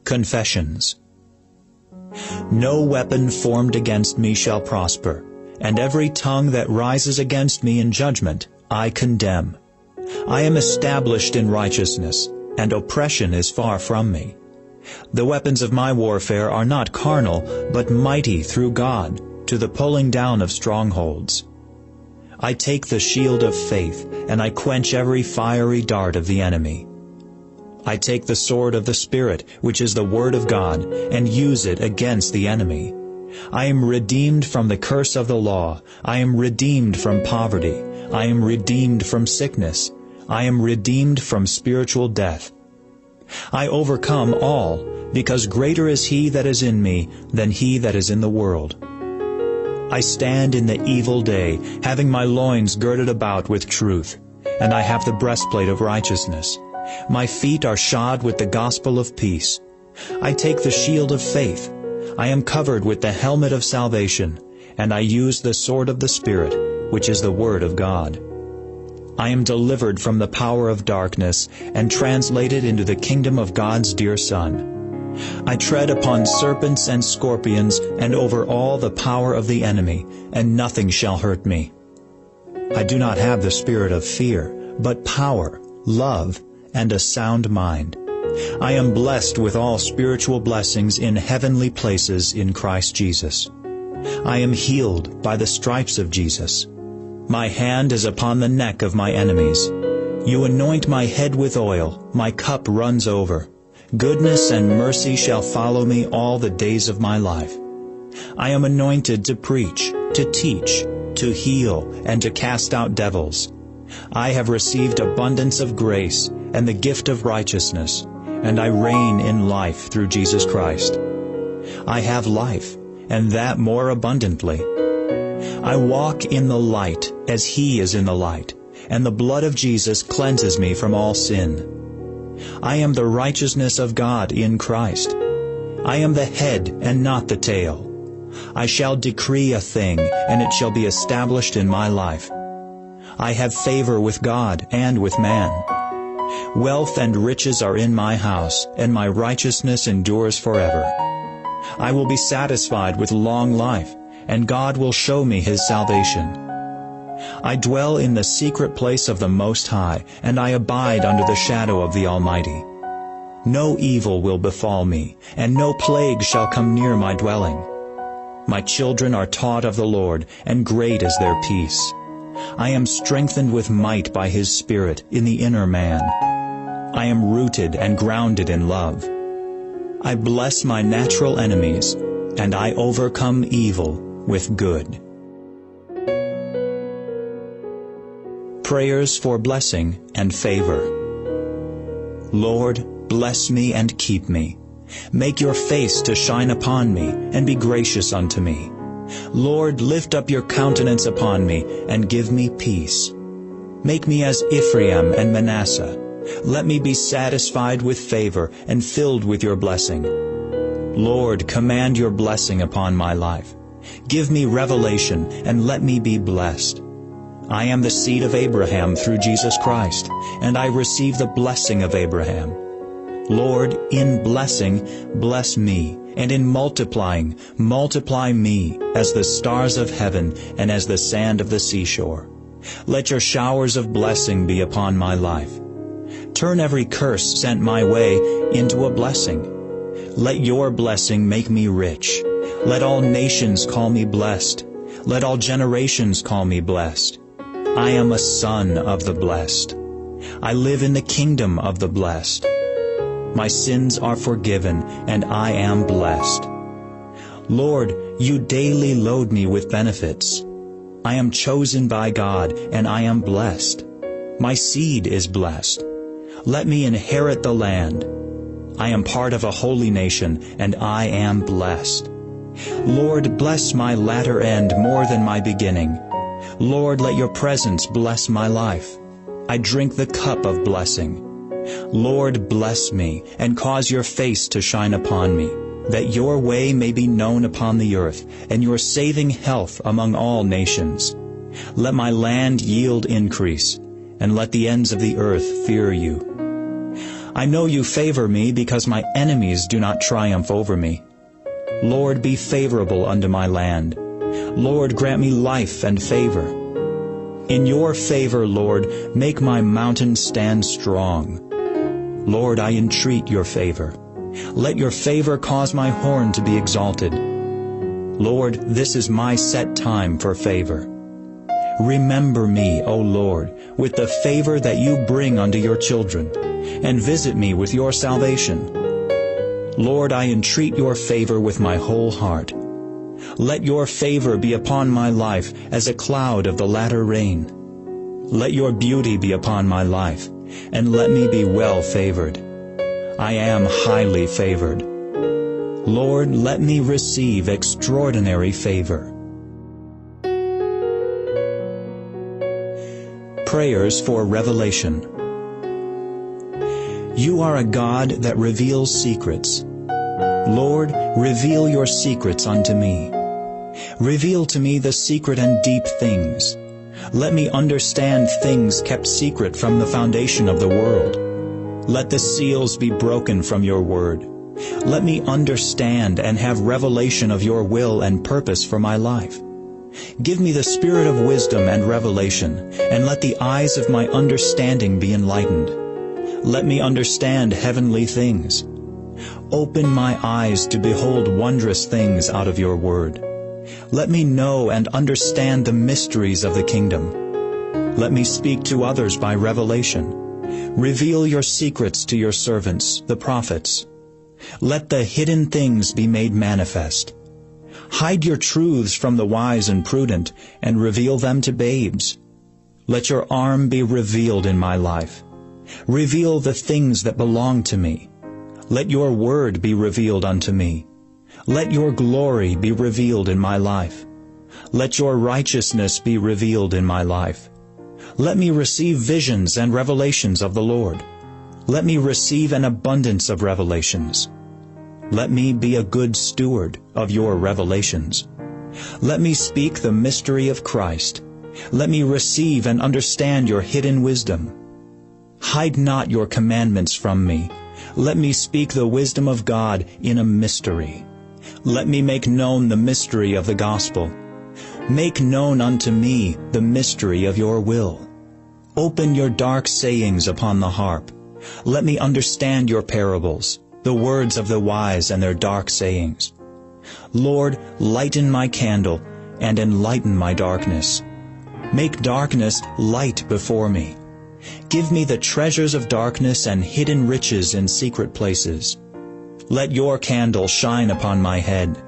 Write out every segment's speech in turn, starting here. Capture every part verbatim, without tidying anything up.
Confessions. No weapon formed against me shall prosper, and every tongue that rises against me in judgment I condemn. I am established in righteousness, and oppression is far from me. The weapons of my warfare are not carnal, but mighty through God, to the pulling down of strongholds. I take the shield of faith, and I quench every fiery dart of the enemy. I take the sword of the Spirit, which is the Word of God, and use it against the enemy. I am redeemed from the curse of the law. I am redeemed from poverty. I am redeemed from sickness. I am redeemed from spiritual death. I overcome all, because greater is He that is in me than he that is in the world. I stand in the evil day, having my loins girded about with truth, and I have the breastplate of righteousness. My feet are shod with the gospel of peace. I take the shield of faith. I am covered with the helmet of salvation, and I use the sword of the Spirit, which is the Word of God. I am delivered from the power of darkness and translated into the kingdom of God's dear Son. I tread upon serpents and scorpions and over all the power of the enemy, and nothing shall hurt me. I do not have the spirit of fear, but power, love, and a sound mind. I am blessed with all spiritual blessings in heavenly places in Christ Jesus. I am healed by the stripes of Jesus. My hand is upon the neck of my enemies. You anoint my head with oil, my cup runs over. Goodness and mercy shall follow me all the days of my life. I am anointed to preach, to teach, to heal, and to cast out devils. I have received abundance of grace and the gift of righteousness, and I reign in life through Jesus Christ. I have life, and that more abundantly. I walk in the light as He is in the light, and the blood of Jesus cleanses me from all sin. I am the righteousness of God in Christ. I am the head and not the tail. I shall decree a thing, and it shall be established in my life. I have favor with God and with man. Wealth and riches are in my house, and my righteousness endures forever. I will be satisfied with long life, and God will show me His salvation. I dwell in the secret place of the Most High, and I abide under the shadow of the Almighty. No evil will befall me, and no plague shall come near my dwelling. My children are taught of the Lord, and great is their peace. I am strengthened with might by His Spirit in the inner man. I am rooted and grounded in love. I bless my natural enemies, and I overcome evil with good. Prayers for blessing and favor. Lord, bless me and keep me. Make your face to shine upon me, and be gracious unto me. Lord, lift up your countenance upon me, and give me peace. Make me as Ephraim and Manasseh. Let me be satisfied with favor, and filled with your blessing. Lord, command your blessing upon my life. Give me revelation, and let me be blessed. I am the seed of Abraham through Jesus Christ, and I receive the blessing of Abraham. Lord, in blessing, bless me, and in multiplying, multiply me as the stars of heaven and as the sand of the seashore. Let your showers of blessing be upon my life. Turn every curse sent my way into a blessing. Let your blessing make me rich. Let all nations call me blessed. Let all generations call me blessed. I am a son of the blessed. I live in the kingdom of the blessed. My sins are forgiven, and I am blessed. Lord, you daily load me with benefits. I am chosen by God, and I am blessed. My seed is blessed. Let me inherit the land. I am part of a holy nation, and I am blessed. Lord, bless my latter end more than my beginning. Lord, let your presence bless my life. I drink the cup of blessing. Lord, bless me, and cause your face to shine upon me, that your way may be known upon the earth, and your saving health among all nations. Let my land yield increase, and let the ends of the earth fear you. I know you favor me because my enemies do not triumph over me. Lord, be favorable unto my land. Lord, grant me life and favor. In your favor, Lord, make my mountain stand strong. Lord, I entreat your favor. Let your favor cause my horn to be exalted. Lord, this is my set time for favor. Remember me, O Lord, with the favor that you bring unto your children, and visit me with your salvation. Lord, I entreat your favor with my whole heart. Let your favor be upon my life as a cloud of the latter rain. Let your beauty be upon my life, and let me be well favored. I am highly favored. Lord, let me receive extraordinary favor. Prayers for revelation. You are a God that reveals secrets. Lord, reveal your secrets unto me. Reveal to me the secret and deep things. Let me understand things kept secret from the foundation of the world. Let the seals be broken from your word. Let me understand and have revelation of your will and purpose for my life. Give me the spirit of wisdom and revelation, and let the eyes of my understanding be enlightened. Let me understand heavenly things. Open my eyes to behold wondrous things out of your word. Let me know and understand the mysteries of the kingdom. Let me speak to others by revelation. Reveal your secrets to your servants, the prophets. Let the hidden things be made manifest. Hide your truths from the wise and prudent, and reveal them to babes. Let your arm be revealed in my life. Reveal the things that belong to me. Let your word be revealed unto me. Let your glory be revealed in my life. Let your righteousness be revealed in my life. Let me receive visions and revelations of the Lord. Let me receive an abundance of revelations. Let me be a good steward of your revelations. Let me speak the mystery of Christ. Let me receive and understand your hidden wisdom. Hide not your commandments from me. Let me speak the wisdom of God in a mystery. Let me make known the mystery of the gospel. Make known unto me the mystery of your will. Open your dark sayings upon the harp. Let me understand your parables, the words of the wise and their dark sayings. Lord, lighten my candle and enlighten my darkness. Make darkness light before me. Give me the treasures of darkness and hidden riches in secret places. Let your candle shine upon my head.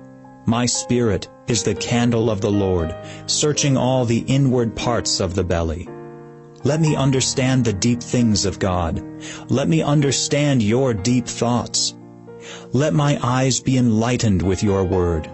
My spirit is the candle of the Lord, searching all the inward parts of the belly. Let me understand the deep things of God. Let me understand your deep thoughts. Let my eyes be enlightened with your word.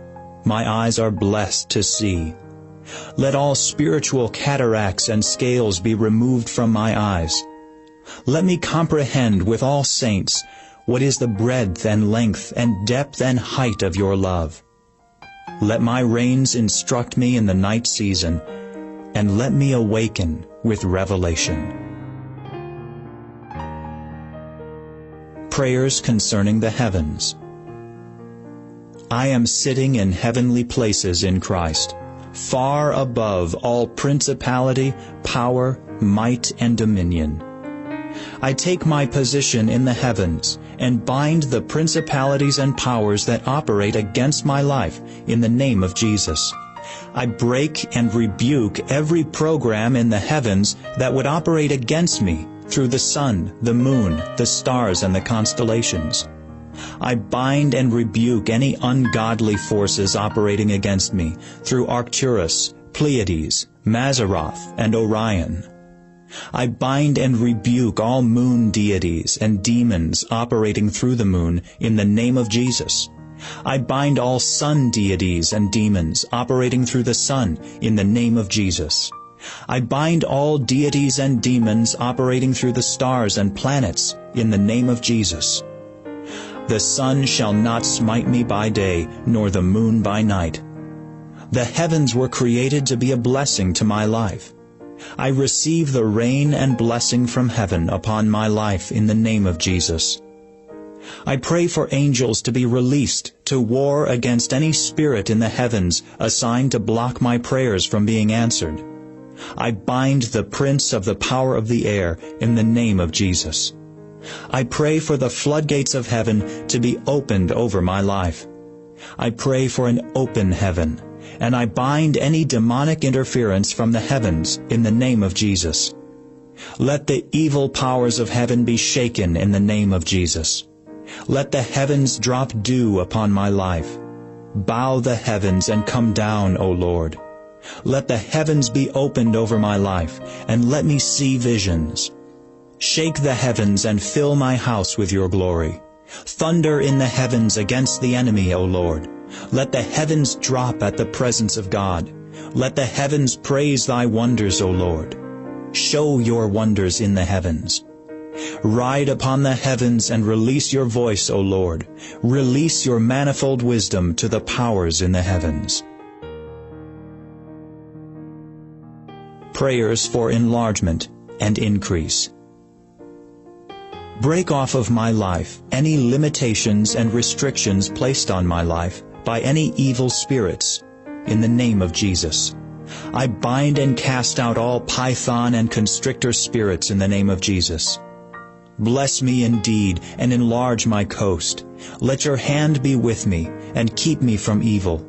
My eyes are blessed to see. Let all spiritual cataracts and scales be removed from my eyes. Let me comprehend with all saints what is the breadth and length and depth and height of your love. Let my reins instruct me in the night season, and let me awaken with revelation. Prayers concerning the heavens. I am sitting in heavenly places in Christ, far above all principality, power, might, and dominion. I take my position in the heavens and bind the principalities and powers that operate against my life in the name of Jesus. I break and rebuke every program in the heavens that would operate against me through the sun, the moon, the stars, and the constellations. I bind and rebuke any ungodly forces operating against me through Arcturus, Pleiades, Mazzaroth, and Orion. I bind and rebuke all moon deities and demons operating through the moon in the name of Jesus. I bind all sun deities and demons operating through the sun in the name of Jesus. I bind all deities and demons operating through the stars and planets in the name of Jesus. The sun shall not smite me by day, nor the moon by night. The heavens were created to be a blessing to my life. I receive the rain and blessing from heaven upon my life in the name of Jesus. I pray for angels to be released to war against any spirit in the heavens assigned to block my prayers from being answered. I bind the prince of the power of the air in the name of Jesus. I pray for the floodgates of heaven to be opened over my life. I pray for an open heaven, and I bind any demonic interference from the heavens in the name of Jesus. Let the evil powers of heaven be shaken in the name of Jesus. Let the heavens drop dew upon my life. Bow the heavens and come down, O Lord. Let the heavens be opened over my life, and let me see visions. Shake the heavens and fill my house with your glory. Thunder in the heavens against the enemy, O Lord. Let the heavens drop at the presence of God. Let the heavens praise thy wonders, O Lord. Show your wonders in the heavens. Ride upon the heavens and release your voice, O Lord. Release your manifold wisdom to the powers in the heavens. Prayers for enlargement and increase. Break off of my life any limitations and restrictions placed on my life by any evil spirits, in the name of Jesus. I bind and cast out all python and constrictor spirits in the name of Jesus. Bless me indeed and enlarge my coast. Let your hand be with me and keep me from evil.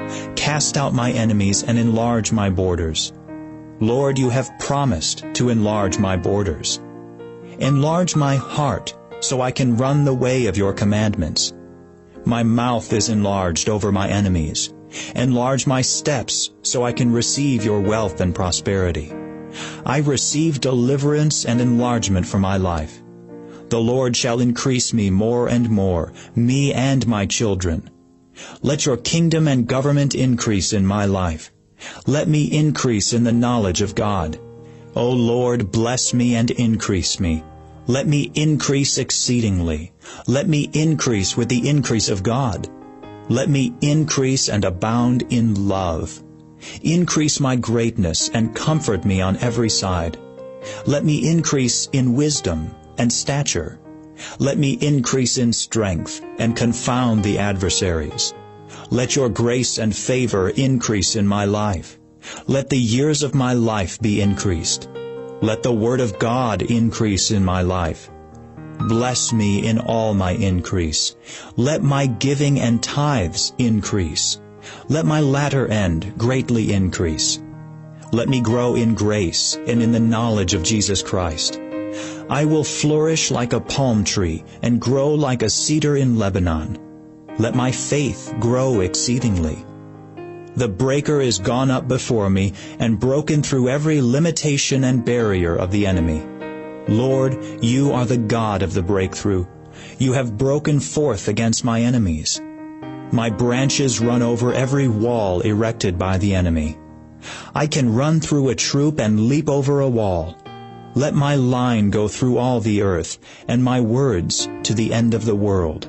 Cast out my enemies and enlarge my borders. Lord, you have promised to enlarge my borders. Enlarge my heart so I can run the way of your commandments. My mouth is enlarged over my enemies. Enlarge my steps so I can receive your wealth and prosperity. I receive deliverance and enlargement for my life. The Lord shall increase me more and more, me and my children. Let your kingdom and government increase in my life. Let me increase in the knowledge of God. O Lord, bless me and increase me. Let me increase exceedingly. Let me increase with the increase of God. Let me increase and abound in love. Increase my greatness and comfort me on every side. Let me increase in wisdom and stature. Let me increase in strength and confound the adversaries. Let your grace and favor increase in my life. Let the years of my life be increased. Let the word of God increase in my life. Bless me in all my increase. Let my giving and tithes increase. Let my latter end greatly increase. Let me grow in grace and in the knowledge of Jesus Christ. I will flourish like a palm tree and grow like a cedar in Lebanon. Let my faith grow exceedingly. The breaker is gone up before me and broken through every limitation and barrier of the enemy. Lord, you are the God of the breakthrough. You have broken forth against my enemies. My branches run over every wall erected by the enemy. I can run through a troop and leap over a wall. Let my line go through all the earth, and my words to the end of the world.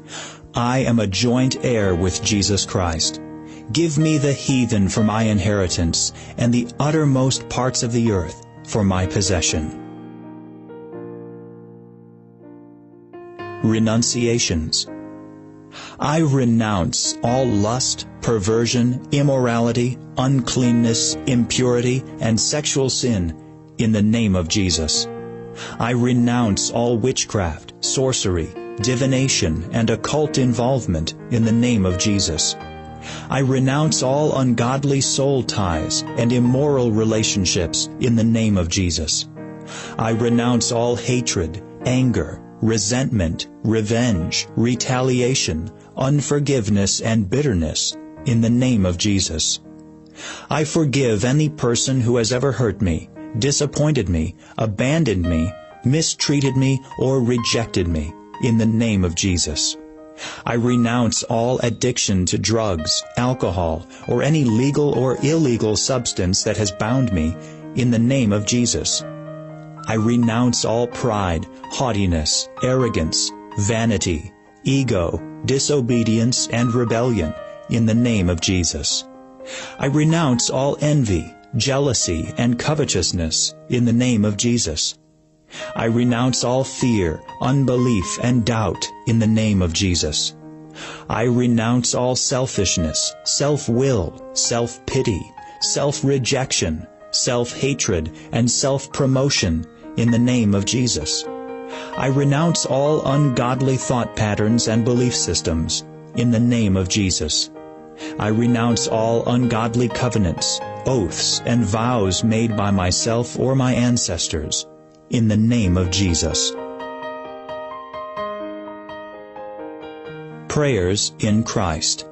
I am a joint heir with Jesus Christ. Give me the heathen for my inheritance, and the uttermost parts of the earth for my possession. Renunciations. I renounce all lust, perversion, immorality, uncleanness, impurity, and sexual sin in the name of Jesus. I renounce all witchcraft, sorcery, divination, and occult involvement in the name of Jesus. I renounce all ungodly soul ties and immoral relationships in the name of Jesus. I renounce all hatred, anger, resentment, revenge, retaliation, unforgiveness, and bitterness in the name of Jesus. I forgive any person who has ever hurt me, disappointed me, abandoned me, mistreated me, or rejected me in the name of Jesus. I renounce all addiction to drugs, alcohol, or any legal or illegal substance that has bound me in the name of Jesus. I renounce all pride, haughtiness, arrogance, vanity, ego, disobedience, and rebellion in the name of Jesus. I renounce all envy, jealousy, and covetousness in the name of Jesus. I renounce all fear, unbelief, and doubt in the name of Jesus. I renounce all selfishness, self-will, self-pity, self-rejection, self-hatred, and self-promotion in the name of Jesus. I renounce all ungodly thought patterns and belief systems in the name of Jesus. I renounce all ungodly covenants, oaths, and vows made by myself or my ancestors in the name of Jesus. Prayers in Christ.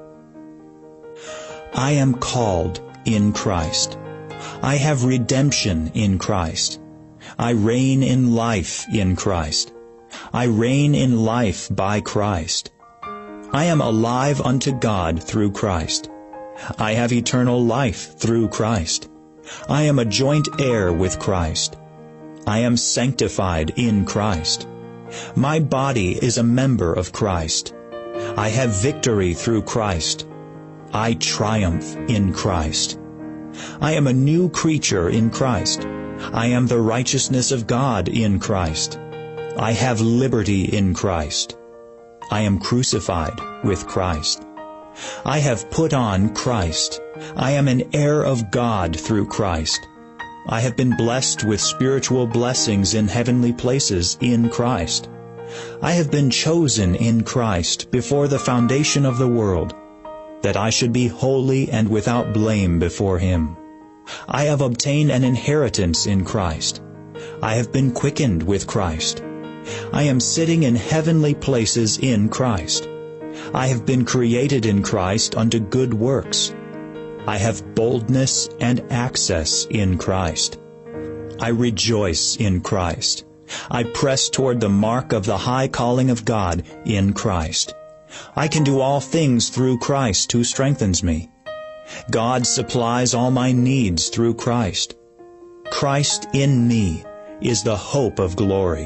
I am called in Christ. I have redemption in Christ. I reign in life in Christ. I reign in life by Christ. I am alive unto God through Christ. I have eternal life through Christ. I am a joint heir with Christ. I am sanctified in Christ. My body is a member of Christ. I have victory through Christ. I triumph in Christ. I am a new creature in Christ. I am the righteousness of God in Christ. I have liberty in Christ. I am crucified with Christ. I have put on Christ. I am an heir of God through Christ. I have been blessed with spiritual blessings in heavenly places in Christ. I have been chosen in Christ before the foundation of the world, that I should be holy and without blame before Him. I have obtained an inheritance in Christ. I have been quickened with Christ. I am sitting in heavenly places in Christ. I have been created in Christ unto good works. I have boldness and access in Christ. I rejoice in Christ. I press toward the mark of the high calling of God in Christ. I can do all things through Christ who strengthens me. God supplies all my needs through Christ. Christ in me is the hope of glory.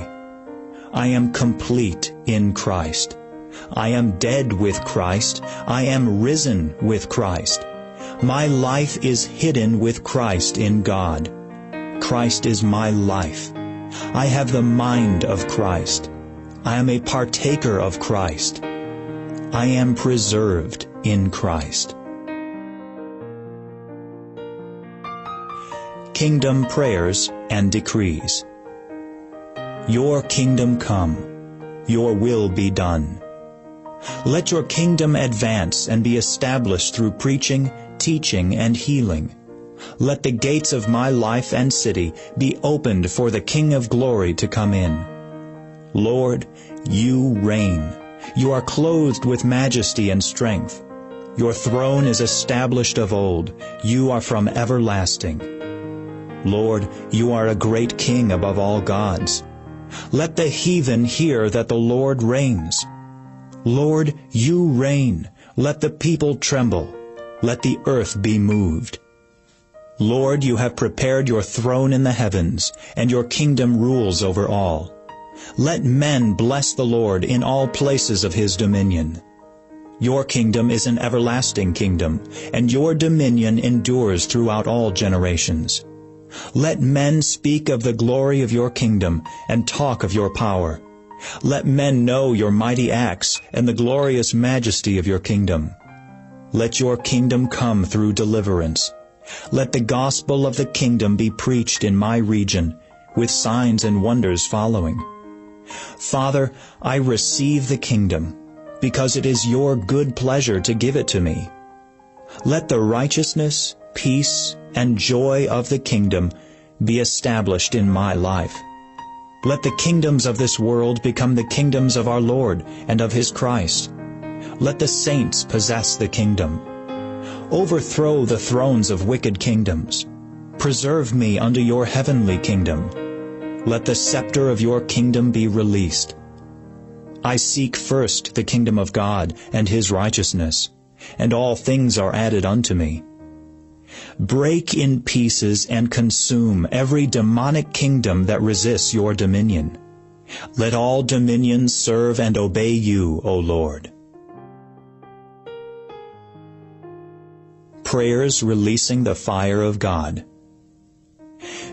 I am complete in Christ. I am dead with Christ. I am risen with Christ. My life is hidden with Christ in God. Christ is my life. I have the mind of Christ. I am a partaker of Christ. I am preserved in Christ. Kingdom Prayers and Decrees. Your kingdom come. Your will be done. Let your kingdom advance and be established through preaching, teaching, and healing. Let the gates of my life and city be opened for the King of glory to come in. Lord, you reign. You are clothed with majesty and strength. Your throne is established of old. You are from everlasting. Lord, you are a great King above all gods. Let the heathen hear that the Lord reigns. Lord, you reign. Let the people tremble. Let the earth be moved. Lord, you have prepared your throne in the heavens, and your kingdom rules over all. Let men bless the Lord in all places of his dominion. Your kingdom is an everlasting kingdom, and your dominion endures throughout all generations. Let men speak of the glory of your kingdom and talk of your power. Let men know your mighty acts and the glorious majesty of your kingdom. Let your kingdom come through deliverance. Let the gospel of the kingdom be preached in my region, with signs and wonders following. Father, I receive the kingdom, because it is your good pleasure to give it to me. Let the righteousness, peace, and joy of the kingdom be established in my life. Let the kingdoms of this world become the kingdoms of our Lord and of His Christ. Let the saints possess the kingdom. Overthrow the thrones of wicked kingdoms. Preserve me unto your heavenly kingdom. Let the scepter of your kingdom be released. I seek first the kingdom of God and His righteousness, and all things are added unto me. Break in pieces and consume every demonic kingdom that resists your dominion. Let all dominions serve and obey you, O Lord. Prayers releasing the fire of God.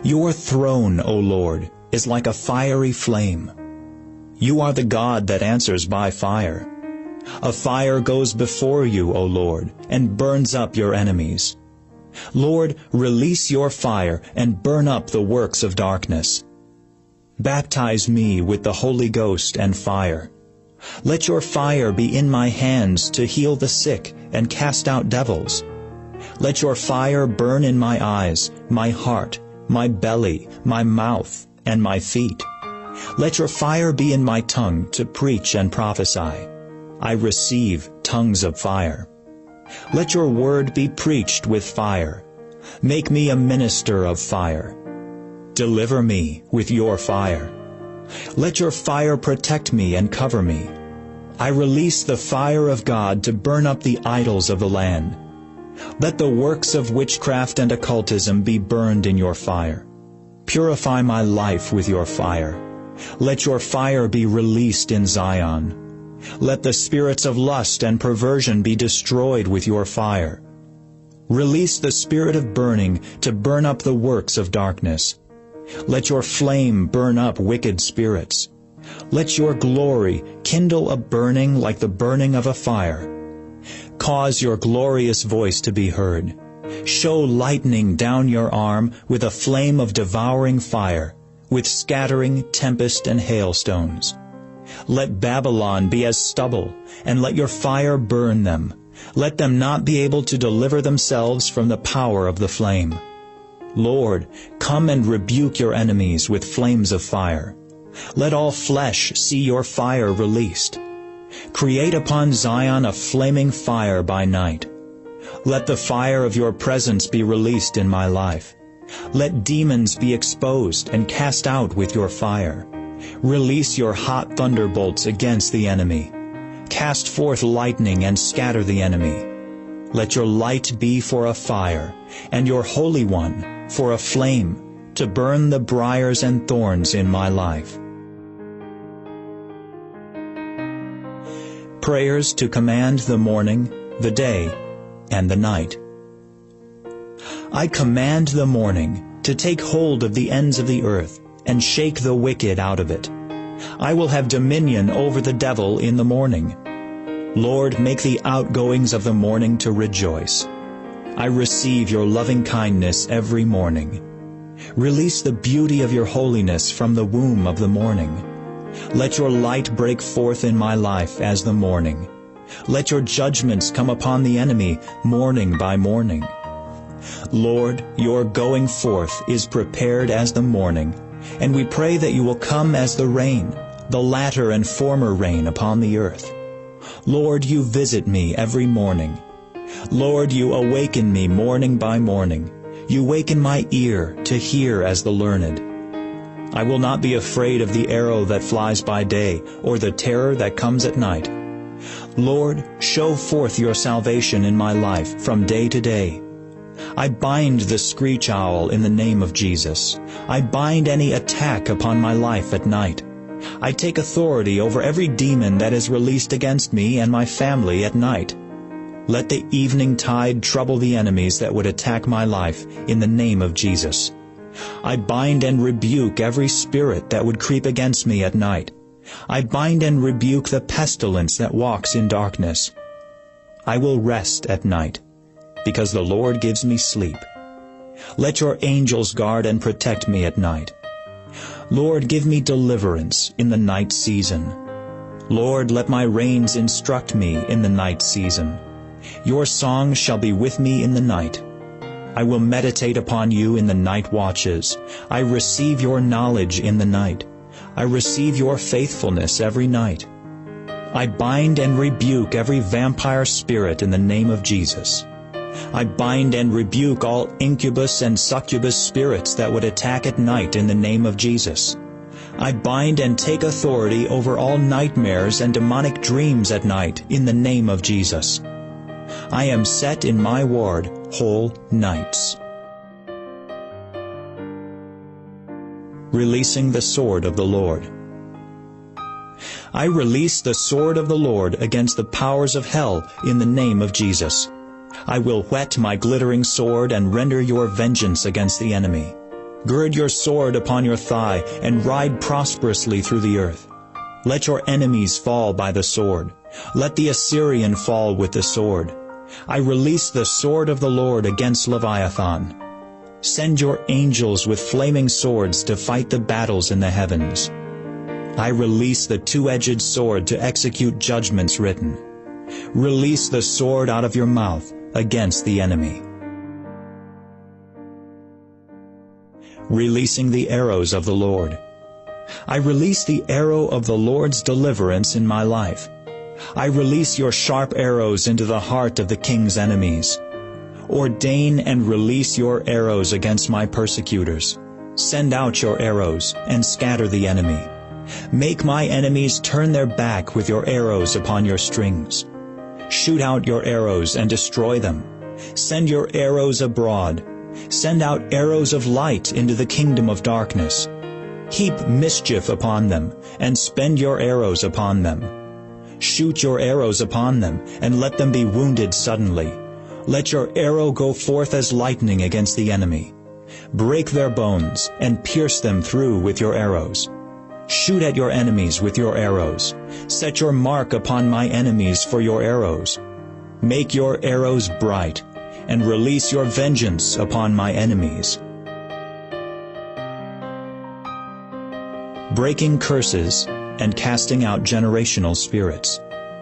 Your throne, O Lord, is like a fiery flame. You are the God that answers by fire. A fire goes before you, O Lord, and burns up your enemies. Lord, release your fire and burn up the works of darkness. Baptize me with the Holy Ghost and fire. Let your fire be in my hands to heal the sick and cast out devils. Let your fire burn in my eyes, my heart, my belly, my mouth, and my feet. Let your fire be in my tongue to preach and prophesy. I receive tongues of fire. Let your word be preached with fire. Make me a minister of fire. Deliver me with your fire. Let your fire protect me and cover me. I release the fire of God to burn up the idols of the land. Let the works of witchcraft and occultism be burned in your fire. Purify my life with your fire. Let your fire be released in Zion. Let the spirits of lust and perversion be destroyed with your fire. Release the spirit of burning to burn up the works of darkness. Let your flame burn up wicked spirits. Let your glory kindle a burning like the burning of a fire. Cause your glorious voice to be heard. Show lightning down your arm with a flame of devouring fire, with scattering tempest and hailstones. Let Babylon be as stubble, and let your fire burn them. Let them not be able to deliver themselves from the power of the flame. Lord, come and rebuke your enemies with flames of fire. Let all flesh see your fire released. Create upon Zion a flaming fire by night. Let the fire of your presence be released in my life. Let demons be exposed and cast out with your fire. Release your hot thunderbolts against the enemy. Cast forth lightning and scatter the enemy. Let your light be for a fire, and your Holy One for a flame, to burn the briars and thorns in my life. Prayers to command the morning, the day, and the night. I command the morning to take hold of the ends of the earth and shake the wicked out of it. I will have dominion over the devil in the morning. Lord, make the outgoings of the morning to rejoice. I receive your loving kindness every morning. Release the beauty of your holiness from the womb of the morning. Let your light break forth in my life as the morning. Let your judgments come upon the enemy morning by morning. Lord, your going forth is prepared as the morning, and we pray that you will come as the rain, the latter and former rain upon the earth. Lord, you visit me every morning. Lord, you awaken me morning by morning. You waken my ear to hear as the learned. I will not be afraid of the arrow that flies by day, or the terror that comes at night. Lord, show forth your salvation in my life from day to day. I bind the screech owl in the name of Jesus. I bind any attack upon my life at night. I take authority over every demon that is released against me and my family at night. Let the evening tide trouble the enemies that would attack my life in the name of Jesus. I bind and rebuke every spirit that would creep against me at night. I bind and rebuke the pestilence that walks in darkness. I will rest at night, because the Lord gives me sleep. Let your angels guard and protect me at night. Lord, give me deliverance in the night season. Lord, let my reins instruct me in the night season. Your song shall be with me in the night. I will meditate upon you in the night watches. I receive your knowledge in the night. I receive your faithfulness every night. I bind and rebuke every vampire spirit in the name of Jesus. I bind and rebuke all incubus and succubus spirits that would attack at night in the name of Jesus. I bind and take authority over all nightmares and demonic dreams at night in the name of Jesus. I am set in my ward whole nights. Releasing the sword of the Lord. I release the sword of the Lord against the powers of hell in the name of Jesus. I will whet my glittering sword and render your vengeance against the enemy. Gird your sword upon your thigh, and ride prosperously through the earth. Let your enemies fall by the sword. Let the Assyrian fall with the sword. I release the sword of the Lord against Leviathan. Send your angels with flaming swords to fight the battles in the heavens. I release the two-edged sword to execute judgments written. Release the sword out of your mouth against the enemy. Releasing the arrows of the Lord. I release the arrow of the Lord's deliverance in my life. I release your sharp arrows into the heart of the king's enemies. Ordain and release your arrows against my persecutors. Send out your arrows and scatter the enemy. Make my enemies turn their back with your arrows upon your strings. Shoot out your arrows and destroy them. Send your arrows abroad. Send out arrows of light into the kingdom of darkness. Heap mischief upon them, and spend your arrows upon them. Shoot your arrows upon them, and let them be wounded suddenly. Let your arrow go forth as lightning against the enemy. Break their bones, and pierce them through with your arrows. Shoot at your enemies with your arrows. Set your mark upon my enemies for your arrows. Make your arrows bright, and release your vengeance upon my enemies. Breaking curses and casting out generational spirits.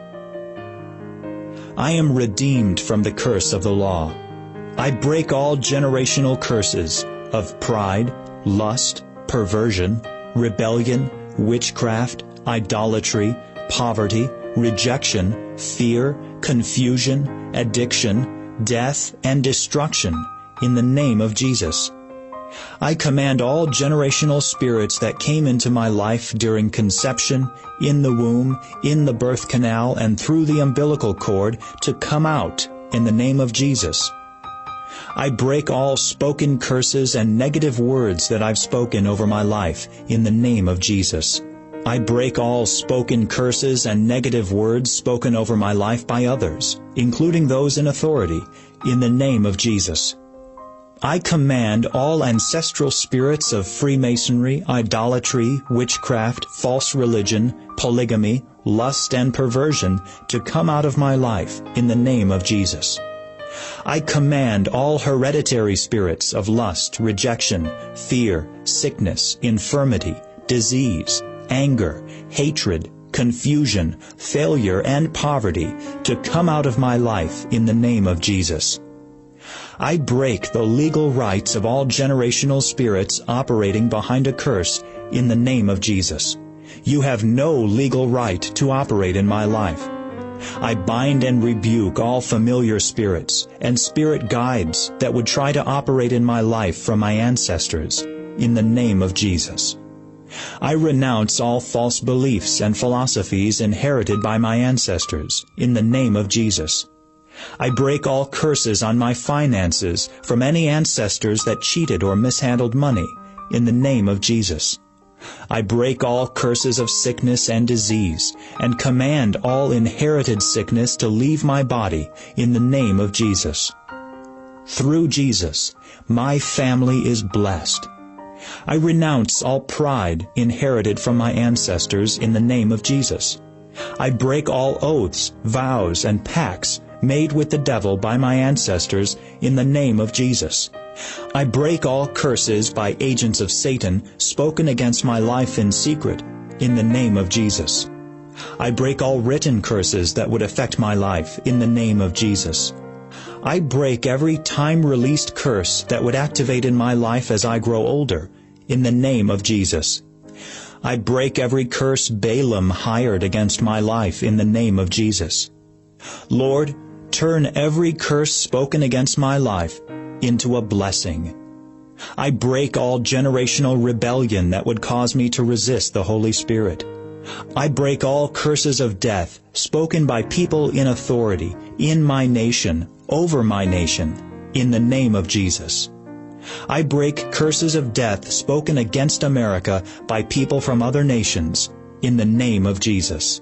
I am redeemed from the curse of the law. I break all generational curses of pride, lust, perversion, rebellion, witchcraft, idolatry, poverty, rejection, fear, confusion, addiction, death, and destruction in the name of Jesus. I command all generational spirits that came into my life during conception, in the womb, in the birth canal, and through the umbilical cord to come out in the name of Jesus. I break all spoken curses and negative words that I've spoken over my life in the name of Jesus. I break all spoken curses and negative words spoken over my life by others, including those in authority, in the name of Jesus. I command all ancestral spirits of Freemasonry, idolatry, witchcraft, false religion, polygamy, lust, and perversion to come out of my life in the name of Jesus. I command all hereditary spirits of lust, rejection, fear, sickness, infirmity, disease, anger, hatred, confusion, failure, and poverty to come out of my life in the name of Jesus. I break the legal rights of all generational spirits operating behind a curse in the name of Jesus. You have no legal right to operate in my life. I bind and rebuke all familiar spirits and spirit guides that would try to operate in my life from my ancestors in the name of Jesus. I renounce all false beliefs and philosophies inherited by my ancestors in the name of Jesus. I break all curses on my finances from any ancestors that cheated or mishandled money in the name of Jesus. I break all curses of sickness and disease and command all inherited sickness to leave my body in the name of Jesus. Through Jesus, my family is blessed. I renounce all pride inherited from my ancestors in the name of Jesus. I break all oaths, vows, and pacts made with the devil by my ancestors in the name of Jesus. I break all curses by agents of Satan spoken against my life in secret in the name of Jesus. I break all written curses that would affect my life in the name of Jesus. I break every time-released curse that would activate in my life as I grow older in the name of Jesus. I break every curse Balaam hired against my life in the name of Jesus. Lord, turn every curse spoken against my life into a blessing. I break all generational rebellion that would cause me to resist the Holy Spirit. I break all curses of death spoken by people in authority, in my nation, over my nation, in the name of Jesus. I break curses of death spoken against America by people from other nations, in the name of Jesus.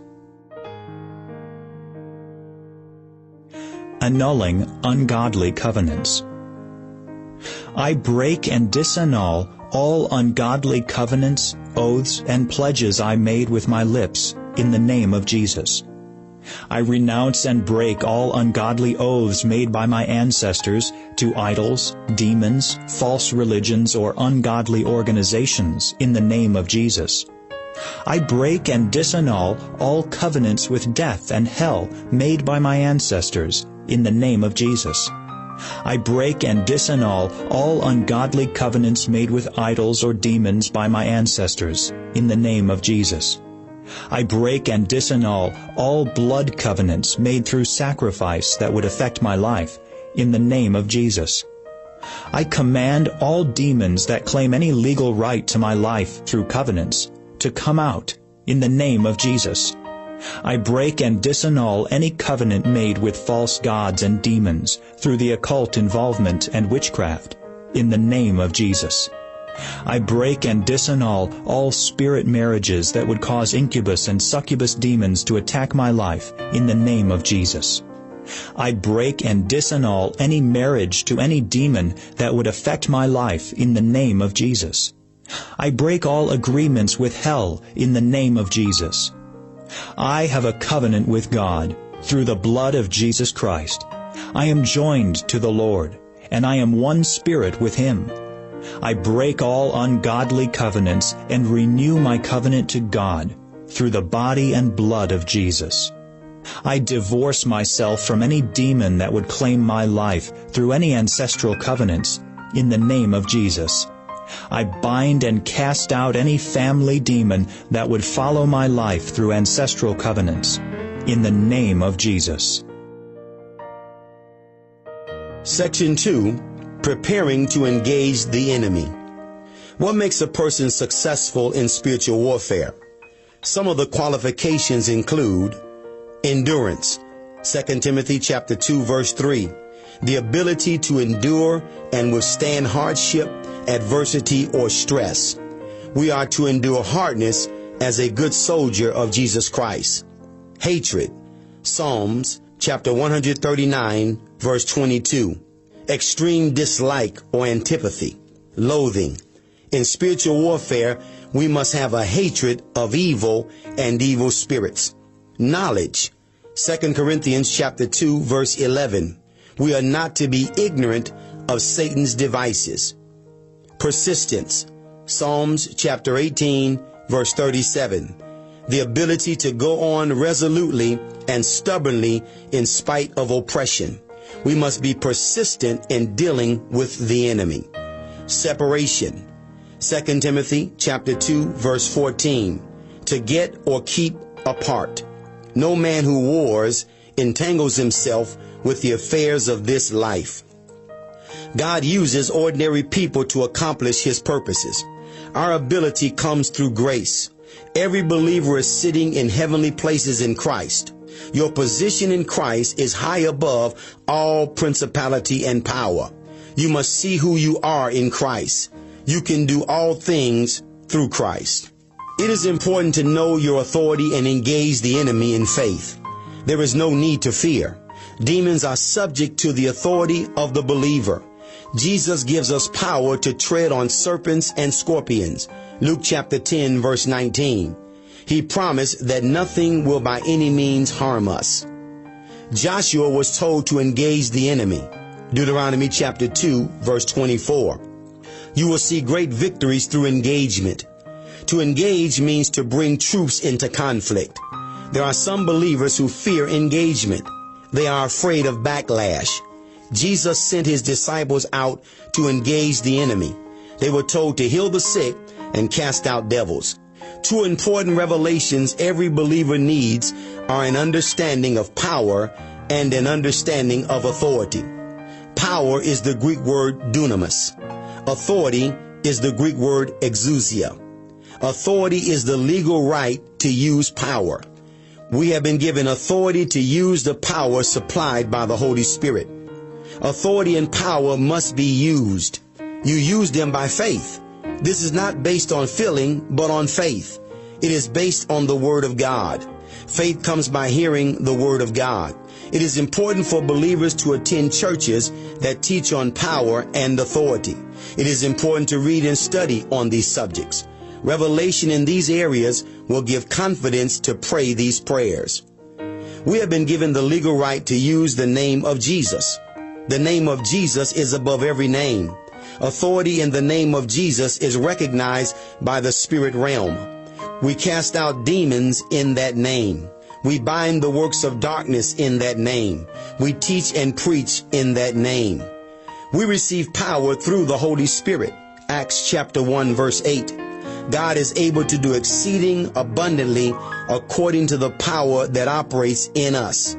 Annulling ungodly covenants. I break and disannul all ungodly covenants, oaths, and pledges I made with my lips in the name of Jesus. I renounce and break all ungodly oaths made by my ancestors to idols, demons, false religions, or ungodly organizations in the name of Jesus. I break and disannul all covenants with death and hell made by my ancestors in the name of Jesus. I break and disannul all ungodly covenants made with idols or demons by my ancestors in the name of Jesus. I break and disannul all blood covenants made through sacrifice that would affect my life in the name of Jesus. I command all demons that claim any legal right to my life through covenants to come out in the name of Jesus. I break and disannul any covenant made with false gods and demons through the occult involvement and witchcraft in the name of Jesus. I break and disannul all spirit marriages that would cause incubus and succubus demons to attack my life in the name of Jesus. I break and disannul any marriage to any demon that would affect my life in the name of Jesus. I break all agreements with hell in the name of Jesus. I have a covenant with God through the blood of Jesus Christ. I am joined to the Lord, and I am one spirit with Him. I break all ungodly covenants and renew my covenant to God through the body and blood of Jesus. I divorce myself from any demon that would claim my life through any ancestral covenants in the name of Jesus. I bind and cast out any family demon that would follow my life through ancestral covenants in the name of Jesus. Section two. Preparing to engage the enemy. What makes a person successful in spiritual warfare? Some of the qualifications include endurance. Second Timothy chapter two verse three. The ability to endure and withstand hardship, adversity, or stress. We are to endure hardness as a good soldier of Jesus Christ. Hatred. Psalms chapter one thirty-nine verse twenty-two. Extreme dislike or antipathy. Loathing. In spiritual warfare, we must have a hatred of evil and evil spirits. Knowledge. Second Corinthians chapter two verse eleven. We are not to be ignorant of Satan's devices. Persistence. Psalms chapter eighteen verse thirty-seven. The ability to go on resolutely and stubbornly in spite of oppression. We must be persistent in dealing with the enemy. Separation. Second Timothy chapter two verse fourteen. To get or keep apart. No man who wars entangles himself with the affairs of this life. God uses ordinary people to accomplish His purposes. Our ability comes through grace. Every believer is sitting in heavenly places in Christ. Your position in Christ is high above all principality and power. You must see who you are in Christ. You can do all things through Christ. It is important to know your authority and engage the enemy in faith. There is no need to fear. Demons are subject to the authority of the believer. Jesus gives us power to tread on serpents and scorpions. Luke chapter ten verse nineteen. He promised that nothing will by any means harm us. Joshua was told to engage the enemy. Deuteronomy chapter two verse twenty-four. You will see great victories through engagement. To engage means to bring troops into conflict. There are some believers who fear engagement. They are afraid of backlash. Jesus sent His disciples out to engage the enemy. They were told to heal the sick and cast out devils. Two important revelations every believer needs are an understanding of power and an understanding of authority. Power is the Greek word dunamis. Authority is the Greek word exousia. Authority is the legal right to use power. We have been given authority to use the power supplied by the Holy Spirit. Authority and power must be used. You use them by faith. This is not based on feeling, but on faith. It is based on the Word of God. Faith comes by hearing the Word of God. It is important for believers to attend churches that teach on power and authority. It is important to read and study on these subjects. Revelation in these areas will give confidence to pray these prayers. We have been given the legal right to use the name of Jesus. The name of Jesus is above every name. Authority in the name of Jesus is recognized by the spirit realm. We cast out demons in that name. We bind the works of darkness in that name. We teach and preach in that name. We receive power through the Holy Spirit. Acts chapter one verse eight. God is able to do exceeding abundantly according to the power that operates in us.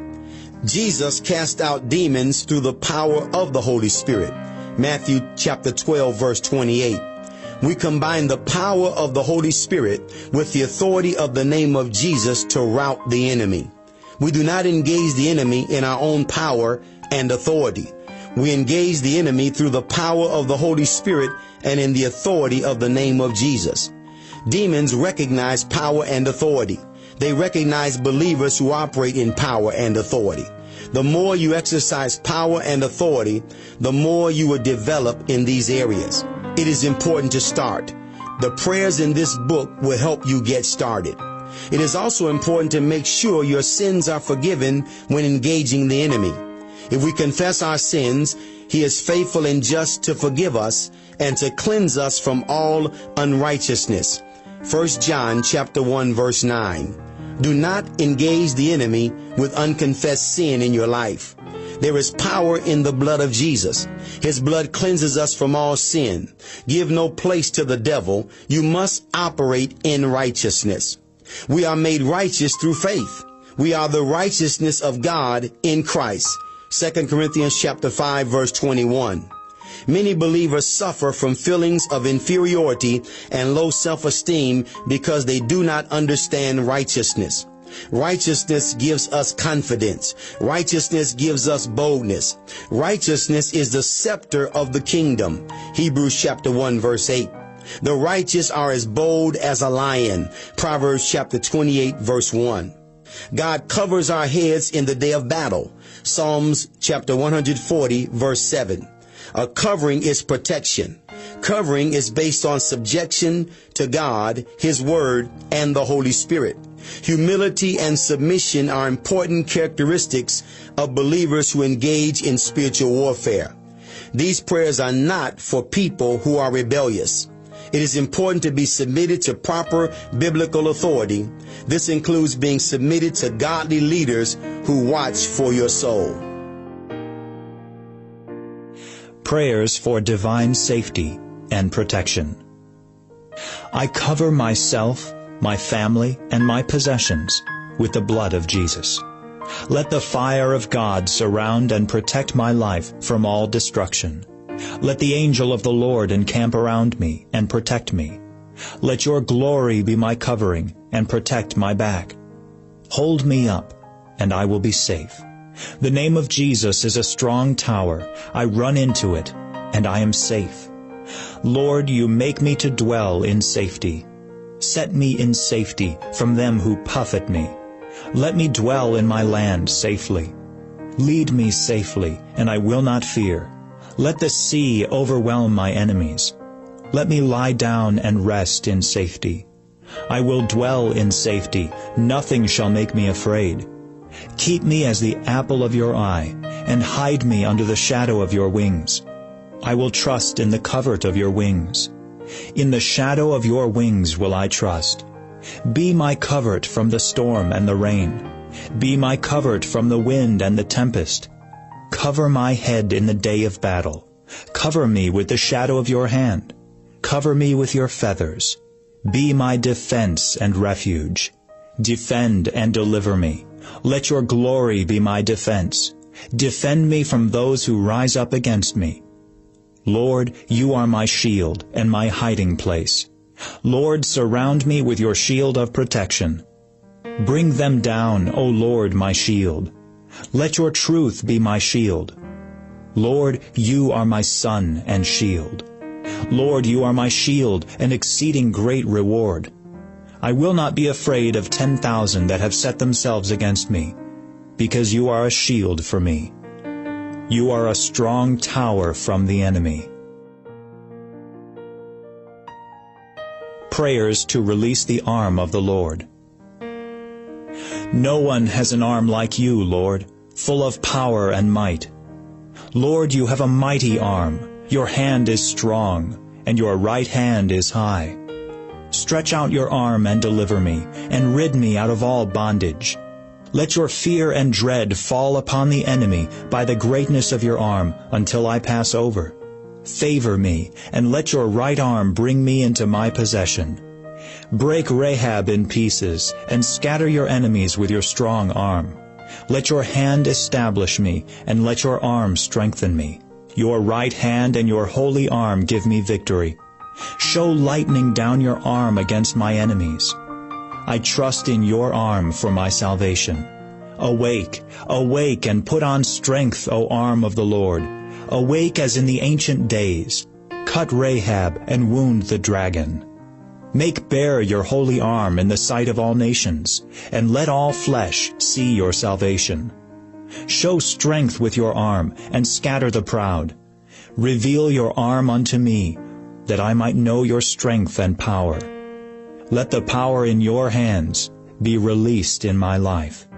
Jesus cast out demons through the power of the Holy Spirit. Matthew chapter twelve verse twenty-eight. We combine the power of the Holy Spirit with the authority of the name of Jesus to rout the enemy. We do not engage the enemy in our own power and authority. We engage the enemy through the power of the Holy Spirit and in the authority of the name of Jesus. Demons recognize power and authority. They recognize believers who operate in power and authority. The more you exercise power and authority, the more you will develop in these areas. It is important to start. The prayers in this book will help you get started. It is also important to make sure your sins are forgiven when engaging the enemy. If we confess our sins, he is faithful and just to forgive us and to cleanse us from all unrighteousness. First John chapter one verse nine. Do not engage the enemy with unconfessed sin in your life. There is power in the blood of Jesus. His blood cleanses us from all sin. Give no place to the devil. You must operate in righteousness. We are made righteous through faith. We are the righteousness of God in Christ. Second Corinthians chapter five verse twenty-one. Many believers suffer from feelings of inferiority and low self-esteem because they do not understand righteousness. Righteousness gives us confidence. Righteousness gives us boldness. Righteousness is the scepter of the kingdom. Hebrews chapter one verse eight. The righteous are as bold as a lion. Proverbs chapter twenty-eight verse one. God covers our heads in the day of battle. Psalms chapter one forty verse seven. A covering is protection. Covering is based on subjection to God, His Word, and the Holy Spirit. Humility and submission are important characteristics of believers who engage in spiritual warfare. These prayers are not for people who are rebellious. It is important to be submitted to proper biblical authority. This includes being submitted to godly leaders who watch for your soul. Prayers for divine safety and protection. I cover myself, my family, and my possessions with the blood of Jesus. Let the fire of God surround and protect my life from all destruction. Let the angel of the Lord encamp around me and protect me. Let your glory be my covering and protect my back. Hold me up, and I will be safe. The name of Jesus is a strong tower. I run into it, and I am safe. Lord, you make me to dwell in safety. Set me in safety from them who puff at me. Let me dwell in my land safely. Lead me safely, and I will not fear. Let the sea overwhelm my enemies. Let me lie down and rest in safety. I will dwell in safety. Nothing shall make me afraid. Keep me as the apple of your eye, and hide me under the shadow of your wings. I will trust in the covert of your wings. In the shadow of your wings will I trust. Be my covert from the storm and the rain. Be my covert from the wind and the tempest. Cover my head in the day of battle. Cover me with the shadow of your hand. Cover me with your feathers. Be my defense and refuge. Defend and deliver me. Let your glory be my defense. Defend me from those who rise up against me. Lord, you are my shield and my hiding place. Lord, surround me with your shield of protection. Bring them down, O Lord, my shield. Let your truth be my shield. Lord, you are my sun and shield. Lord, you are my shield and exceeding great reward. I will not be afraid of ten thousand that have set themselves against me, because you are a shield for me. You are a strong tower from the enemy. Prayers to release the arm of the Lord. No one has an arm like you, Lord, full of power and might. Lord, you have a mighty arm. Your hand is strong, and your right hand is high. Stretch out your arm and deliver me, and rid me out of all bondage. Let your fear and dread fall upon the enemy by the greatness of your arm until I pass over. Favor me, and let your right arm bring me into my possession. Break Rahab in pieces, and scatter your enemies with your strong arm. Let your hand establish me, and let your arm strengthen me. Your right hand and your holy arm give me victory. Show lightning down your arm against my enemies. I trust in your arm for my salvation. Awake, awake, and put on strength, O arm of the Lord. Awake as in the ancient days. Cut Rahab and wound the dragon. Make bare your holy arm in the sight of all nations, and let all flesh see your salvation. Show strength with your arm, and scatter the proud. Reveal your arm unto me, that I might know your strength and power. Let the power in your hands be released in my life.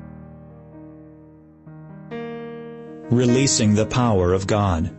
Releasing the power of God.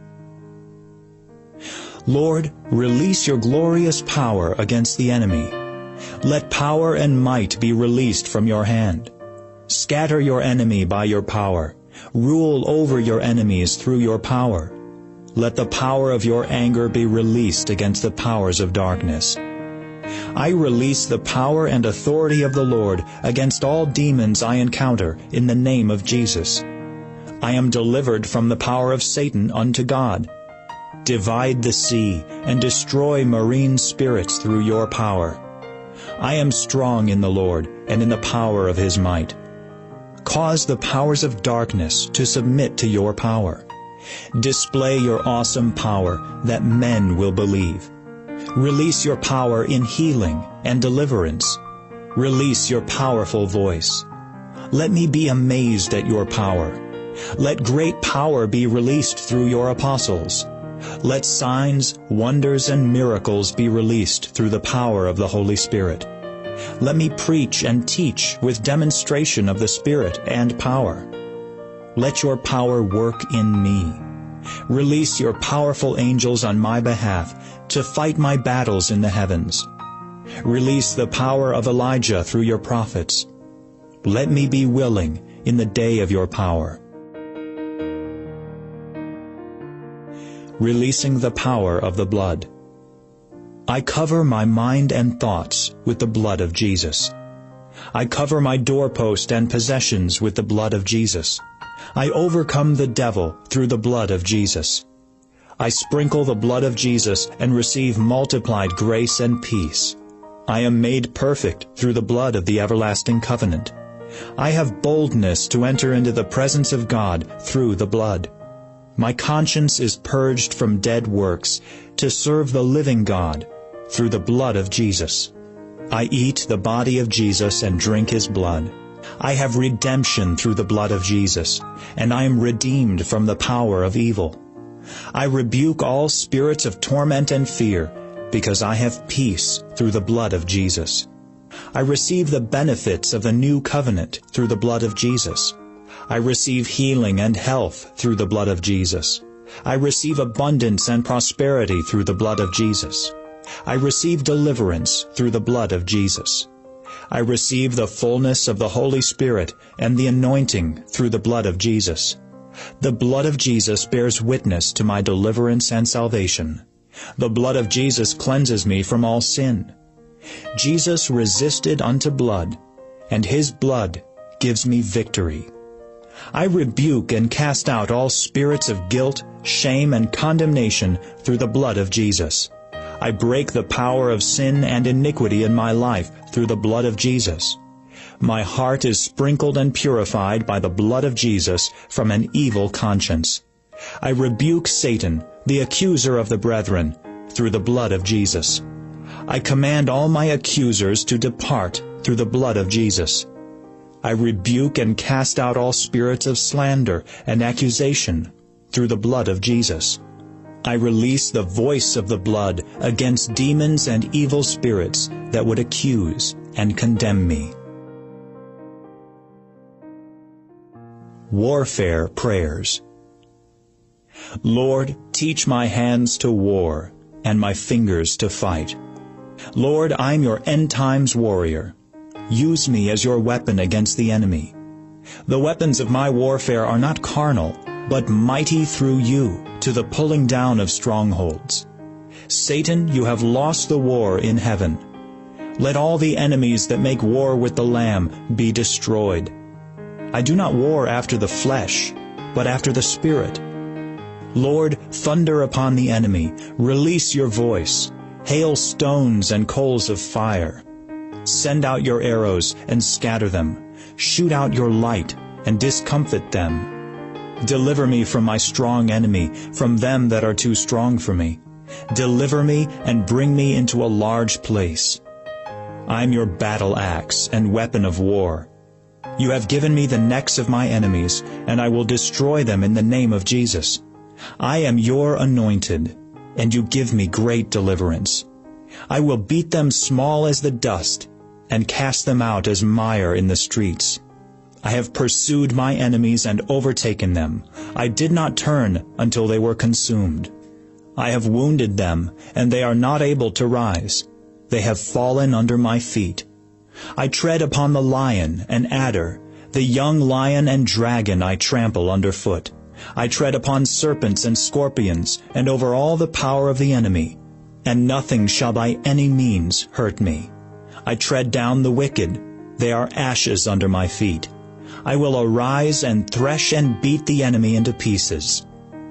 Lord, release your glorious power against the enemy. Let power and might be released from your hand. Scatter your enemy by your power. Rule over your enemies through your power. Let the power of your anger be released against the powers of darkness. I release the power and authority of the Lord against all demons I encounter in the name of Jesus. I am delivered from the power of Satan unto God. Divide the sea and destroy marine spirits through your power. I am strong in the Lord and in the power of his might. Cause the powers of darkness to submit to your power. Display your awesome power that men will believe. Release your power in healing and deliverance. Release your powerful voice. Let me be amazed at your power. Let great power be released through your apostles. Let signs, wonders, and miracles be released through the power of the Holy Spirit. Let me preach and teach with demonstration of the Spirit and power. Let your power work in me. Release your powerful angels on my behalf to fight my battles in the heavens. Release the power of Elijah through your prophets. Let me be willing in the day of your power. Releasing the power of the blood. I cover my mind and thoughts with the blood of Jesus. I cover my doorpost and possessions with the blood of Jesus. I overcome the devil through the blood of Jesus. I sprinkle the blood of Jesus and receive multiplied grace and peace. I am made perfect through the blood of the everlasting covenant. I have boldness to enter into the presence of God through the blood. My conscience is purged from dead works to serve the living God through the blood of Jesus. I eat the body of Jesus and drink his blood. I have redemption through the blood of Jesus, and I am redeemed from the power of evil. I rebuke all spirits of torment and fear, because I have peace through the blood of Jesus. I receive the benefits of the new covenant through the blood of Jesus. I receive healing and health through the blood of Jesus. I receive abundance and prosperity through the blood of Jesus. I receive deliverance through the blood of Jesus. I receive the fullness of the Holy Spirit and the anointing through the blood of Jesus. The blood of Jesus bears witness to my deliverance and salvation. The blood of Jesus cleanses me from all sin. Jesus resisted unto blood, and his blood gives me victory. I rebuke and cast out all spirits of guilt, shame, and condemnation through the blood of Jesus. I break the power of sin and iniquity in my life through the blood of Jesus. My heart is sprinkled and purified by the blood of Jesus from an evil conscience. I rebuke Satan, the accuser of the brethren, through the blood of Jesus. I command all my accusers to depart through the blood of Jesus. I rebuke and cast out all spirits of slander and accusation through the blood of Jesus. I release the voice of the blood against demons and evil spirits that would accuse and condemn me. Warfare Prayers. Lord, teach my hands to war and my fingers to fight. Lord, I'm your end-times warrior. Use me as your weapon against the enemy. The weapons of my warfare are not carnal, but mighty through you to the pulling down of strongholds. Satan, you have lost the war in heaven. Let all the enemies that make war with the Lamb be destroyed. I do not war after the flesh, but after the Spirit. Lord, thunder upon the enemy, release your voice, hail stones and coals of fire. Send out your arrows and scatter them, shoot out your light and discomfit them. Deliver me from my strong enemy, from them that are too strong for me. Deliver me and bring me into a large place. I am your battle axe and weapon of war. You have given me the necks of my enemies, and I will destroy them in the name of Jesus. I am your anointed, and you give me great deliverance. I will beat them small as the dust, and cast them out as mire in the streets. I have pursued my enemies and overtaken them. I did not turn until they were consumed. I have wounded them, and they are not able to rise. They have fallen under my feet. I tread upon the lion and adder, the young lion and dragon I trample underfoot. I tread upon serpents and scorpions, and over all the power of the enemy, and nothing shall by any means hurt me. I tread down the wicked. They are ashes under my feet. I will arise and thresh and beat the enemy into pieces.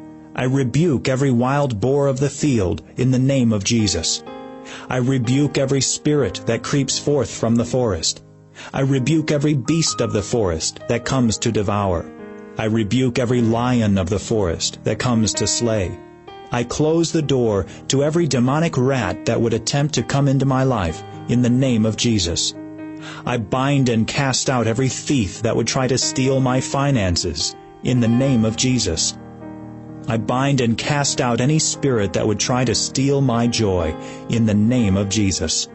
I rebuke every wild boar of the field in the name of Jesus. I rebuke every spirit that creeps forth from the forest. I rebuke every beast of the forest that comes to devour. I rebuke every lion of the forest that comes to slay. I close the door to every demonic rat that would attempt to come into my life in the name of Jesus. I bind and cast out every thief that would try to steal my finances in the name of Jesus. I bind and cast out any spirit that would try to steal my joy in the name of Jesus.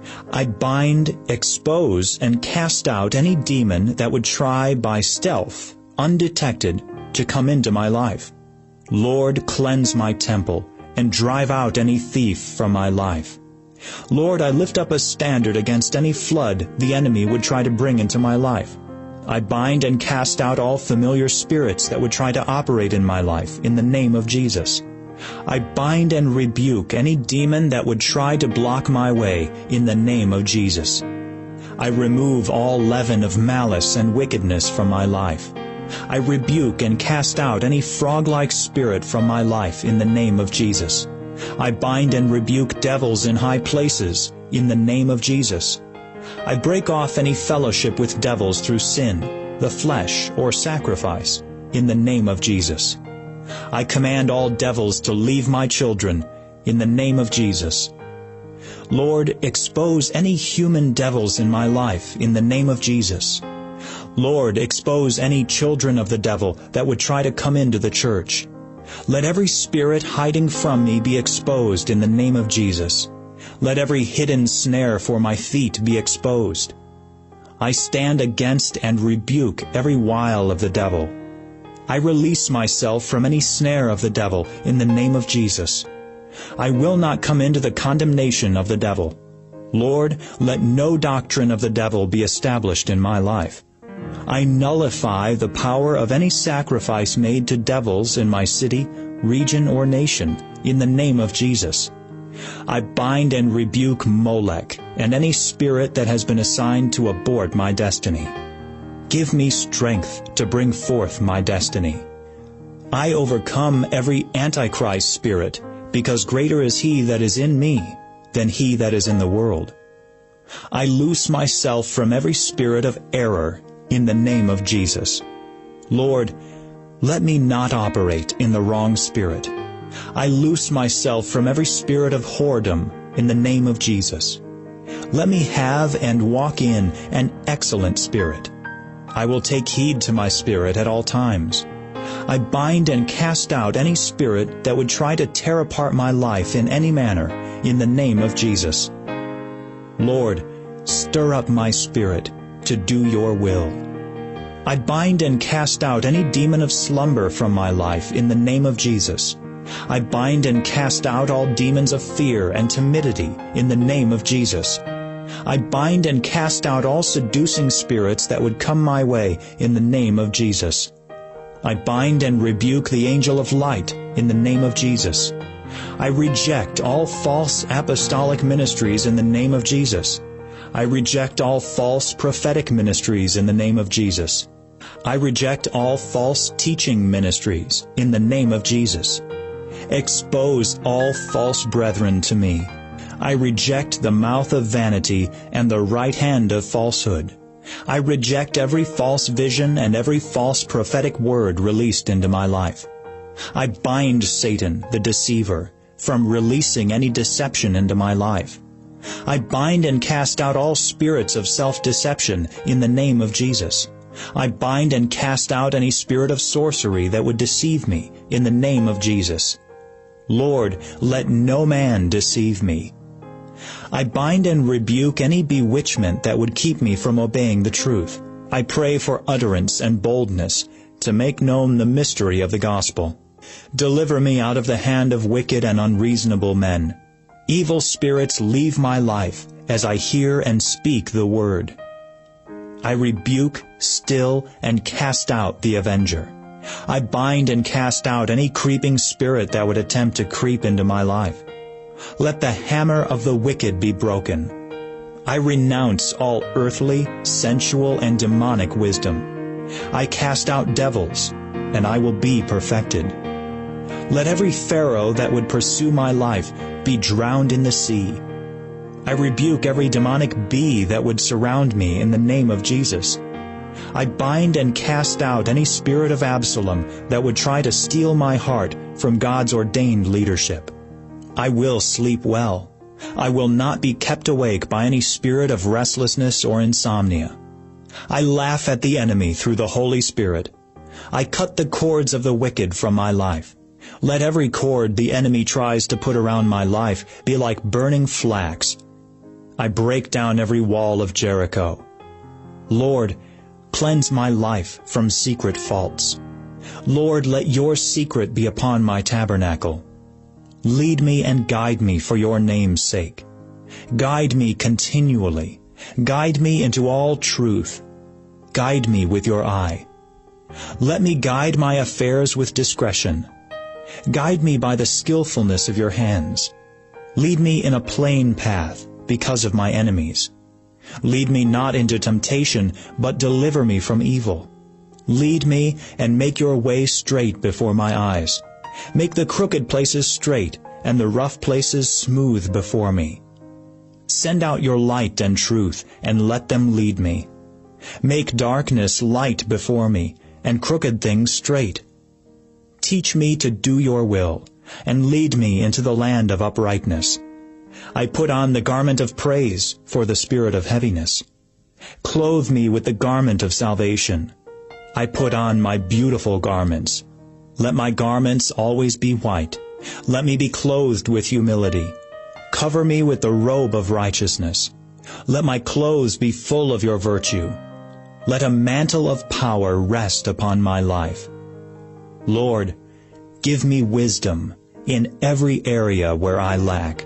I bind, expose, and cast out any demon that would try by stealth, undetected, to come into my life. Lord, cleanse my temple and drive out any thief from my life. Lord, I lift up a standard against any flood the enemy would try to bring into my life. I bind and cast out all familiar spirits that would try to operate in my life in the name of Jesus. I bind and rebuke any demon that would try to block my way in the name of Jesus. I remove all leaven of malice and wickedness from my life. I rebuke and cast out any frog-like spirit from my life in the name of Jesus. I bind and rebuke devils in high places in the name of Jesus. I break off any fellowship with devils through sin, the flesh, or sacrifice in the name of Jesus. I command all devils to leave my children in the name of Jesus. Lord, expose any human devils in my life in the name of Jesus. Lord, expose any children of the devil that would try to come into the church. Let every spirit hiding from me be exposed in the name of Jesus. Let every hidden snare for my feet be exposed. I stand against and rebuke every wile of the devil. I release myself from any snare of the devil in the name of Jesus. I will not come into the condemnation of the devil. Lord, let no doctrine of the devil be established in my life. I nullify the power of any sacrifice made to devils in my city, region, or nation in the name of Jesus. I bind and rebuke Molech and any spirit that has been assigned to abort my destiny. Give me strength to bring forth my destiny. I overcome every Antichrist spirit, because greater is he that is in me than he that is in the world. I loose myself from every spirit of error in the name of Jesus. Lord, let me not operate in the wrong spirit. I loose myself from every spirit of whoredom in the name of Jesus. Let me have and walk in an excellent spirit. I will take heed to my spirit at all times. I bind and cast out any spirit that would try to tear apart my life in any manner, in the name of Jesus. Lord, stir up my spirit to do your will. I bind and cast out any demon of slumber from my life in the name of Jesus. I bind and cast out all demons of fear and timidity in the name of Jesus. I bind and cast out all seducing spirits that would come my way in the name of Jesus. I bind and rebuke the angel of light in the name of Jesus. I reject all false apostolic ministries in the name of Jesus. I reject all false prophetic ministries in the name of Jesus. I reject all false teaching ministries in the name of Jesus. Expose all false brethren to me. I reject the mouth of vanity and the right hand of falsehood. I reject every false vision and every false prophetic word released into my life. I bind Satan, the deceiver, from releasing any deception into my life. I bind and cast out all spirits of self-deception in the name of Jesus. I bind and cast out any spirit of sorcery that would deceive me in the name of Jesus. Lord, let no man deceive me. I bind and rebuke any bewitchment that would keep me from obeying the truth. I pray for utterance and boldness to make known the mystery of the gospel. Deliver me out of the hand of wicked and unreasonable men. Evil spirits leave my life as I hear and speak the word. I rebuke, still, and cast out the avenger. I bind and cast out any creeping spirit that would attempt to creep into my life. Let the hammer of the wicked be broken. I renounce all earthly, sensual, and demonic wisdom. I cast out devils, and I will be perfected. Let every pharaoh that would pursue my life be drowned in the sea. I rebuke every demonic bee that would surround me in the name of Jesus. I bind and cast out any spirit of Absalom that would try to steal my heart from God's ordained leadership. I will sleep well. I will not be kept awake by any spirit of restlessness or insomnia. I laugh at the enemy through the Holy Spirit. I cut the cords of the wicked from my life. Let every cord the enemy tries to put around my life be like burning flax. I break down every wall of Jericho. Lord, cleanse my life from secret faults. Lord, let your secret be upon my tabernacle. Lead me and guide me for your name's sake. Guide me continually. Guide me into all truth. Guide me with your eye. Let me guide my affairs with discretion. Guide me by the skillfulness of your hands. Lead me in a plain path because of my enemies. Lead me not into temptation, but deliver me from evil. Lead me and make your way straight before my eyes. Make the crooked places straight and the rough places smooth before me. Send out your light and truth and let them lead me. Make darkness light before me and crooked things straight. Teach me to do your will and lead me into the land of uprightness. I put on the garment of praise for the spirit of heaviness. Clothe me with the garment of salvation. I put on my beautiful garments. Let my garments always be white. Let me be clothed with humility. Cover me with the robe of righteousness. Let my clothes be full of your virtue. Let a mantle of power rest upon my life. Lord, give me wisdom in every area where I lack.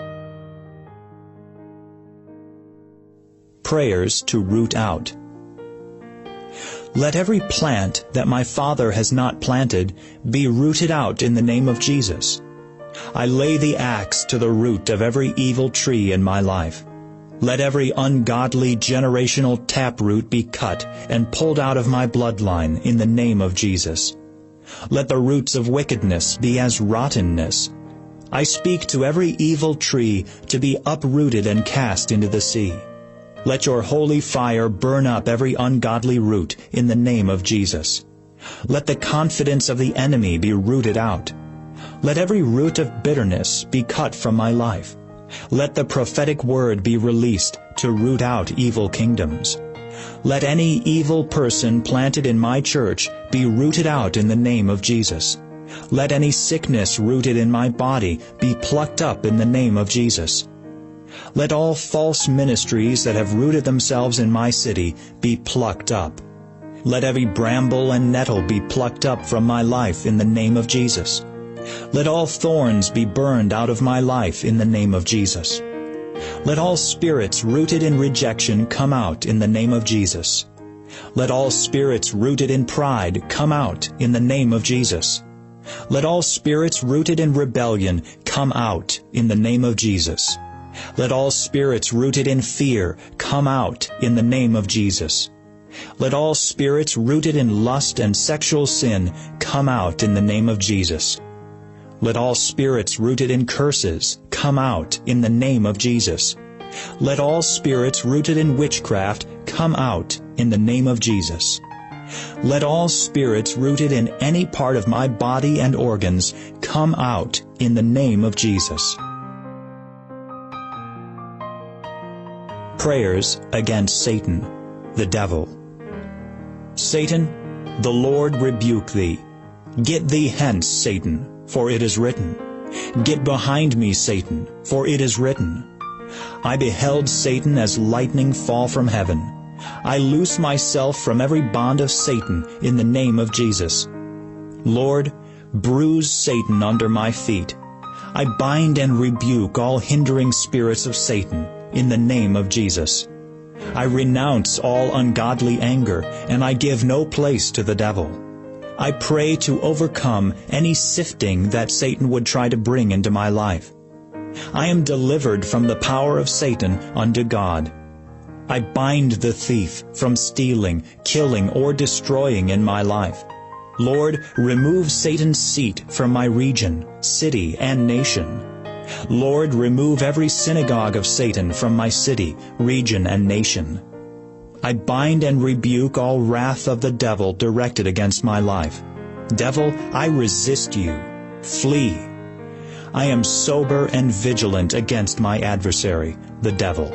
Prayers to root out. Let every plant that my Father has not planted be rooted out in the name of Jesus. I lay the axe to the root of every evil tree in my life. Let every ungodly generational taproot be cut and pulled out of my bloodline in the name of Jesus. Let the roots of wickedness be as rottenness. I speak to every evil tree to be uprooted and cast into the sea. Let your holy fire burn up every ungodly root in the name of Jesus. Let the confidence of the enemy be rooted out. Let every root of bitterness be cut from my life. Let the prophetic word be released to root out evil kingdoms. Let any evil person planted in my church be rooted out in the name of Jesus. Let any sickness rooted in my body be plucked up in the name of Jesus. Let all false ministries that have rooted themselves in my city be plucked up. Let every bramble and nettle be plucked up from my life in the name of Jesus. Let all thorns be burned out of my life in the name of Jesus. Let all spirits rooted in rejection come out in the name of Jesus. Let all spirits rooted in pride come out in the name of Jesus. Let all spirits rooted in rebellion come out in the name of Jesus. Let all spirits rooted in fear come out in the name of Jesus. Let all spirits rooted in lust and sexual sin come out in the name of Jesus. Let all spirits rooted in curses come out in the name of Jesus. Let all spirits rooted in witchcraft come out in the name of Jesus. Let all spirits rooted in any part of my body and organs come out in the name of Jesus. Prayers against Satan, the devil. Satan, the Lord rebuke thee. Get thee hence, Satan, for it is written. Get behind me, Satan, for it is written. I beheld Satan as lightning fall from heaven. I loose myself from every bond of Satan in the name of Jesus. Lord, bruise Satan under my feet. I bind and rebuke all hindering spirits of Satan in the name of Jesus. I renounce all ungodly anger, and I give no place to the devil. I pray to overcome any sifting that Satan would try to bring into my life. I am delivered from the power of Satan unto God. I bind the thief from stealing, killing, or destroying in my life. Lord, remove Satan's seat from my region, city, and nation. Lord, remove every synagogue of Satan from my city, region, and nation. I bind and rebuke all wrath of the devil directed against my life. Devil, I resist you. Flee. I am sober and vigilant against my adversary, the devil.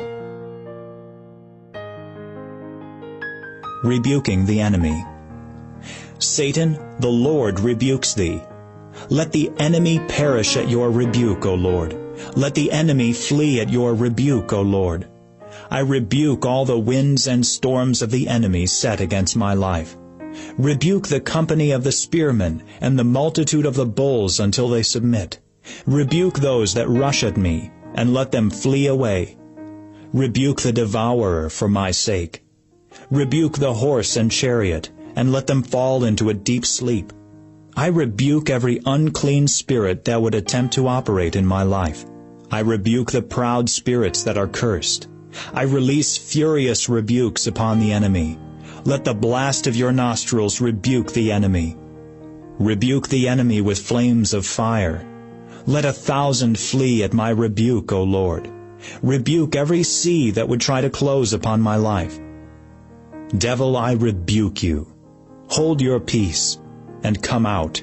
Rebuking the enemy. Satan, the Lord rebukes thee. Let the enemy perish at your rebuke, O Lord. Let the enemy flee at your rebuke, O Lord. I rebuke all the winds and storms of the enemy set against my life. Rebuke the company of the spearmen and the multitude of the bulls until they submit. Rebuke those that rush at me, and let them flee away. Rebuke the devourer for my sake. Rebuke the horse and chariot, and let them fall into a deep sleep. I rebuke every unclean spirit that would attempt to operate in my life. I rebuke the proud spirits that are cursed. I release furious rebukes upon the enemy. Let the blast of your nostrils rebuke the enemy. Rebuke the enemy with flames of fire. Let a thousand flee at my rebuke, O Lord. Rebuke every sea that would try to close upon my life. Devil, I rebuke you. Hold your peace and come out.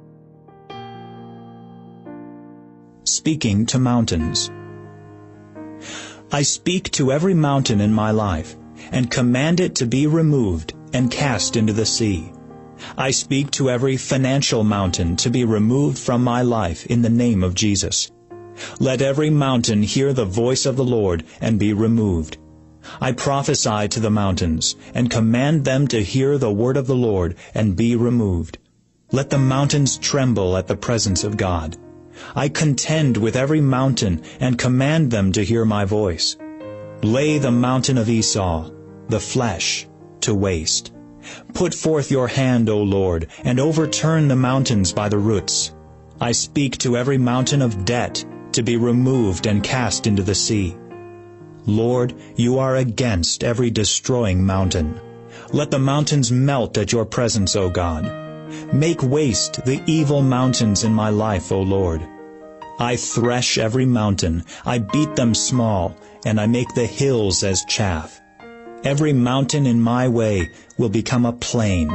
Speaking to mountains. I speak to every mountain in my life, and command it to be removed and cast into the sea. I speak to every financial mountain to be removed from my life in the name of Jesus. Let every mountain hear the voice of the Lord and be removed. I prophesy to the mountains, and command them to hear the word of the Lord and be removed. Let the mountains tremble at the presence of God. I contend with every mountain, and command them to hear my voice. Lay the mountain of Esau, the flesh, to waste. Put forth your hand, O Lord, and overturn the mountains by the roots. I speak to every mountain of debt to be removed and cast into the sea. Lord, you are against every destroying mountain. Let the mountains melt at your presence, O God. Make waste the evil mountains in my life, O Lord. I thresh every mountain, I beat them small, and I make the hills as chaff. Every mountain in my way will become a plain.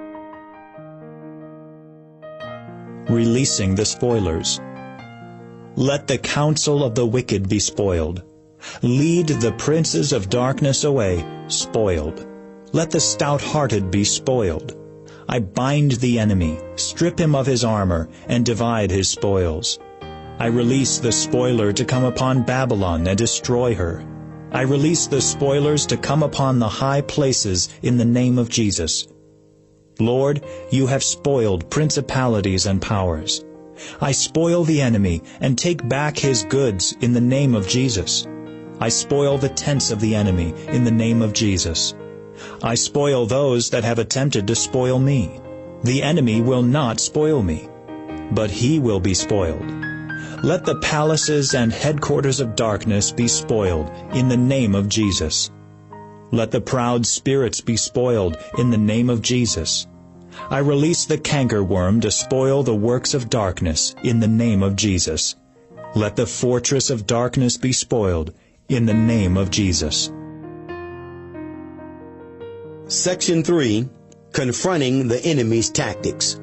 Releasing the spoilers. Let the counsel of the wicked be spoiled. Lead the princes of darkness away, spoiled. Let the stout-hearted be spoiled. I bind the enemy, strip him of his armor, and divide his spoils. I release the spoiler to come upon Babylon and destroy her. I release the spoilers to come upon the high places in the name of Jesus. Lord, you have spoiled principalities and powers. I spoil the enemy and take back his goods in the name of Jesus. I spoil the tents of the enemy in the name of Jesus. I spoil those that have attempted to spoil me. The enemy will not spoil me, but he will be spoiled. Let the palaces and headquarters of darkness be spoiled in the name of Jesus. Let the proud spirits be spoiled in the name of Jesus. I release the cankerworm to spoil the works of darkness in the name of Jesus. Let the fortress of darkness be spoiled in the name of Jesus. Section three, Confronting the Enemy's Tactics.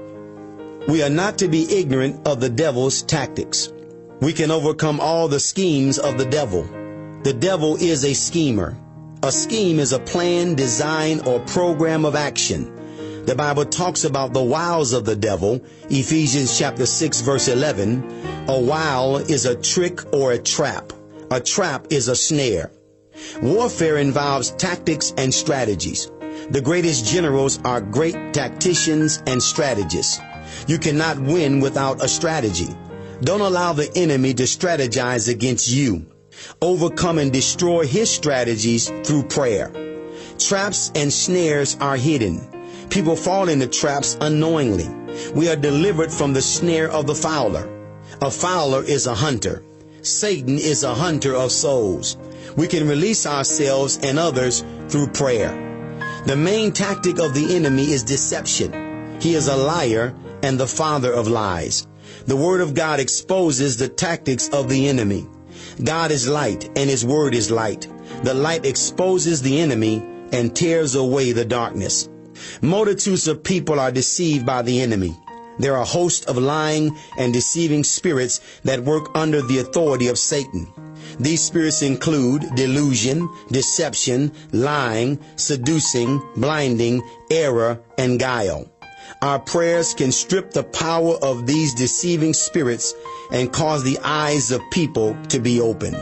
We are not to be ignorant of the devil's tactics. We can overcome all the schemes of the devil. The devil is a schemer. A scheme is a plan, design, or program of action. The Bible talks about the wiles of the devil, Ephesians chapter six, verse eleven. A wile is a trick or a trap. A trap is a snare. Warfare involves tactics and strategies. The greatest generals are great tacticians and strategists. You cannot win without a strategy. Don't allow the enemy to strategize against you. Overcome and destroy his strategies through prayer. Traps and snares are hidden. People fall into traps unknowingly. We are delivered from the snare of the fowler. A fowler is a hunter. Satan is a hunter of souls. We can release ourselves and others through prayer. The main tactic of the enemy is deception. He is a liar and the father of lies. The Word of God exposes the tactics of the enemy. God is light and His Word is light. The light exposes the enemy and tears away the darkness. Multitudes of people are deceived by the enemy. There are hosts of lying and deceiving spirits that work under the authority of Satan. These spirits include delusion, deception, lying, seducing, blinding, error, and guile. Our prayers can strip the power of these deceiving spirits and cause the eyes of people to be opened.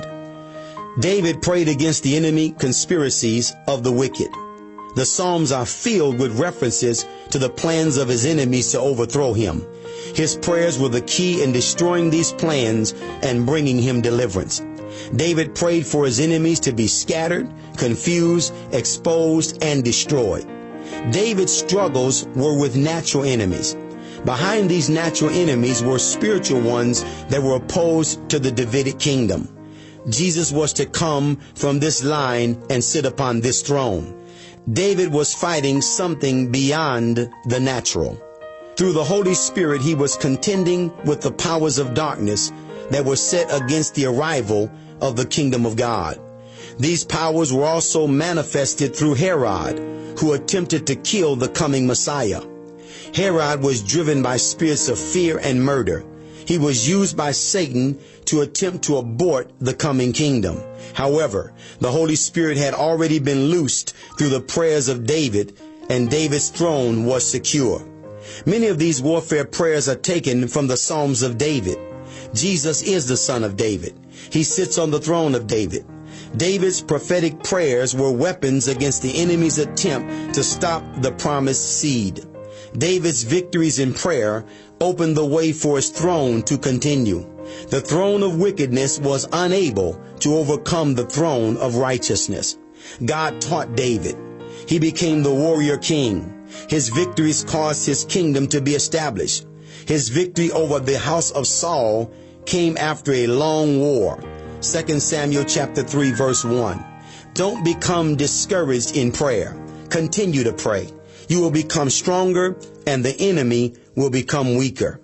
David prayed against the enemy conspiracies of the wicked. The Psalms are filled with references to the plans of his enemies to overthrow him. His prayers were the key in destroying these plans and bringing him deliverance. David prayed for his enemies to be scattered, confused, exposed, and destroyed. David's struggles were with natural enemies. Behind these natural enemies were spiritual ones that were opposed to the Davidic kingdom. Jesus was to come from this line and sit upon this throne. David was fighting something beyond the natural. Through the Holy Spirit, he was contending with the powers of darkness that were set against the arrival of the kingdom of God. These powers were also manifested through Herod, who attempted to kill the coming Messiah. Herod was driven by spirits of fear and murder. He was used by Satan to attempt to abort the coming kingdom. However, the Holy Spirit had already been loosed through the prayers of David, and David's throne was secure. Many of these warfare prayers are taken from the Psalms of David. Jesus is the Son of David. He sits on the throne of David. David's prophetic prayers were weapons against the enemy's attempt to stop the promised seed. David's victories in prayer opened the way for his throne to continue. The throne of wickedness was unable to overcome the throne of righteousness. God taught David. He became the warrior king. His victories caused his kingdom to be established. His victory over the house of Saul came after a long war. Second Samuel chapter three, verse one. Don't become discouraged in prayer. Continue to pray. You will become stronger and the enemy will become weaker.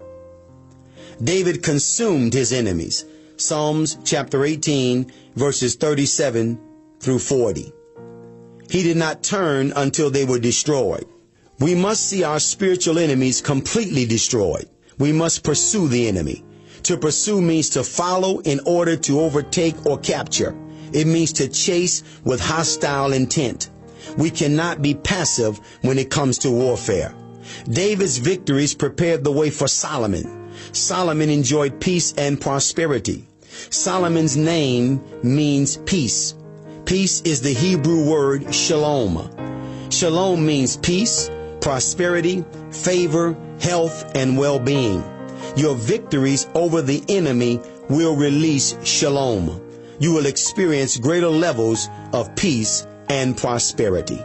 David consumed his enemies. Psalms chapter eighteen, verses thirty-seven through forty. He did not turn until they were destroyed. We must see our spiritual enemies completely destroyed. We must pursue the enemy. To pursue means to follow in order to overtake or capture. It means to chase with hostile intent. We cannot be passive when it comes to warfare. David's victories prepared the way for Solomon. Solomon enjoyed peace and prosperity. Solomon's name means peace. Peace is the Hebrew word shalom. Shalom means peace, prosperity, favor, health, and well-being. Your victories over the enemy will release shalom. You will experience greater levels of peace and prosperity.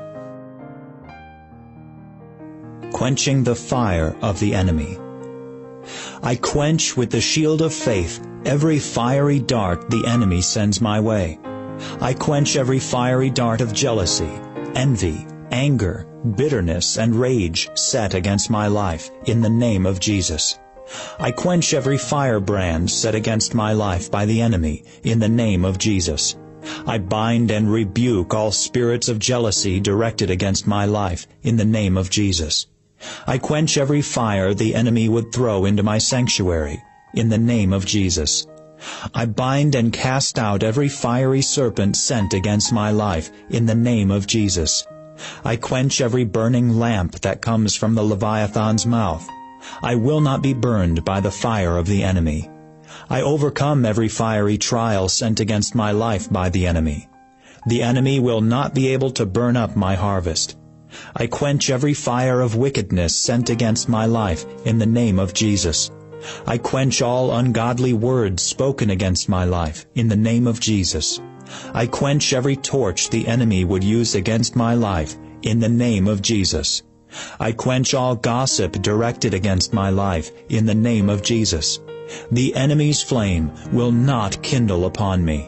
Quenching the fire of the enemy. I quench with the shield of faith every fiery dart the enemy sends my way. I quench every fiery dart of jealousy, envy, anger, bitterness, and rage set against my life in the name of Jesus. I quench every firebrand set against my life by the enemy in the name of Jesus. I bind and rebuke all spirits of jealousy directed against my life in the name of Jesus. I quench every fire the enemy would throw into my sanctuary in the name of Jesus. I bind and cast out every fiery serpent sent against my life in the name of Jesus. I quench every burning lamp that comes from the Leviathan's mouth. I will not be burned by the fire of the enemy. I overcome every fiery trial sent against my life by the enemy. The enemy will not be able to burn up my harvest. I quench every fire of wickedness sent against my life in the name of Jesus. I quench all ungodly words spoken against my life in the name of Jesus. I quench every torch the enemy would use against my life in the name of Jesus. I quench all gossip directed against my life in the name of Jesus. The enemy's flame will not kindle upon me.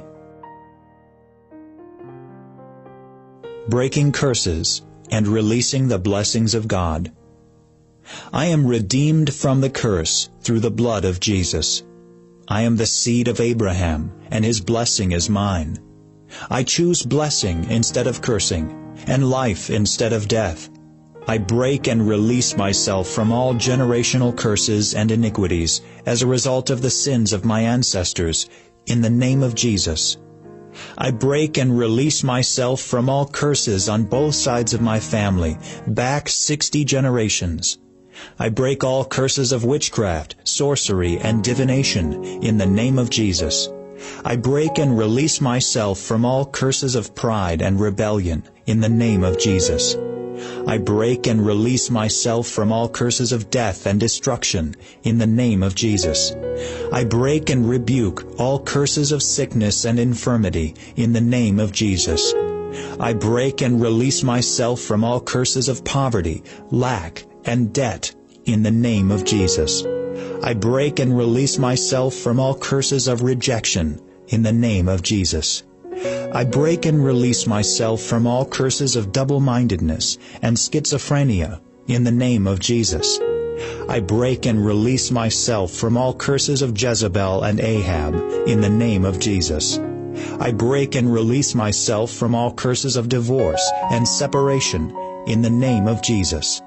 Breaking curses and releasing the blessings of God. I am redeemed from the curse through the blood of Jesus. I am the seed of Abraham, and his blessing is mine. I choose blessing instead of cursing, and life instead of death. I break and release myself from all generational curses and iniquities as a result of the sins of my ancestors, in the name of Jesus. I break and release myself from all curses on both sides of my family, back sixty generations. I break all curses of witchcraft, sorcery, and divination in the name of Jesus. I break and release myself from all curses of pride and rebellion in the name of Jesus. I break and release myself from all curses of death and destruction in the name of Jesus. I break and rebuke all curses of sickness and infirmity in the name of Jesus. I break and release myself from all curses of poverty, lack, and debt in the name of Jesus. I break and release myself from all curses of rejection in the name of Jesus. I break and release myself from all curses of double-mindedness and schizophrenia in the name of Jesus. I break and release myself from all curses of Jezebel and Ahab in the name of Jesus. I break and release myself from all curses of divorce and separation in the name of Jesus.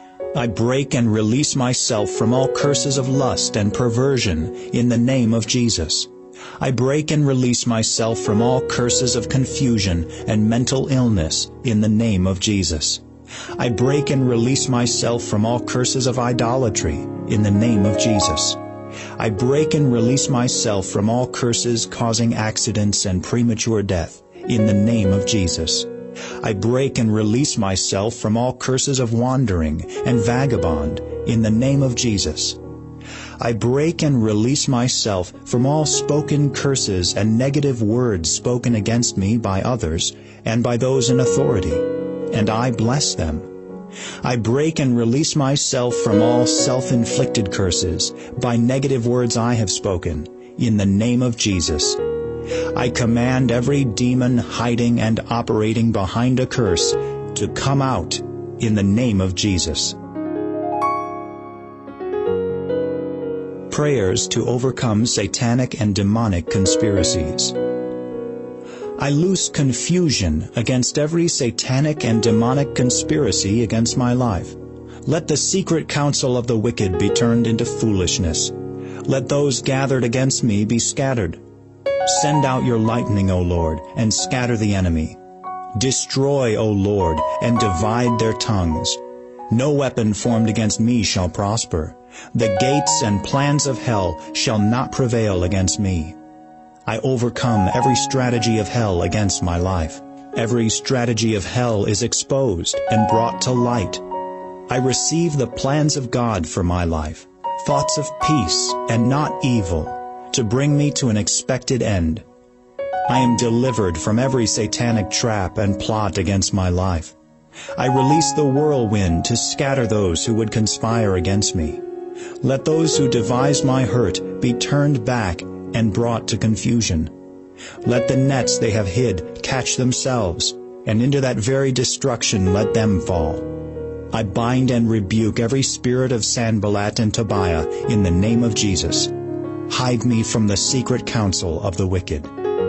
I break and release myself from all curses of lust and perversion in the name of Jesus. I break and release myself from all curses of confusion and mental illness in the name of Jesus. I break and release myself from all curses of idolatry in the name of Jesus. I break and release myself from all curses causing accidents and premature death in the name of Jesus. I break and release myself from all curses of wandering and vagabond in the name of Jesus. I break and release myself from all spoken curses and negative words spoken against me by others and by those in authority, and I bless them. I break and release myself from all self-inflicted curses by negative words I have spoken, in the name of Jesus. I command every demon hiding and operating behind a curse to come out in the name of Jesus. Prayers to overcome satanic and demonic conspiracies. I loose confusion against every satanic and demonic conspiracy against my life. Let the secret counsel of the wicked be turned into foolishness. Let those gathered against me be scattered. Send out your lightning, O Lord, and scatter the enemy. Destroy, O Lord, and divide their tongues. No weapon formed against me shall prosper. The gates and plans of hell shall not prevail against me. I overcome every strategy of hell against my life. Every strategy of hell is exposed and brought to light. I receive the plans of God for my life, thoughts of peace and not evil, to bring me to an expected end. I am delivered from every satanic trap and plot against my life. I release the whirlwind to scatter those who would conspire against me. Let those who devise my hurt be turned back and brought to confusion. Let the nets they have hid catch themselves, and into that very destruction let them fall. I bind and rebuke every spirit of Sanballat and Tobiah in the name of Jesus. Hide me from the secret counsel of the wicked.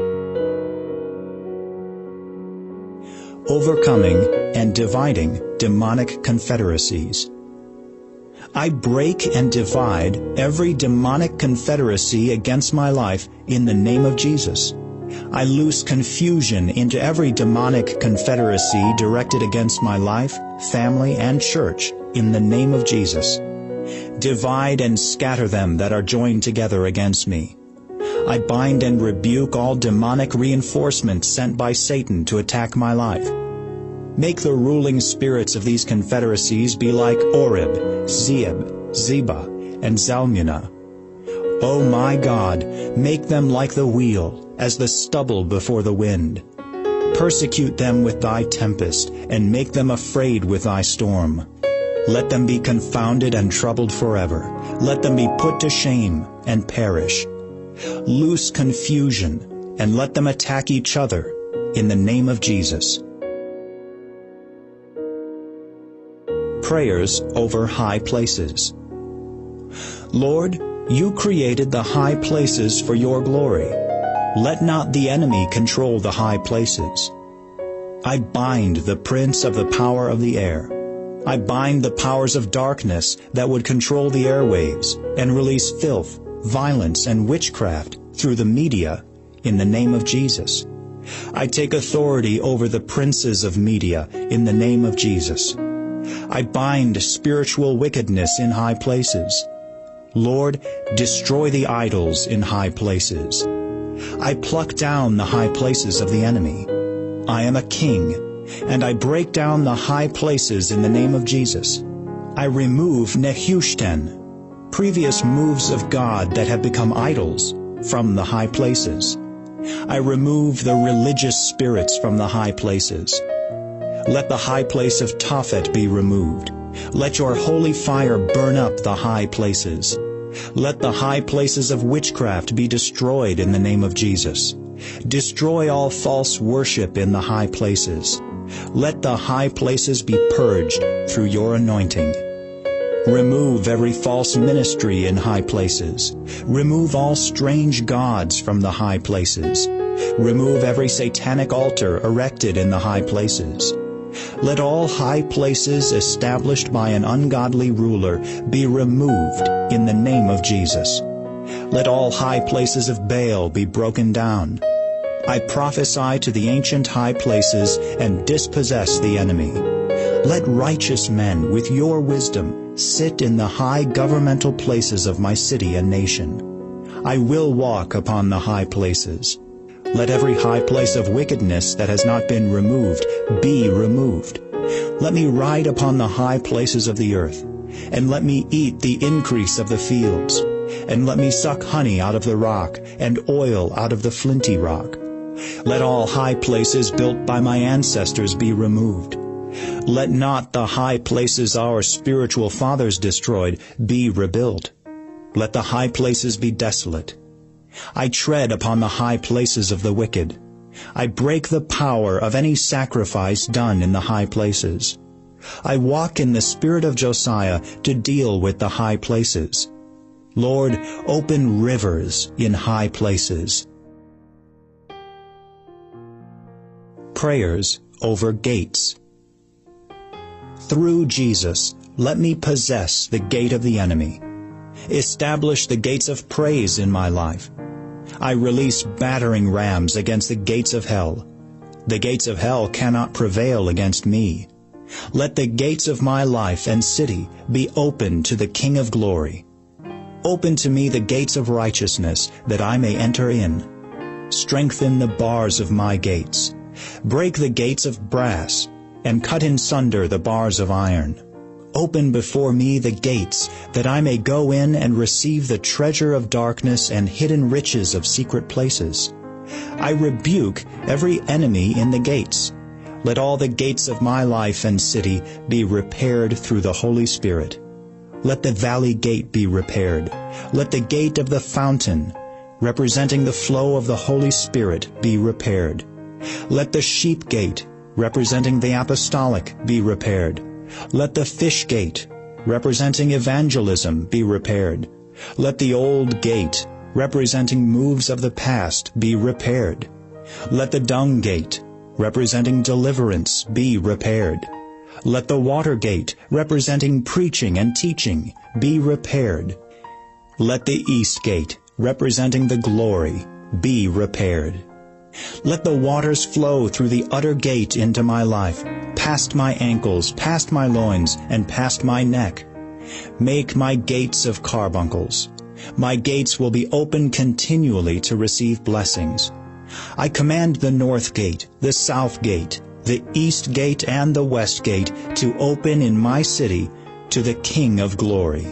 Overcoming and dividing demonic confederacies. I break and divide every demonic confederacy against my life in the name of Jesus. I loose confusion into every demonic confederacy directed against my life, family, and church in the name of Jesus. Divide and scatter them that are joined together against me. I bind and rebuke all demonic reinforcements sent by Satan to attack my life. Make the ruling spirits of these confederacies be like Oreb, Zeeb, Zeba, and Zalmunna. O my God, make them like the wheel, as the stubble before the wind. Persecute them with thy tempest, and make them afraid with thy storm. Let them be confounded and troubled forever. Let them be put to shame and perish. Loose confusion, and let them attack each other in the name of Jesus. Prayers over high places. Lord, you created the high places for your glory. Let not the enemy control the high places. I bind the prince of the power of the air. I bind the powers of darkness that would control the airwaves and release filth, violence, and witchcraft through the media in the name of Jesus. I take authority over the princes of media in the name of Jesus. I bind spiritual wickedness in high places. Lord, destroy the idols in high places. I pluck down the high places of the enemy. I am a king, and I break down the high places in the name of Jesus. I remove Nehushtan, previous moves of God that have become idols, from the high places. I remove the religious spirits from the high places. Let the high place of Tophet be removed. Let your holy fire burn up the high places. Let the high places of witchcraft be destroyed in the name of Jesus. Destroy all false worship in the high places. Let the high places be purged through your anointing. Remove every false ministry in high places. Remove all strange gods from the high places. Remove every satanic altar erected in the high places. Let all high places established by an ungodly ruler be removed in the name of Jesus. Let all high places of Baal be broken down. I prophesy to the ancient high places and dispossess the enemy. Let righteous men with your wisdom sit in the high governmental places of my city and nation. I will walk upon the high places. Let every high place of wickedness that has not been removed be removed. Let me ride upon the high places of the earth, and let me eat the increase of the fields, and let me suck honey out of the rock, and oil out of the flinty rock. Let all high places built by my ancestors be removed. Let not the high places our spiritual fathers destroyed be rebuilt. Let the high places be desolate. I tread upon the high places of the wicked. I break the power of any sacrifice done in the high places. I walk in the spirit of Josiah to deal with the high places. Lord, open rivers in high places. Prayers over gates. Through Jesus, let me possess the gate of the enemy. Establish the gates of praise in my life. I release battering rams against the gates of hell. The gates of hell cannot prevail against me. Let the gates of my life and city be open to the King of glory. Open to me the gates of righteousness, that I may enter in. Strengthen the bars of my gates. Break the gates of brass, and cut in sunder the bars of iron. Open before me the gates, that I may go in and receive the treasure of darkness and hidden riches of secret places. I rebuke every enemy in the gates. Let all the gates of my life and city be repaired through the Holy Spirit. Let the valley gate be repaired. Let the gate of the fountain, representing the flow of the Holy Spirit, be repaired. Let the sheep gate, representing the apostolic, be repaired. Let the fish gate, representing evangelism, be repaired. Let the old gate, representing moves of the past, be repaired. Let the dung gate, representing deliverance, be repaired. Let the water gate, representing preaching and teaching, be repaired. Let the east gate, representing the glory, be repaired. Let the waters flow through the utter gate into my life, past my ankles, past my loins, and past my neck. Make my gates of carbuncles. My gates will be open continually to receive blessings. I command the north gate, the south gate, the east gate, and the west gate to open in my city to the King of glory.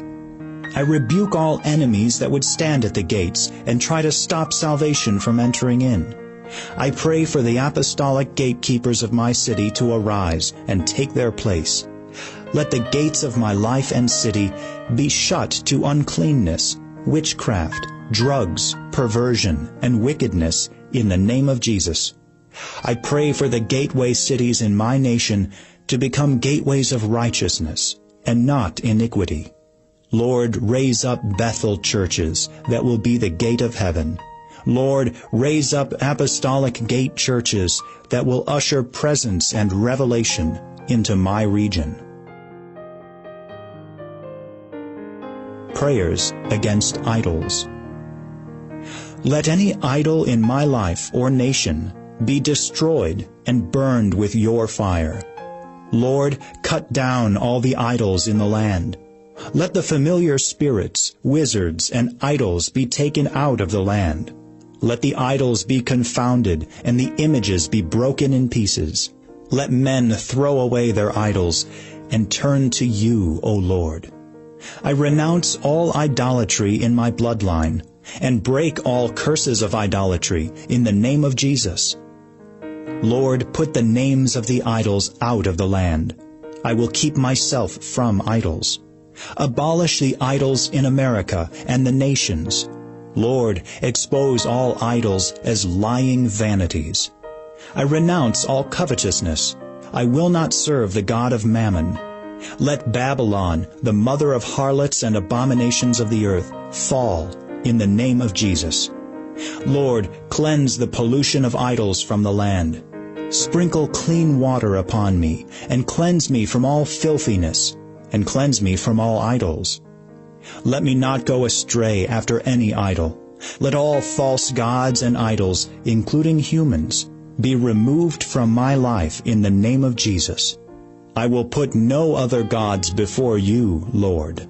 I rebuke all enemies that would stand at the gates and try to stop salvation from entering in. I pray for the apostolic gatekeepers of my city to arise and take their place. Let the gates of my life and city be shut to uncleanness, witchcraft, drugs, perversion, and wickedness in the name of Jesus. I pray for the gateway cities in my nation to become gateways of righteousness and not iniquity. Lord, raise up Bethel churches that will be the gate of heaven. Lord, raise up apostolic gate churches that will usher presence and revelation into my region. Prayers against idols. Let any idol in my life or nation be destroyed and burned with your fire. Lord, cut down all the idols in the land. Let the familiar spirits, wizards, and idols be taken out of the land. Let the idols be confounded, and the images be broken in pieces. Let men throw away their idols, and turn to you, O Lord. I renounce all idolatry in my bloodline, and break all curses of idolatry in the name of Jesus. Lord, put the names of the idols out of the land. I will keep myself from idols. Abolish the idols in America and the nations. Lord, expose all idols as lying vanities. I renounce all covetousness. I will not serve the god of Mammon. Let Babylon, the mother of harlots and abominations of the earth, fall in the name of Jesus. Lord, cleanse the pollution of idols from the land. Sprinkle clean water upon me, and cleanse me from all filthiness, and cleanse me from all idols. Let me not go astray after any idol. Let all false gods and idols, including humans, be removed from my life in the name of Jesus. I will put no other gods before you, Lord.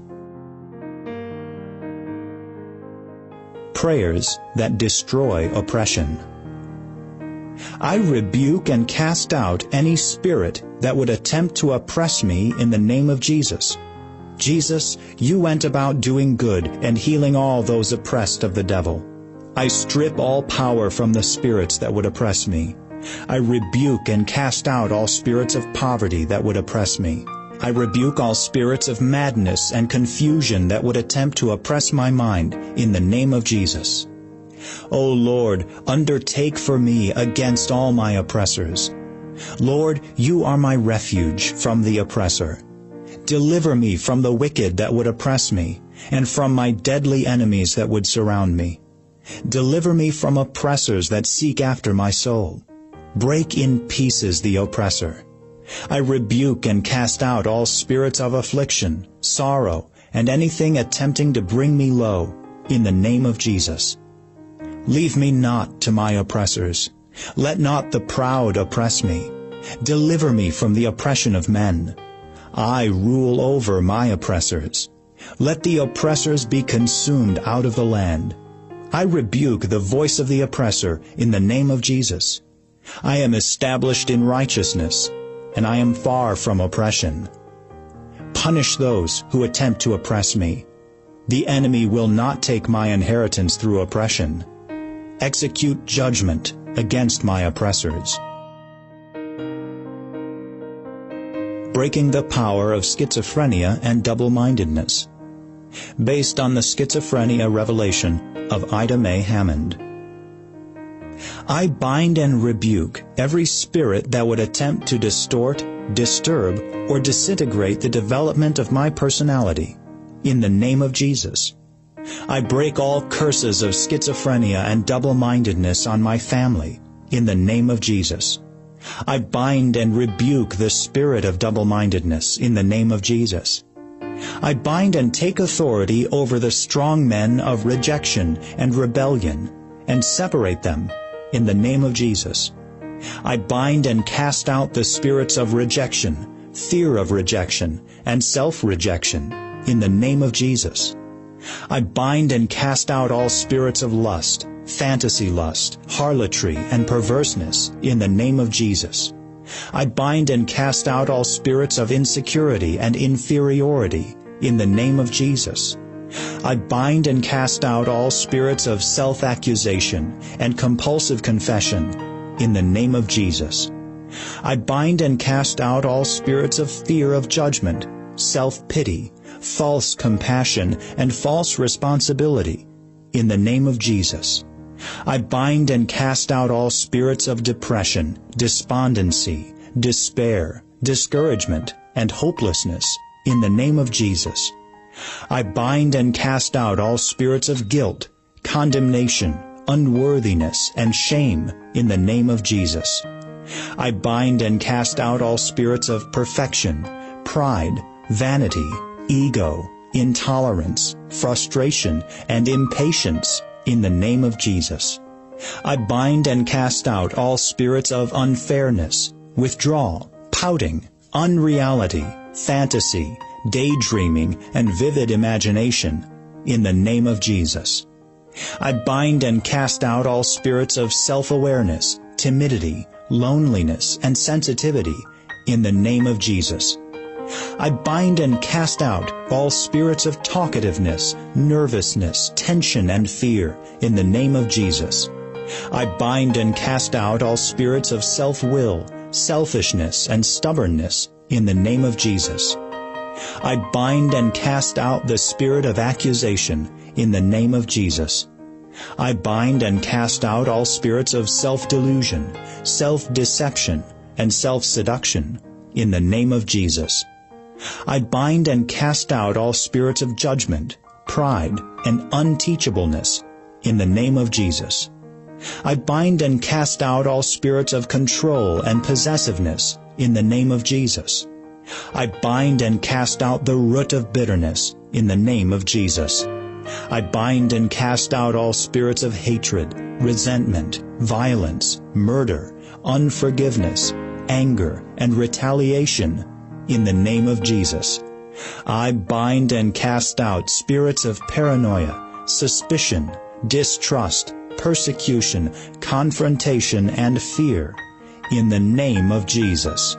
Prayers that destroy oppression. I rebuke and cast out any spirit that would attempt to oppress me in the name of Jesus. Jesus, you went about doing good and healing all those oppressed of the devil. I strip all power from the spirits that would oppress me. I rebuke and cast out all spirits of poverty that would oppress me. I rebuke all spirits of madness and confusion that would attempt to oppress my mind in the name of Jesus. O Lord, undertake for me against all my oppressors. Lord, you are my refuge from the oppressor. Deliver me from the wicked that would oppress me, and from my deadly enemies that would surround me. Deliver me from oppressors that seek after my soul. Break in pieces the oppressor. I rebuke and cast out all spirits of affliction, sorrow, and anything attempting to bring me low, in the name of Jesus. Leave me not to my oppressors. Let not the proud oppress me. Deliver me from the oppression of men. I rule over my oppressors. Let the oppressors be consumed out of the land. I rebuke the voice of the oppressor in the name of Jesus. I am established in righteousness, and I am far from oppression. Punish those who attempt to oppress me. The enemy will not take my inheritance through oppression. Execute judgment against my oppressors. Breaking the power of schizophrenia and double-mindedness. Based on the schizophrenia revelation of Ida Mae Hammond. I bind and rebuke every spirit that would attempt to distort, disturb, or disintegrate the development of my personality, in the name of Jesus. I break all curses of schizophrenia and double-mindedness on my family, in the name of Jesus. I bind and rebuke the spirit of double-mindedness, in the name of Jesus. I bind and take authority over the strong men of rejection and rebellion, and separate them, in the name of Jesus. I bind and cast out the spirits of rejection, fear of rejection, and self-rejection, in the name of Jesus. I bind and cast out all spirits of lust, fantasy lust, harlotry, and perverseness, in the name of Jesus. I bind and cast out all spirits of insecurity and inferiority, in the name of Jesus. I bind and cast out all spirits of self-accusation and compulsive confession, in the name of Jesus. I bind and cast out all spirits of fear of judgment, self-pity, false compassion, and false responsibility, in the name of Jesus. I bind and cast out all spirits of depression, despondency, despair, discouragement, and hopelessness, in the name of Jesus. I bind and cast out all spirits of guilt, condemnation, unworthiness, and shame, in the name of Jesus. I bind and cast out all spirits of perfection, pride, vanity, ego, intolerance, frustration, and impatience, in the name of Jesus. I bind and cast out all spirits of unfairness, withdrawal, pouting, unreality, fantasy, daydreaming, and vivid imagination, in the name of Jesus. I bind and cast out all spirits of self-awareness, timidity, loneliness, and sensitivity, in the name of Jesus. I bind and cast out all spirits of talkativeness, nervousness, tension, and fear, in the name of Jesus. I bind and cast out all spirits of self-will, selfishness, and stubbornness, in the name of Jesus. I bind and cast out the spirit of accusation, in the name of Jesus. I bind and cast out all spirits of self-delusion, self-deception, and self-seduction, in the name of Jesus. I bind and cast out all spirits of judgment, pride, and unteachableness, in the name of Jesus. I bind and cast out all spirits of control and possessiveness, in the name of Jesus. I bind and cast out the root of bitterness, in the name of Jesus. I bind and cast out all spirits of hatred, resentment, violence, murder, unforgiveness, anger, and retaliation, in the name of Jesus. I bind and cast out spirits of paranoia, suspicion, distrust, persecution, confrontation, and fear, in the name of Jesus.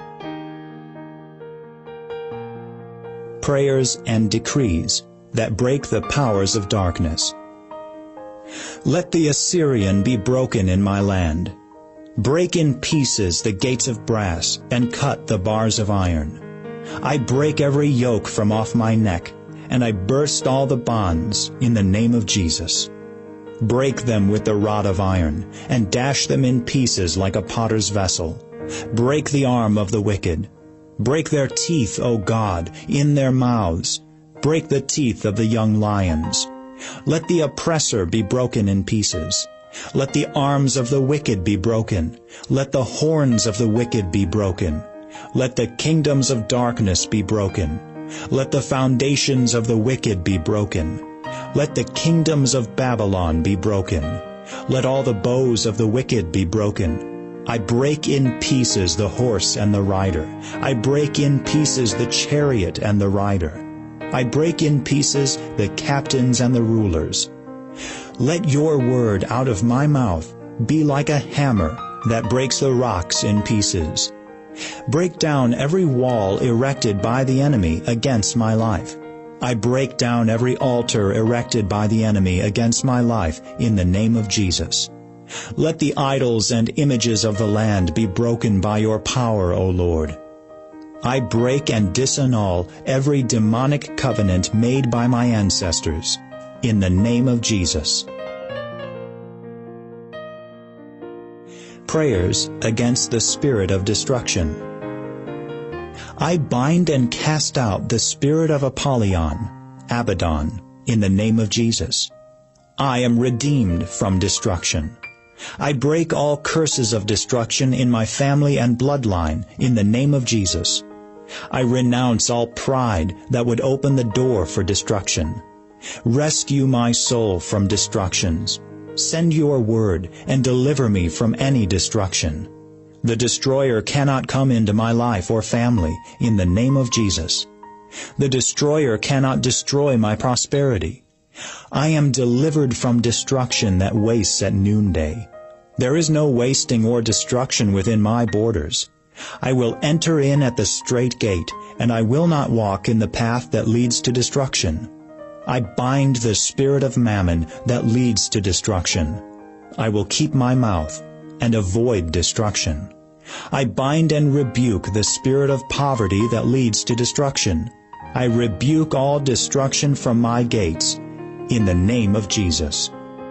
Prayers and decrees that break the powers of darkness. Let the Assyrian be broken in my land. Break in pieces the gates of brass, and cut the bars of iron. I break every yoke from off my neck, and I burst all the bonds, in the name of Jesus. Break them with the rod of iron, and dash them in pieces like a potter's vessel. Break the arm of the wicked. Break their teeth, O God, in their mouths. Break the teeth of the young lions. Let the oppressor be broken in pieces. Let the arms of the wicked be broken. Let the horns of the wicked be broken. Let the kingdoms of darkness be broken. Let the foundations of the wicked be broken. Let the kingdoms of Babylon be broken. Let all the bows of the wicked be broken. I break in pieces the horse and the rider. I break in pieces the chariot and the rider. I break in pieces the captains and the rulers. Let your word out of my mouth be like a hammer that breaks the rocks in pieces. Break down every wall erected by the enemy against my life. I break down every altar erected by the enemy against my life in the name of Jesus. Let the idols and images of the land be broken by your power, O Lord. I break and disannul every demonic covenant made by my ancestors in the name of Jesus. Prayers against the spirit of destruction. I bind and cast out the spirit of Apollyon, Abaddon, in the name of Jesus. I am redeemed from destruction. I break all curses of destruction in my family and bloodline in the name of Jesus. I renounce all pride that would open the door for destruction. Rescue my soul from destructions. Send your word and deliver me from any destruction. The destroyer cannot come into my life or family in the name of Jesus. The destroyer cannot destroy my prosperity. I am delivered from destruction that wastes at noonday. There is no wasting or destruction within my borders. I will enter in at the straight gate, and I will not walk in the path that leads to destruction. I bind the spirit of mammon that leads to destruction. I will keep my mouth and avoid destruction. I bind and rebuke the spirit of poverty that leads to destruction. I rebuke all destruction from my gates in the name of Jesus.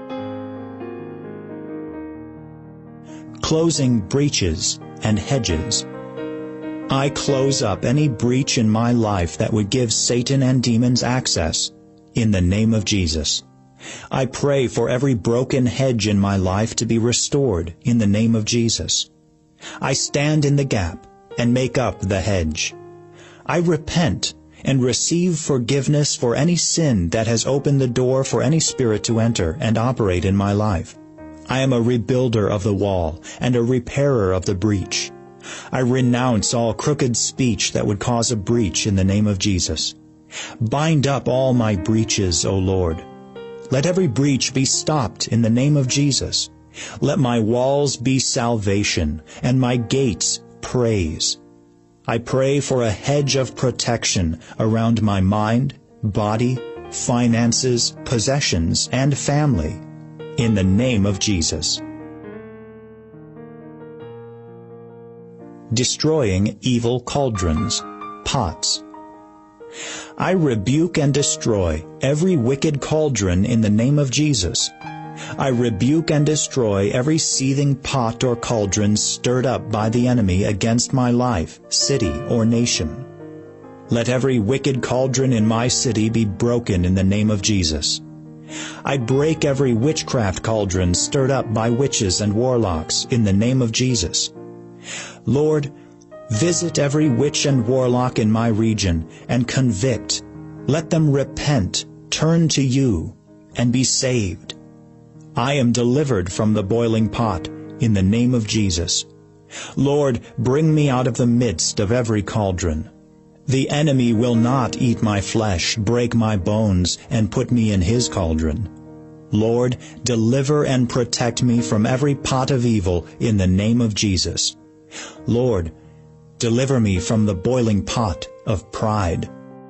Closing breaches and hedges. I close up any breach in my life that would give Satan and demons access in the name of Jesus. I pray for every broken hedge in my life to be restored in the name of Jesus. I stand in the gap and make up the hedge. I repent and receive forgiveness for any sin that has opened the door for any spirit to enter and operate in my life. I am a rebuilder of the wall and a repairer of the breach. I renounce all crooked speech that would cause a breach in the name of Jesus. Bind up all my breaches, O Lord. Let every breach be stopped in the name of Jesus. Let my walls be salvation and my gates praise. I pray for a hedge of protection around my mind, body, finances, possessions, and family in the name of Jesus. Destroying evil cauldrons, pots. I rebuke and destroy every wicked cauldron in the name of Jesus. I rebuke and destroy every seething pot or cauldron stirred up by the enemy against my life, city, or nation. Let every wicked cauldron in my city be broken in the name of Jesus. I break every witchcraft cauldron stirred up by witches and warlocks in the name of Jesus. Lord, visit every witch and warlock in my region and convict. Let them repent, turn to you, and be saved. I am delivered from the boiling pot in the name of Jesus. Lord, bring me out of the midst of every cauldron. The enemy will not eat my flesh, break my bones, and put me in his cauldron. Lord, deliver and protect me from every pot of evil in the name of Jesus. Lord, deliver me from the boiling pot of pride.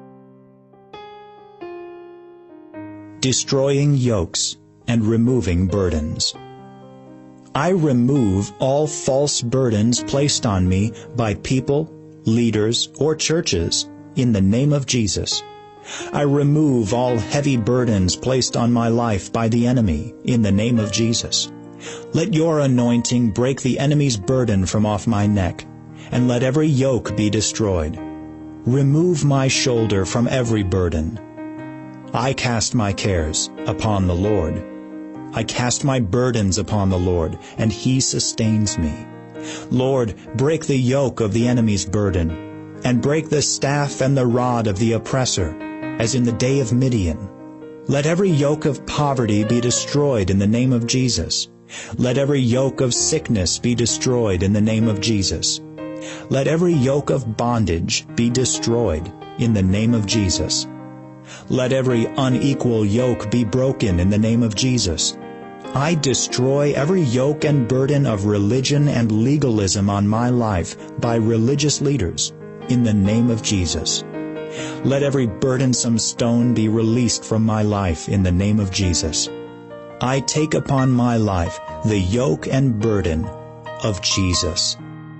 Destroying yokes and removing burdens. I remove all false burdens placed on me by people, leaders, or churches in the name of Jesus. I remove all heavy burdens placed on my life by the enemy in the name of Jesus. Let your anointing break the enemy's burden from off my neck, and let every yoke be destroyed. Remove my shoulder from every burden. I cast my cares upon the Lord. I cast my burdens upon the Lord, and he sustains me. Lord, break the yoke of the enemy's burden. and break the staff and the rod of the oppressor, as in the day of Midian. Let every yoke of poverty be destroyed in the name of Jesus. Let every yoke of sickness be destroyed in the name of Jesus. Let every yoke of bondage be destroyed in the name of Jesus. Let every unequal yoke be broken in the name of Jesus. I destroy every yoke and burden of religion and legalism on my life by religious leaders in the name of Jesus. Let every burdensome stone be released from my life in the name of Jesus. I take upon my life the yoke and burden of Jesus.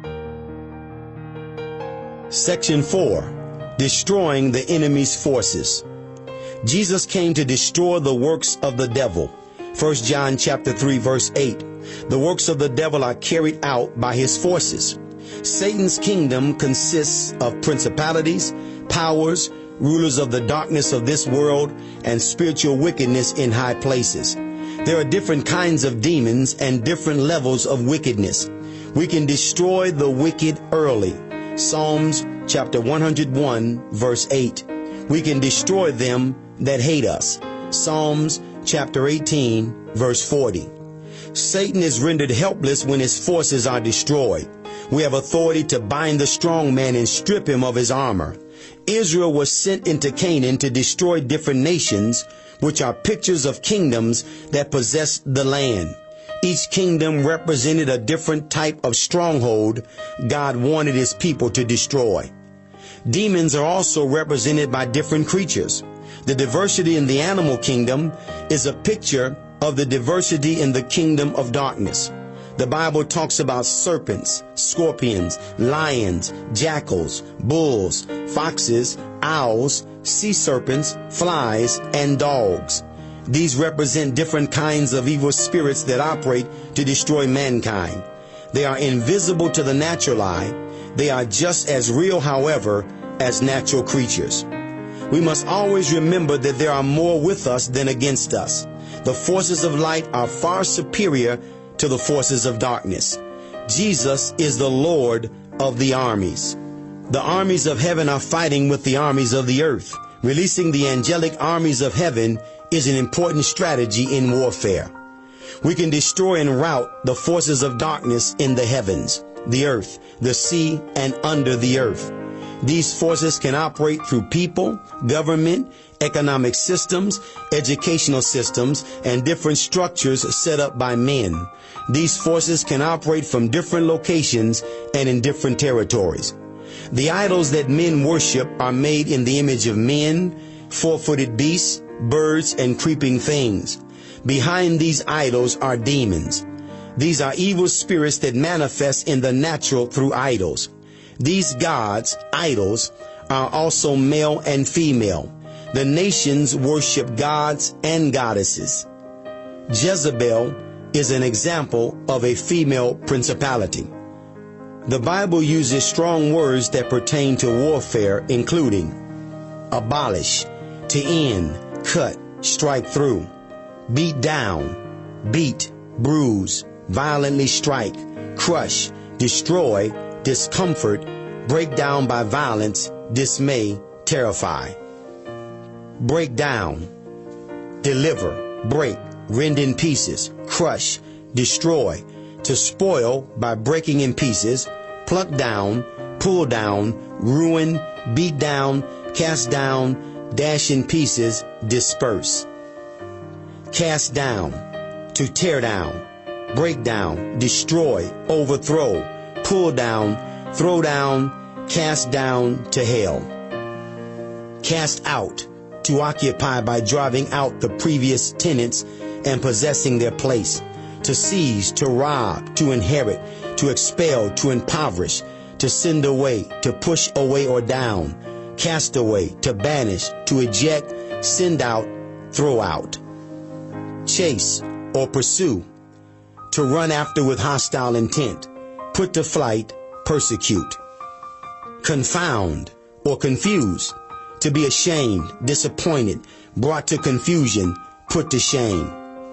Section four. Destroying the enemy's forces. Jesus came to destroy the works of the devil. First John chapter three verse eight. The works of the devil are carried out by his forces. Satan's kingdom consists of principalities, powers, rulers of the darkness of this world, and spiritual wickedness in high places. There are different kinds of demons and different levels of wickedness. We can destroy the wicked early. Psalms chapter one hundred one verse eight. We can destroy them that hate us. Psalms chapter eighteen verse forty. Satan is rendered helpless when his forces are destroyed. We have authority to bind the strong man and strip him of his armor. Israel was sent into Canaan to destroy different nations, which are pictures of kingdoms that possessed the land. Each kingdom represented a different type of stronghold God wanted his people to destroy. Demons are also represented by different creatures. The diversity in the animal kingdom is a picture of the diversity in the kingdom of darkness. The Bible talks about serpents, scorpions, lions, jackals, bulls, foxes, owls, sea serpents, flies, and dogs. These represent different kinds of evil spirits that operate to destroy mankind. They are invisible to the natural eye. They are just as real, however, as natural creatures. We must always remember that there are more with us than against us. The forces of light are far superior to the forces of darkness. Jesus is the Lord of the armies. The armies of heaven are fighting with the armies of the earth. Releasing the angelic armies of heaven is an important strategy in warfare. We can destroy and rout the forces of darkness in the heavens, the earth, the sea, and under the earth. These forces can operate through people, government, economic systems, educational systems, and different structures set up by men. These forces can operate from different locations and in different territories. The idols that men worship are made in the image of men, four-footed beasts, birds, and creeping things. Behind these idols are demons. These are evil spirits that manifest in the natural through idols. These gods, idols, are also male and female. The nations worship gods and goddesses. Jezebel is an example of a female principality. The Bible uses strong words that pertain to warfare, including abolish, to end, cut, strike through, beat down, beat, bruise, violently strike, crush, destroy, discomfort, break down by violence, dismay, terrify. Break down, deliver, break, rend in pieces, crush, destroy, to spoil by breaking in pieces, pluck down, pull down, ruin, beat down, cast down, dash in pieces, disperse. Cast down, to tear down, break down, destroy, overthrow, pull down, throw down, cast down to hell. Cast out, to occupy by driving out the previous tenants and possessing their place. To seize, to rob, to inherit, to expel, to impoverish, to send away, to push away or down, cast away, to banish, to eject, send out, throw out. Chase or pursue, to run after with hostile intent, put to flight, persecute. Confound or confuse, to be ashamed, disappointed, brought to confusion, put to shame.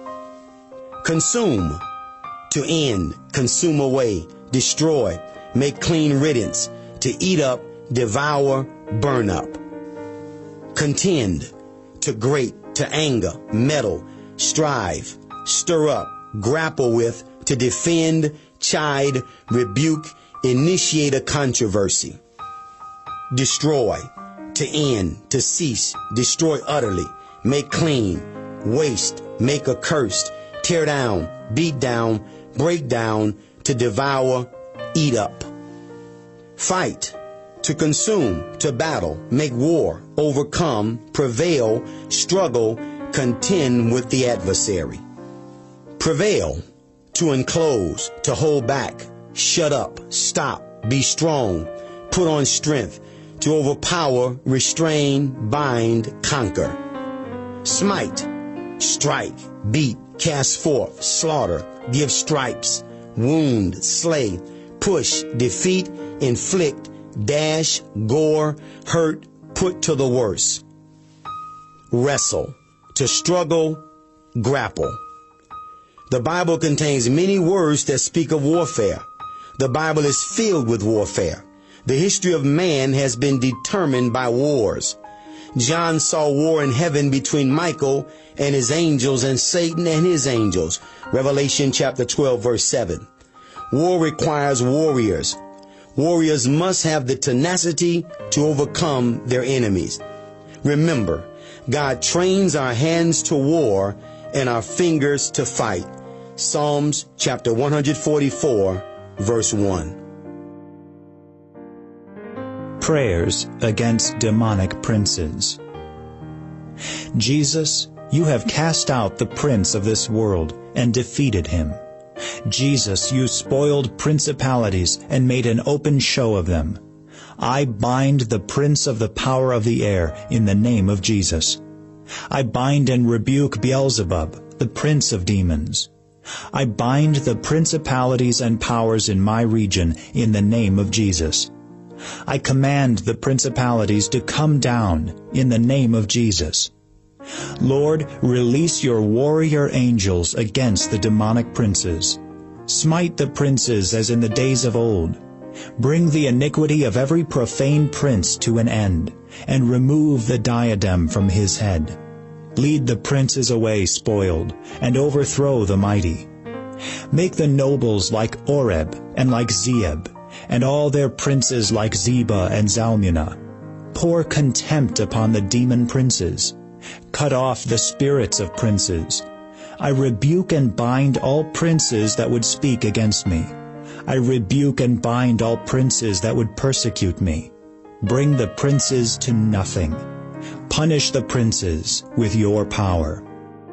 Consume, to end, consume away, destroy, make clean riddance, to eat up, devour, burn up. Contend, to grate, to anger, meddle, strive, stir up, grapple with, to defend, chide, rebuke, initiate a controversy. Destroy, to end, to cease, destroy utterly, make clean, waste, make accursed, tear down, beat down, break down, to devour, eat up. Fight, to consume, to battle, make war, overcome, prevail, struggle, contend with the adversary. Prevail, to enclose, to hold back, shut up, stop, be strong, put on strength, to overpower, restrain, bind, conquer. Smite, strike, beat, cast forth, slaughter, give stripes, wound, slay, push, defeat, inflict, dash, gore, hurt, put to the worse. Wrestle, to struggle, grapple. The Bible contains many words that speak of warfare. The Bible is filled with warfare. The history of man has been determined by wars. John saw war in heaven between Michael and his angels and Satan and his angels. Revelation chapter twelve, verse seven. War requires warriors. Warriors must have the tenacity to overcome their enemies. Remember, God trains our hands to war and our fingers to fight. Psalms chapter one forty-four, verse one. Prayers against demonic princes. Jesus, you have cast out the prince of this world and defeated him. Jesus, you spoiled principalities and made an open show of them. I bind the prince of the power of the air in the name of Jesus. I bind and rebuke Beelzebub, the prince of demons. I bind the principalities and powers in my region in the name of Jesus. I command the principalities to come down in the name of Jesus. Lord, release your warrior angels against the demonic princes. Smite the princes as in the days of old. Bring the iniquity of every profane prince to an end, and remove the diadem from his head. Lead the princes away spoiled, and overthrow the mighty. Make the nobles like Oreb and like Zeeb, and all their princes like Zeba and Zalmunna. Pour contempt upon the demon princes. Cut off the spirits of princes. I rebuke and bind all princes that would speak against me. I rebuke and bind all princes that would persecute me. Bring the princes to nothing. Punish the princes with your power.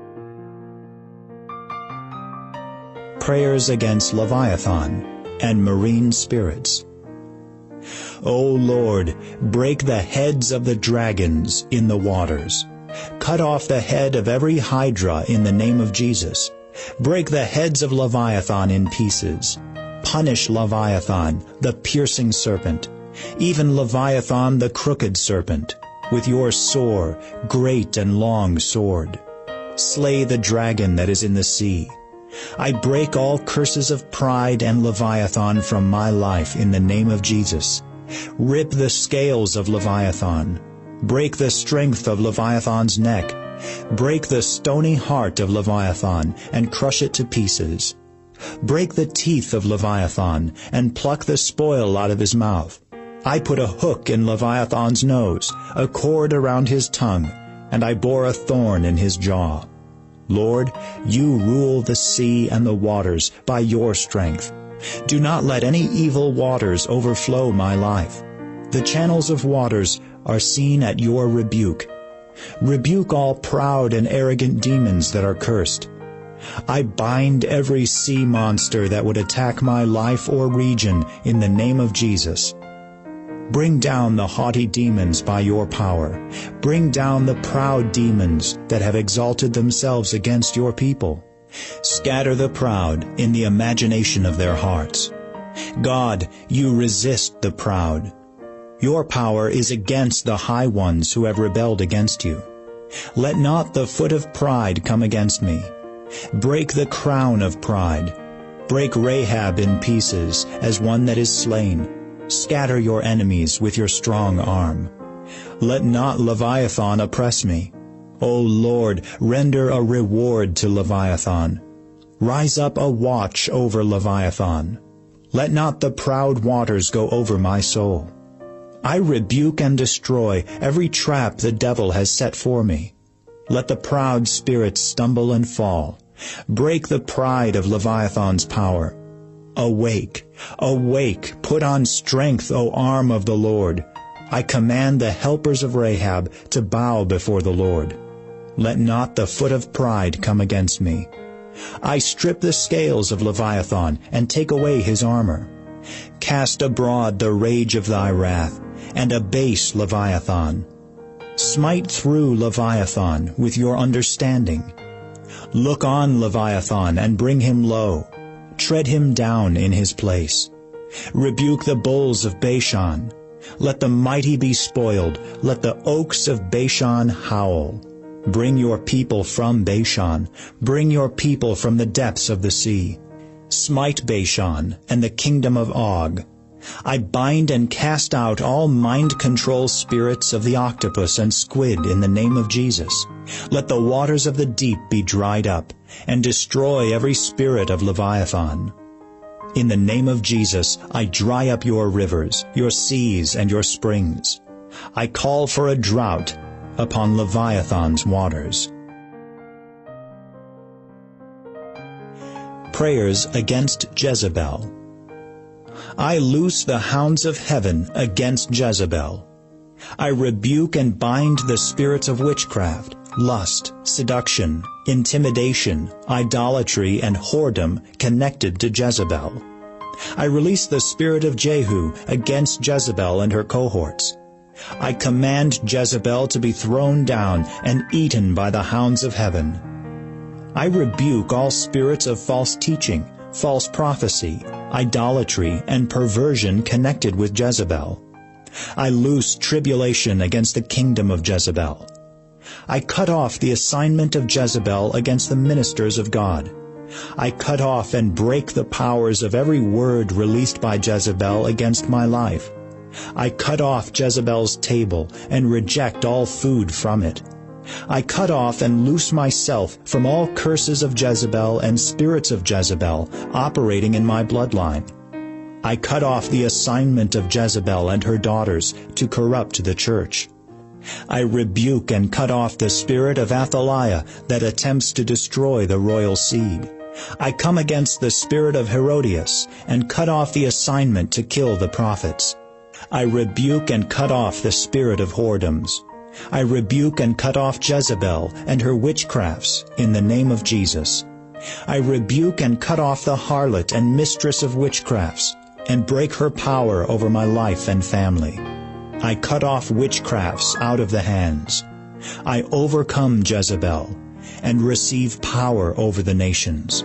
Prayers against Leviathan and marine spirits. O Lord, break the heads of the dragons in the waters. Cut off the head of every hydra in the name of Jesus. Break the heads of Leviathan in pieces. Punish Leviathan, the piercing serpent, even Leviathan, the crooked serpent, with your sore, great and long sword. Slay the dragon that is in the sea. I break all curses of pride and Leviathan from my life in the name of Jesus. Rip the scales of Leviathan. Break the strength of Leviathan's neck. Break the stony heart of Leviathan and crush it to pieces. Break the teeth of Leviathan and pluck the spoil out of his mouth. I put a hook in Leviathan's nose, a cord around his tongue, and I bore a thorn in his jaw. Lord, you rule the sea and the waters by your strength. Do not let any evil waters overflow my life. The channels of waters are seen at your rebuke. Rebuke all proud and arrogant demons that are cursed. I bind every sea monster that would attack my life or region in the name of Jesus. Bring down the haughty demons by your power. Bring down the proud demons that have exalted themselves against your people. Scatter the proud in the imagination of their hearts. God, you resist the proud. Your power is against the high ones who have rebelled against you. Let not the foot of pride come against me. Break the crown of pride. Break Rahab in pieces as one that is slain. Scatter your enemies with your strong arm. Let not Leviathan oppress me. O Lord, render a reward to Leviathan. Rise up a watch over Leviathan. Let not the proud waters go over my soul. I rebuke and destroy every trap the devil has set for me. Let the proud spirits stumble and fall. Break the pride of Leviathan's power. Awake, awake, put on strength, O arm of the Lord. I command the helpers of Rahab to bow before the Lord. Let not the foot of pride come against me. I strip the scales of Leviathan and take away his armor. Cast abroad the rage of thy wrath, and abase Leviathan. Smite through Leviathan with your understanding. Look on Leviathan and bring him low. Tread him down in his place. Rebuke the bulls of Bashan. Let the mighty be spoiled. Let the oaks of Bashan howl. Bring your people from Bashan. Bring your people from the depths of the sea. Smite Bashan and the kingdom of Og. I bind and cast out all mind-control spirits of the octopus and squid in the name of Jesus. Let the waters of the deep be dried up, and destroy every spirit of Leviathan. In the name of Jesus, I dry up your rivers, your seas, and your springs. I call for a drought upon Leviathan's waters. Prayers against Jezebel. I loose the hounds of heaven against Jezebel. I rebuke and bind the spirits of witchcraft, lust, seduction, intimidation, idolatry, and whoredom connected to Jezebel. I release the spirit of Jehu against Jezebel and her cohorts. I command Jezebel to be thrown down and eaten by the hounds of heaven. I rebuke all spirits of false teaching, false prophecy, idolatry, and perversion connected with Jezebel. I loose tribulation against the kingdom of Jezebel. I cut off the assignment of Jezebel against the ministers of God. I cut off and break the powers of every word released by Jezebel against my life. I cut off Jezebel's table and reject all food from it. I cut off and loose myself from all curses of Jezebel and spirits of Jezebel operating in my bloodline. I cut off the assignment of Jezebel and her daughters to corrupt the church. I rebuke and cut off the spirit of Athaliah that attempts to destroy the royal seed. I come against the spirit of Herodias and cut off the assignment to kill the prophets. I rebuke and cut off the spirit of whoredoms. I rebuke and cut off Jezebel and her witchcrafts in the name of Jesus. I rebuke and cut off the harlot and mistress of witchcrafts and break her power over my life and family. I cut off witchcrafts out of the hands. I overcome Jezebel and receive power over the nations.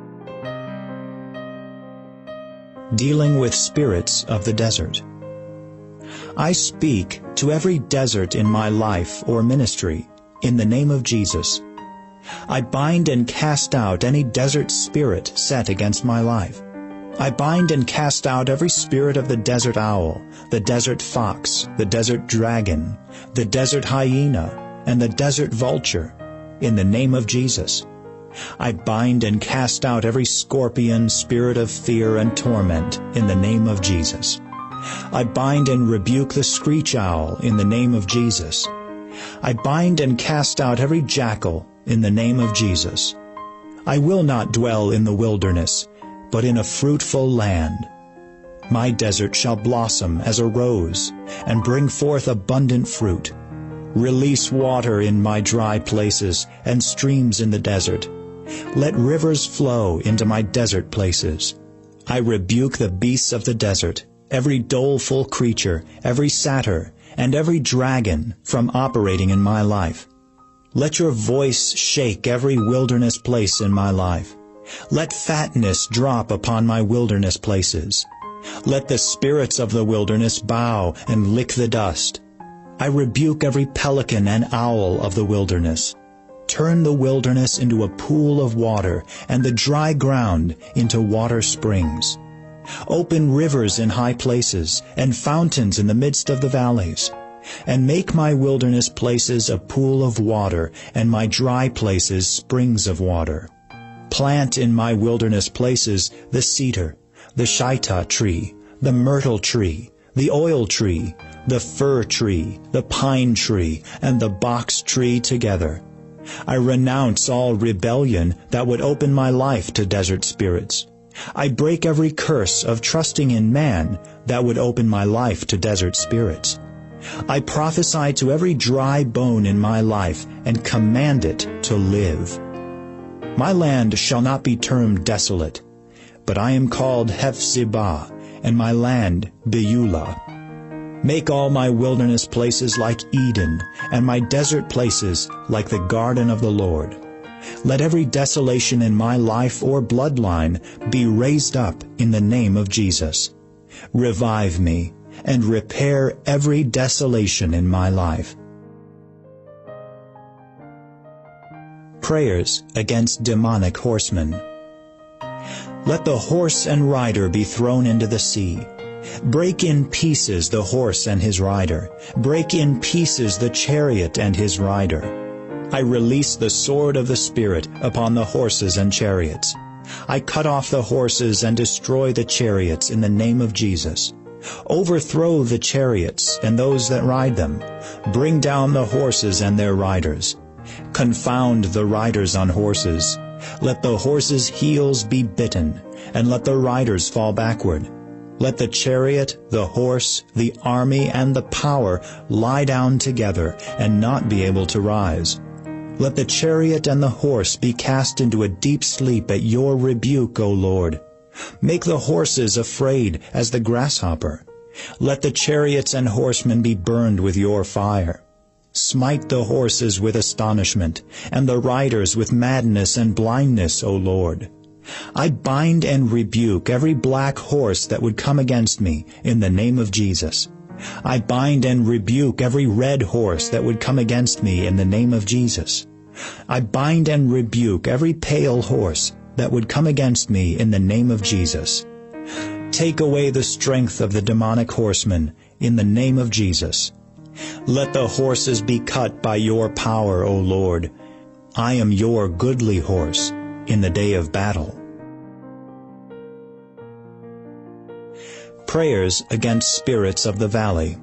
Dealing with spirits of the desert. I speak to every desert in my life or ministry in the name of Jesus. I bind and cast out any desert spirit set against my life. I bind and cast out every spirit of the desert owl, the desert fox, the desert dragon, the desert hyena, and the desert vulture in the name of Jesus. I bind and cast out every scorpion, spirit of fear and torment in the name of Jesus. I bind and rebuke the screech owl in the name of Jesus. I bind and cast out every jackal in the name of Jesus. I will not dwell in the wilderness, but in a fruitful land. My desert shall blossom as a rose and bring forth abundant fruit. Release water in my dry places and streams in the desert. Let rivers flow into my desert places. I rebuke the beasts of the desert, every doleful creature, every satyr, and every dragon from operating in my life. Let your voice shake every wilderness place in my life. Let fatness drop upon my wilderness places. Let the spirits of the wilderness bow and lick the dust. I rebuke every pelican and owl of the wilderness. Turn the wilderness into a pool of water and the dry ground into water springs. Open rivers in high places, and fountains in the midst of the valleys. And make my wilderness places a pool of water, and my dry places springs of water. Plant in my wilderness places the cedar, the shittah tree, the myrtle tree, the oil tree, the fir tree, the pine tree, and the box tree together. I renounce all rebellion that would open my life to desert spirits. I break every curse of trusting in man that would open my life to desert spirits. I prophesy to every dry bone in my life and command it to live. My land shall not be termed desolate, but I am called Hephzibah, and my land Beulah. Make all my wilderness places like Eden, and my desert places like the garden of the Lord. Let every desolation in my life or bloodline be raised up in the name of Jesus. Revive me, and repair every desolation in my life. Prayers against demonic horsemen. Let the horse and rider be thrown into the sea. Break in pieces the horse and his rider. Break in pieces the chariot and his rider. I release the sword of the Spirit upon the horses and chariots. I cut off the horses and destroy the chariots in the name of Jesus. Overthrow the chariots and those that ride them. Bring down the horses and their riders. Confound the riders on horses. Let the horses' heels be bitten, and let the riders fall backward. Let the chariot, the horse, the army, and the power lie down together and not be able to rise. Let the chariot and the horse be cast into a deep sleep at your rebuke, O Lord. Make the horses afraid as the grasshopper. Let the chariots and horsemen be burned with your fire. Smite the horses with astonishment, and the riders with madness and blindness, O Lord. I bind and rebuke every black horse that would come against me in the name of Jesus. I bind and rebuke every red horse that would come against me in the name of Jesus. I bind and rebuke every pale horse that would come against me in the name of Jesus. Take away the strength of the demonic horsemen in the name of Jesus. Let the horses be cut by your power, O Lord. I am your goodly horse in the day of battle. Prayers against spirits of the valley.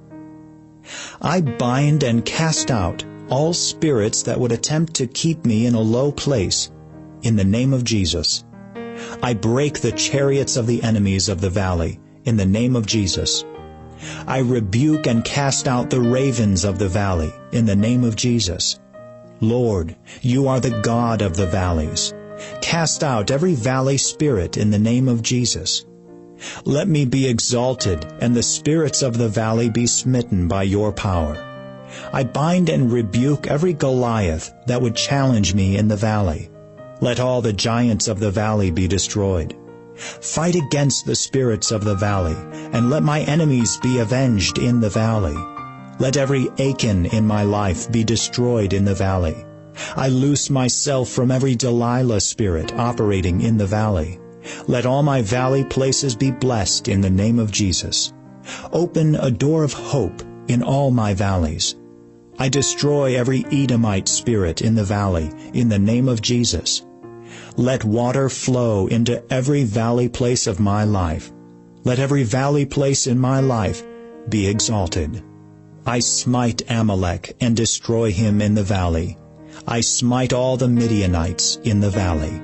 I bind and cast out all spirits that would attempt to keep me in a low place in the name of Jesus. I break the chariots of the enemies of the valley in the name of Jesus. I rebuke and cast out the ravens of the valley in the name of Jesus. Lord, you are the God of the valleys. Cast out every valley spirit in the name of Jesus. Let me be exalted, and the spirits of the valley be smitten by your power. I bind and rebuke every Goliath that would challenge me in the valley. Let all the giants of the valley be destroyed. Fight against the spirits of the valley, and let my enemies be avenged in the valley. Let every Achan in my life be destroyed in the valley. I loose myself from every Delilah spirit operating in the valley. Let all my valley places be blessed in the name of Jesus. Open a door of hope in all my valleys. I destroy every Edomite spirit in the valley in the name of Jesus. Let water flow into every valley place of my life. Let every valley place in my life be exalted. I smite Amalek and destroy him in the valley. I smite all the Midianites in the valley.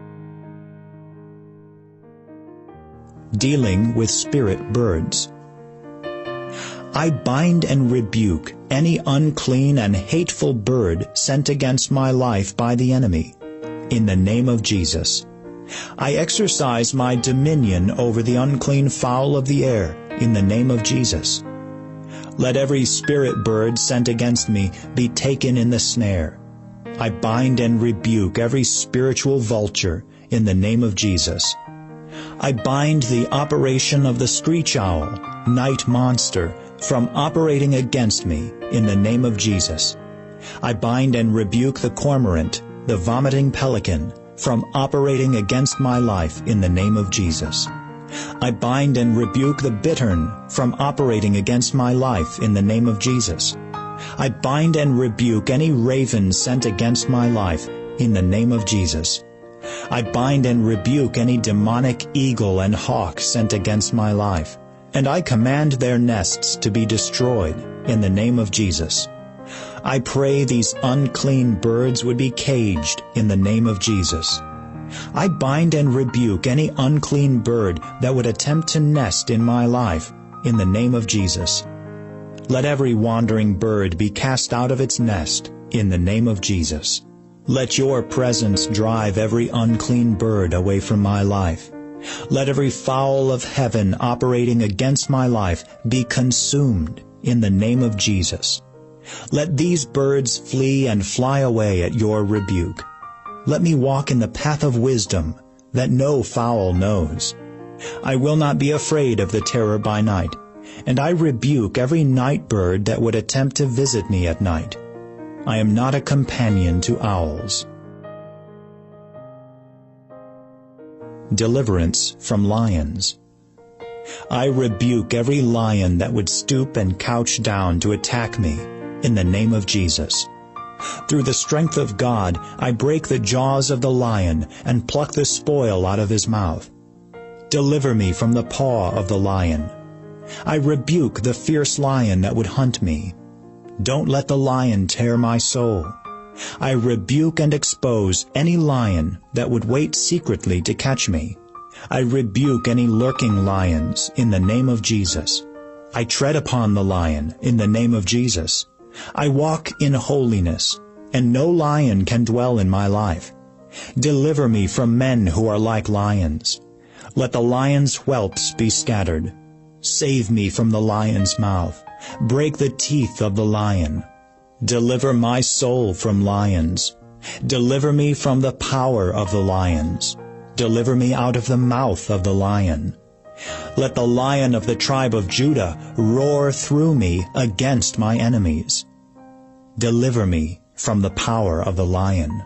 Dealing with spirit birds. I bind and rebuke any unclean and hateful bird sent against my life by the enemy in the name of Jesus. I exercise my dominion over the unclean fowl of the air in the name of Jesus. Let every spirit bird sent against me be taken in the snare. I bind and rebuke every spiritual vulture in the name of Jesus. I bind the operation of the screech owl, night monster, from operating against me in the name of Jesus. I bind and rebuke the cormorant, the vomiting pelican, from operating against my life in the name of Jesus. I bind and rebuke the bittern from operating against my life in the name of Jesus. I bind and rebuke any raven sent against my life in the name of Jesus. I bind and rebuke any demonic eagle and hawk sent against my life, and I command their nests to be destroyed in the name of Jesus. I pray these unclean birds would be caged in the name of Jesus. I bind and rebuke any unclean bird that would attempt to nest in my life in the name of Jesus. Let every wandering bird be cast out of its nest in the name of Jesus. Let your presence drive every unclean bird away from my life. Let every fowl of heaven operating against my life be consumed in the name of Jesus. Let these birds flee and fly away at your rebuke. Let me walk in the path of wisdom that no fowl knows. I will not be afraid of the terror by night, and I rebuke every night bird that would attempt to visit me at night. I am not a companion to owls. Deliverance from lions. I rebuke every lion that would stoop and couch down to attack me in the name of Jesus. Through the strength of God, I break the jaws of the lion and pluck the spoil out of his mouth. Deliver me from the paw of the lion. I rebuke the fierce lion that would hunt me. Don't let the lion tear my soul. I rebuke and expose any lion that would wait secretly to catch me. I rebuke any lurking lions in the name of Jesus. I tread upon the lion in the name of Jesus. I walk in holiness, and no lion can dwell in my life. Deliver me from men who are like lions. Let the lion's whelps be scattered. Save me from the lion's mouth. Break the teeth of the lion. Deliver my soul from lions. Deliver me from the power of the lions. Deliver me out of the mouth of the lion. Let the lion of the tribe of Judah roar through me against my enemies. Deliver me from the power of the lion.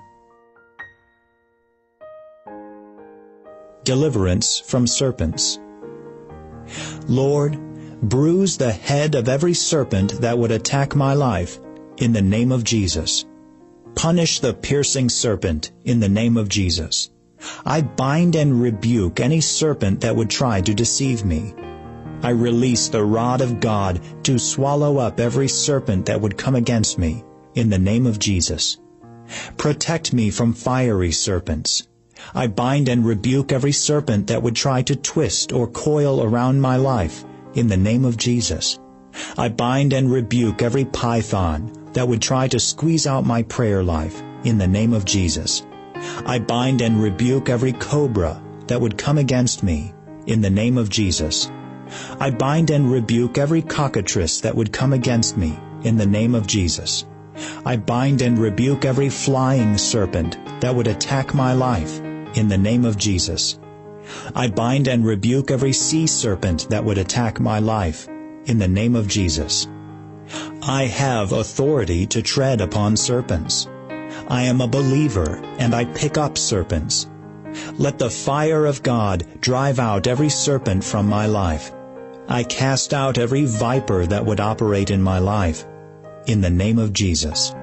Deliverance from serpents. Lord, bruise the head of every serpent that would attack my life in the name of Jesus. Punish the piercing serpent in the name of Jesus. I bind and rebuke any serpent that would try to deceive me. I release the rod of God to swallow up every serpent that would come against me in the name of Jesus. Protect me from fiery serpents. I bind and rebuke every serpent that would try to twist or coil around my life in the name of Jesus. I bind and rebuke every python that would try to squeeze out my prayer life in the name of Jesus. I bind and rebuke every cobra that would come against me in the name of Jesus. I bind and rebuke every cockatrice that would come against me in the name of Jesus. I bind and rebuke every flying serpent that would attack my life in the name of Jesus. I bind and rebuke every sea serpent that would attack my life in the name of Jesus. I have authority to tread upon serpents. I am a believer, and I pick up serpents. Let the fire of God drive out every serpent from my life. I cast out every viper that would operate in my life, in the name of Jesus.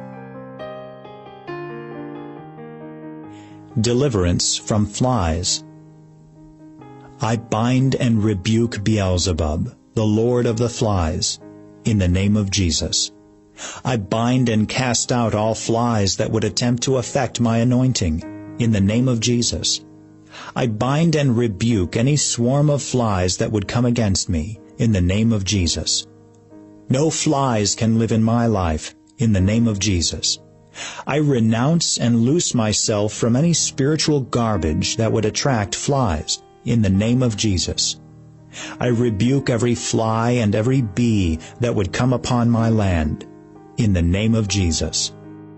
Deliverance from flies. I bind and rebuke Beelzebub, the lord of the flies, in the name of Jesus. I bind and cast out all flies that would attempt to affect my anointing, in the name of Jesus. I bind and rebuke any swarm of flies that would come against me, in the name of Jesus. No flies can live in my life, in the name of Jesus. I renounce and loose myself from any spiritual garbage that would attract flies, in the name of Jesus. I rebuke every fly and every bee that would come upon my land, in the name of Jesus.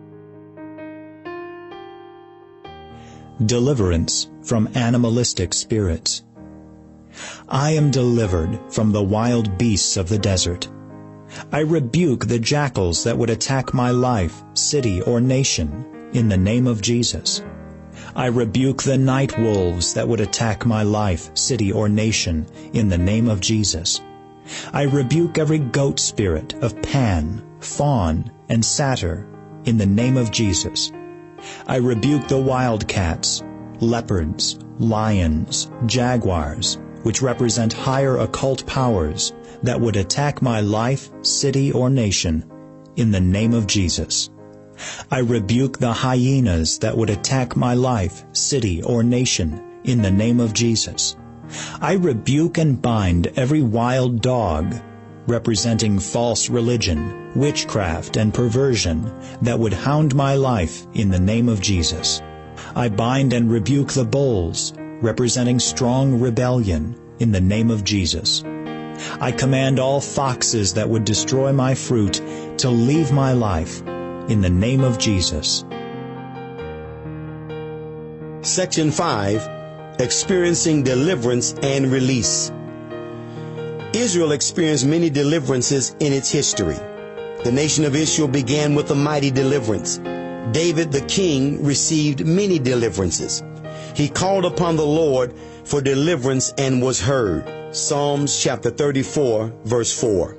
Deliverance from animalistic spirits. I am delivered from the wild beasts of the desert. I rebuke the jackals that would attack my life, city, or nation, in the name of Jesus. I rebuke the night wolves that would attack my life, city, or nation in the name of Jesus. I rebuke every goat spirit of Pan, Fawn, and Satyr in the name of Jesus. I rebuke the wildcats, leopards, lions, jaguars, which represent higher occult powers that would attack my life, city, or nation in the name of Jesus. I rebuke the hyenas that would attack my life, city, or nation in the name of Jesus. I rebuke and bind every wild dog representing false religion, witchcraft, and perversion that would hound my life in the name of Jesus. I bind and rebuke the bulls representing strong rebellion in the name of Jesus. I command all foxes that would destroy my fruit to leave my life in the name of Jesus. Section five, Experiencing Deliverance and Release. Israel experienced many deliverances in its history. The nation of Israel began with a mighty deliverance. David the king received many deliverances. He called upon the Lord for deliverance and was heard. Psalms chapter thirty-four, verse four.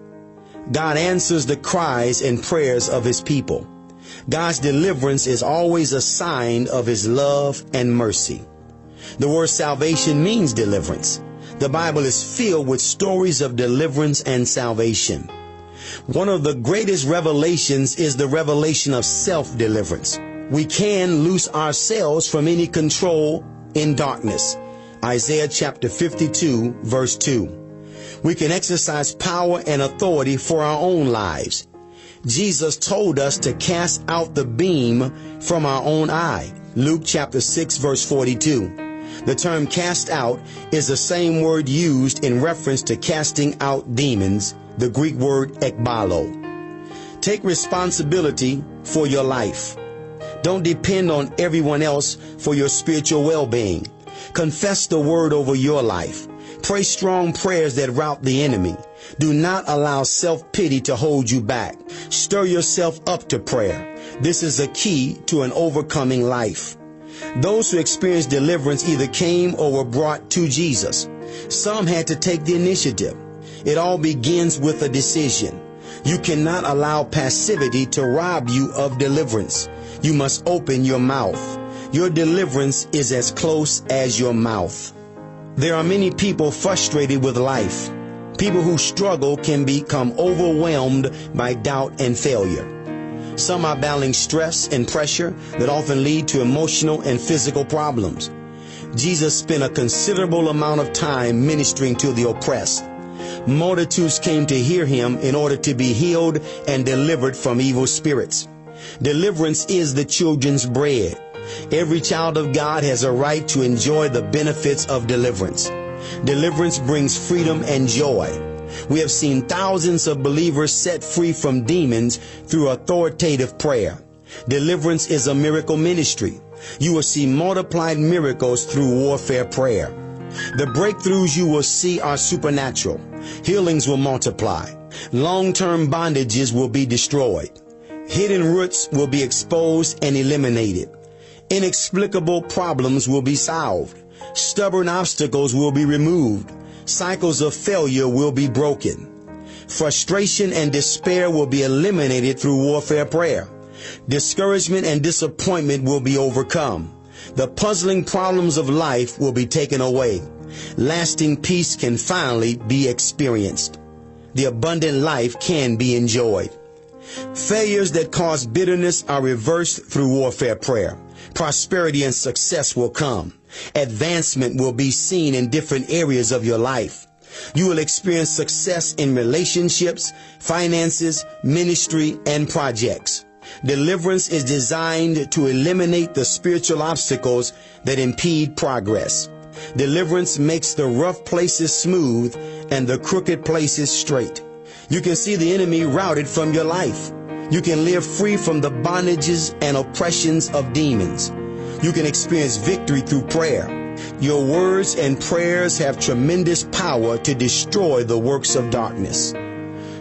God answers the cries and prayers of his people. God's deliverance is always a sign of his love and mercy. The word salvation means deliverance. The Bible is filled with stories of deliverance and salvation. One of the greatest revelations is the revelation of self-deliverance. We can loose ourselves from any control in darkness. Isaiah chapter fifty-two, verse two. We can exercise power and authority for our own lives. Jesus told us to cast out the beam from our own eye. Luke chapter six, verse forty-two. The term cast out is the same word used in reference to casting out demons, the Greek word ekbalo. Take responsibility for your life. Don't depend on everyone else for your spiritual well-being. Confess the word over your life. Pray strong prayers that rout the enemy. Do not allow self-pity to hold you back. Stir yourself up to prayer. This is a key to an overcoming life. Those who experienced deliverance either came or were brought to Jesus. Some had to take the initiative. It all begins with a decision. You cannot allow passivity to rob you of deliverance. You must open your mouth. Your deliverance is as close as your mouth. There are many people frustrated with life. People who struggle can become overwhelmed by doubt and failure. Some are battling stress and pressure that often lead to emotional and physical problems. Jesus spent a considerable amount of time ministering to the oppressed. Multitudes came to hear him in order to be healed and delivered from evil spirits. Deliverance is the children's bread. Every child of God has a right to enjoy the benefits of deliverance. Deliverance brings freedom and joy. We have seen thousands of believers set free from demons through authoritative prayer. Deliverance is a miracle ministry. You will see multiplied miracles through warfare prayer. The breakthroughs you will see are supernatural. Healings will multiply. Long-term bondages will be destroyed. Hidden roots will be exposed and eliminated. Inexplicable problems will be solved. Stubborn obstacles will be removed. Cycles of failure will be broken. Frustration and despair will be eliminated through warfare prayer. Discouragement and disappointment will be overcome. The puzzling problems of life will be taken away. Lasting peace can finally be experienced. The abundant life can be enjoyed. Failures that cause bitterness are reversed through warfare prayer. Prosperity and success will come. Advancement will be seen in different areas of your life. You will experience success in relationships, finances, ministry, and projects. Deliverance is designed to eliminate the spiritual obstacles that impede progress. Deliverance makes the rough places smooth and the crooked places straight. You can see the enemy routed from your life. You can live free from the bondages and oppressions of demons. You can experience victory through prayer. Your words and prayers have tremendous power to destroy the works of darkness.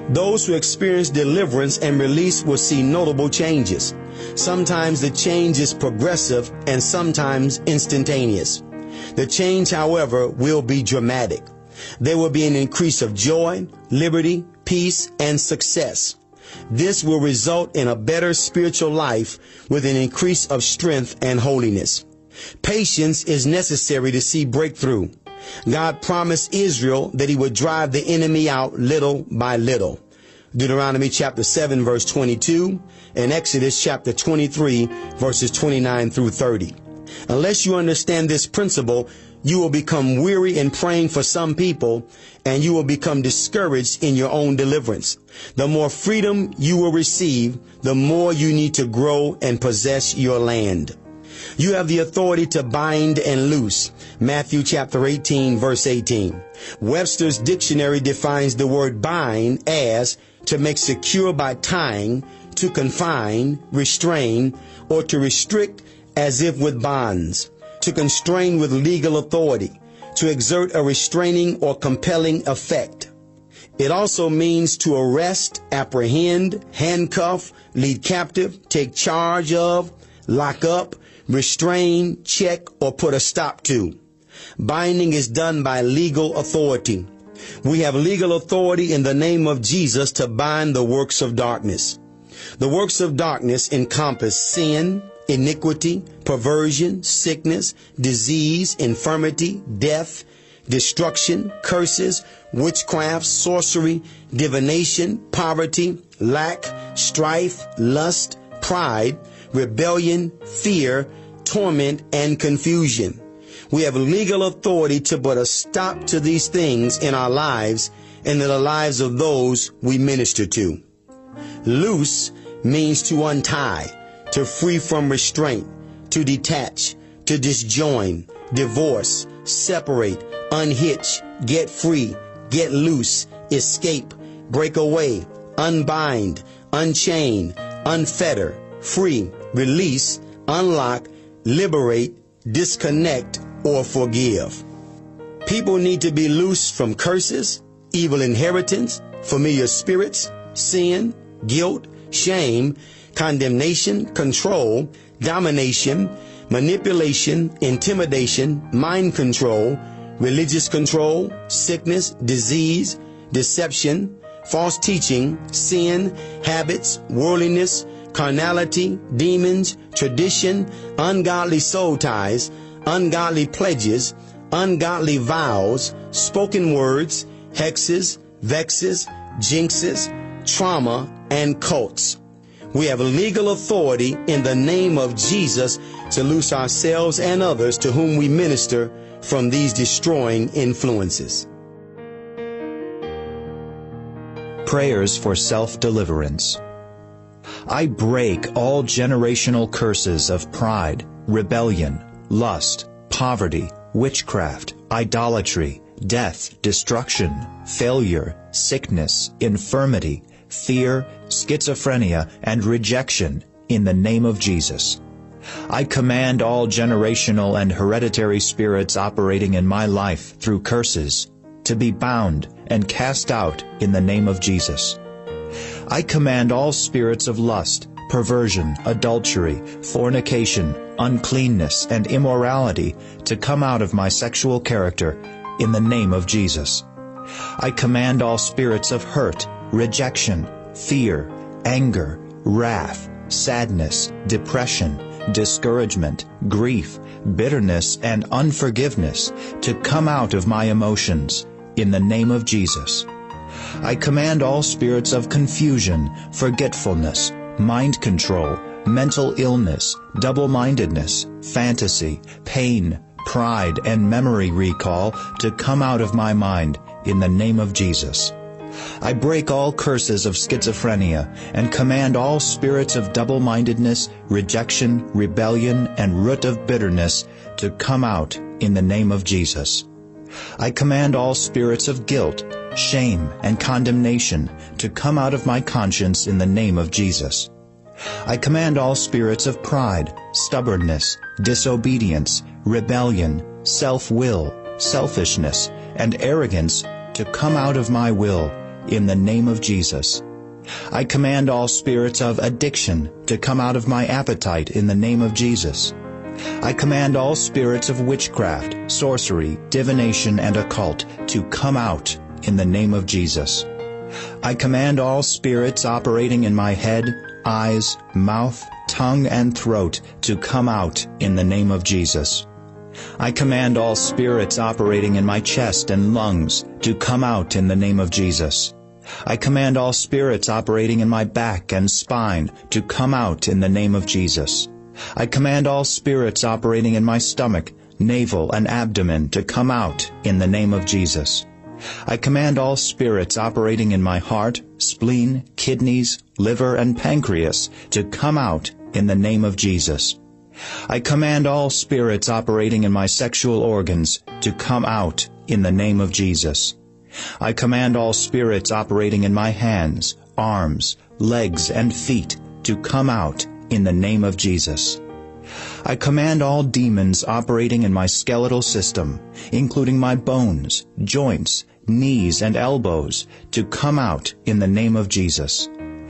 Those who experience deliverance and release will see notable changes. Sometimes the change is progressive and sometimes instantaneous. The change, however, will be dramatic. There will be an increase of joy, liberty, peace, and success. This will result in a better spiritual life with an increase of strength and holiness. Patience is necessary to see breakthrough. God promised Israel that he would drive the enemy out little by little. Deuteronomy chapter seven verse twenty-two and Exodus chapter twenty-three verses twenty-nine through thirty. Unless you understand this principle, you will become weary in praying for some people, and you will become discouraged in your own deliverance. The more freedom you will receive, the more you need to grow and possess your land. You have the authority to bind and loose. Matthew chapter eighteen verse eighteen. Webster's dictionary defines the word bind as to make secure by tying, to confine, restrain, or to restrict as if with bonds, to constrain with legal authority, to exert a restraining or compelling effect. It also means to arrest, apprehend, handcuff, lead captive, take charge of, lock up, restrain, check, or put a stop to. Binding is done by legal authority. We have legal authority in the name of Jesus to bind the works of darkness. The works of darkness encompass sin, iniquity, perversion, sickness, disease, infirmity, death, destruction, curses, witchcraft, sorcery, divination, poverty, lack, strife, lust, pride, rebellion, fear, torment, and confusion. We have legal authority to put a stop to these things in our lives and in the lives of those we minister to. Loose means to untie, to free from restraint, to detach, to disjoin, divorce, separate, unhitch, get free, get loose, escape, break away, unbind, unchain, unfetter, free, release, unlock, liberate, disconnect, or forgive. People need to be loose from curses, evil inheritance, familiar spirits, sin, guilt, shame, condemnation, control, domination, manipulation, intimidation, mind control, religious control, sickness, disease, deception, false teaching, sin, habits, worldliness, carnality, demons, tradition, ungodly soul ties, ungodly pledges, ungodly vows, spoken words, hexes, vexes, jinxes, trauma, and cults. We have legal authority in the name of Jesus to loose ourselves and others to whom we minister from these destroying influences. Prayers for self-deliverance. I break all generational curses of pride, rebellion, lust, poverty, witchcraft, idolatry, death, destruction, failure, sickness, infirmity, fear, schizophrenia, and rejection in the name of Jesus. I command all generational and hereditary spirits operating in my life through curses to be bound and cast out in the name of Jesus. I command all spirits of lust, perversion, adultery, fornication, uncleanness, and immorality to come out of my sexual character in the name of Jesus. I command all spirits of hurt, rejection, fear, anger, wrath, sadness, depression, discouragement, grief, bitterness, and unforgiveness to come out of my emotions in the name of Jesus. I command all spirits of confusion, forgetfulness, mind control, mental illness, double-mindedness, fantasy, pain, pride, and memory recall to come out of my mind in the name of Jesus. I break all curses of schizophrenia and command all spirits of double-mindedness, rejection, rebellion, and root of bitterness to come out in the name of Jesus. I command all spirits of guilt, shame, and condemnation to come out of my conscience in the name of Jesus. I command all spirits of pride, stubbornness, disobedience, rebellion, self-will, selfishness, and arrogance to come out of my will, in the name of Jesus. I command all spirits of addiction to come out of my appetite in the name of Jesus. I command all spirits of witchcraft, sorcery, divination, and occult to come out in the name of Jesus. I command all spirits operating in my head, eyes, mouth, tongue, and throat to come out in the name of Jesus. I command all spirits operating in my chest and lungs to come out in the name of Jesus. I command all spirits operating in my back and spine to come out in the name of Jesus. I command all spirits operating in my stomach, navel, and abdomen to come out in the name of Jesus. I command all spirits operating in my heart, spleen, kidneys, liver, and pancreas to come out in the name of Jesus. I command all spirits operating in my sexual organs to come out in the name of Jesus. I command all spirits operating in my hands, arms, legs, and feet to come out in the name of Jesus. I command all demons operating in my skeletal system, including my bones, joints, knees, and elbows, to come out in the name of Jesus.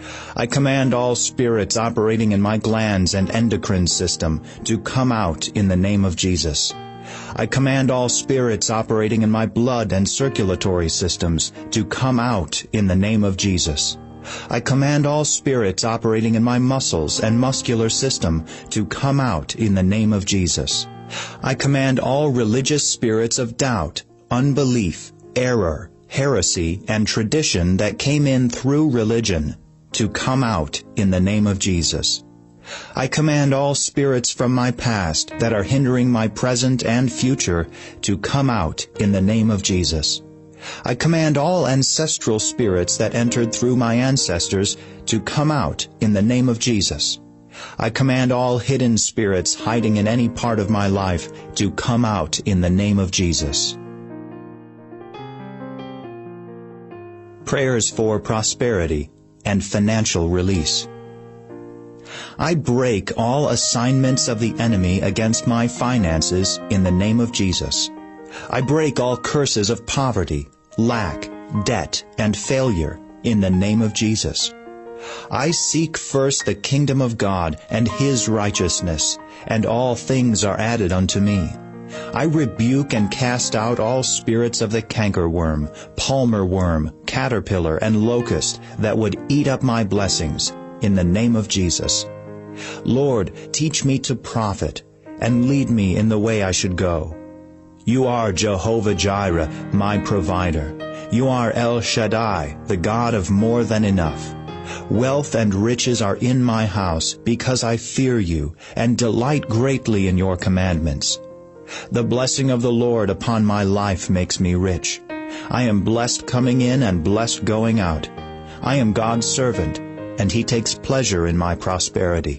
I command all spirits operating in my glands and endocrine system to come out in the name of Jesus. I command all spirits operating in my blood and circulatory systems to come out in the name of Jesus. I command all spirits operating in my muscles and muscular system to come out in the name of Jesus. I command all religious spirits of doubt, unbelief, error, heresy, and tradition that came in through religion to come out in the name of Jesus. I command all spirits from my past that are hindering my present and future to come out in the name of Jesus. I command all ancestral spirits that entered through my ancestors to come out in the name of Jesus. I command all hidden spirits hiding in any part of my life to come out in the name of Jesus. Prayers for prosperity and financial release. I break all assignments of the enemy against my finances in the name of Jesus. I break all curses of poverty, lack, debt, and failure in the name of Jesus. I seek first the kingdom of God and His righteousness, and all things are added unto me. I rebuke and cast out all spirits of the cankerworm, palmer worm, caterpillar, and locust that would eat up my blessings in the name of Jesus. Lord, teach me to profit and lead me in the way I should go. You are Jehovah Jireh, my provider. You are El Shaddai, the God of more than enough. Wealth and riches are in my house because I fear you and delight greatly in your commandments. The blessing of the Lord upon my life makes me rich. I am blessed coming in and blessed going out. I am God's servant, and He takes pleasure in my prosperity.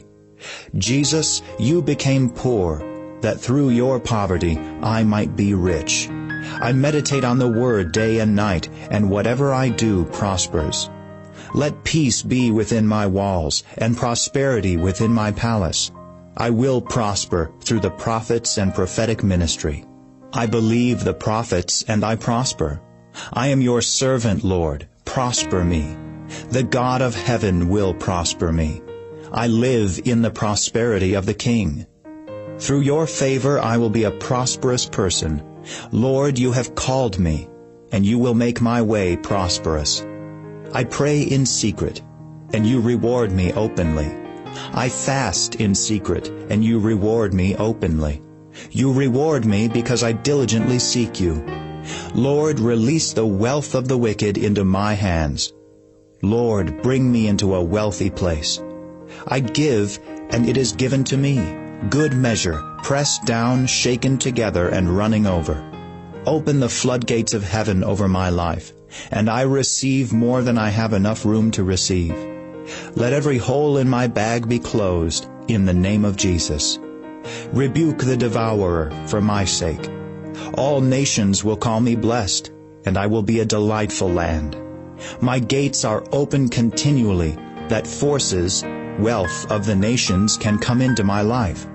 Jesus, you became poor, that through your poverty I might be rich. I meditate on the Word day and night, and whatever I do prospers. Let peace be within my walls, and prosperity within my palace. I will prosper through the prophets and prophetic ministry. I believe the prophets, and I prosper. I am your servant, Lord. Prosper me. The God of heaven will prosper me. I live in the prosperity of the King. Through your favor I will be a prosperous person. Lord, you have called me, and you will make my way prosperous. I pray in secret, and you reward me openly. I fast in secret, and you reward me openly. You reward me because I diligently seek you. Lord, release the wealth of the wicked into my hands. Lord, bring me into a wealthy place. I give, and it is given to me, good measure, pressed down, shaken together, and running over. Open the floodgates of heaven over my life, and I receive more than I have enough room to receive. Let every hole in my bag be closed, in the name of Jesus. Rebuke the devourer for my sake. All nations will call me blessed, and I will be a delightful land. My gates are open continually, that forces, wealth of the nations can come into my life.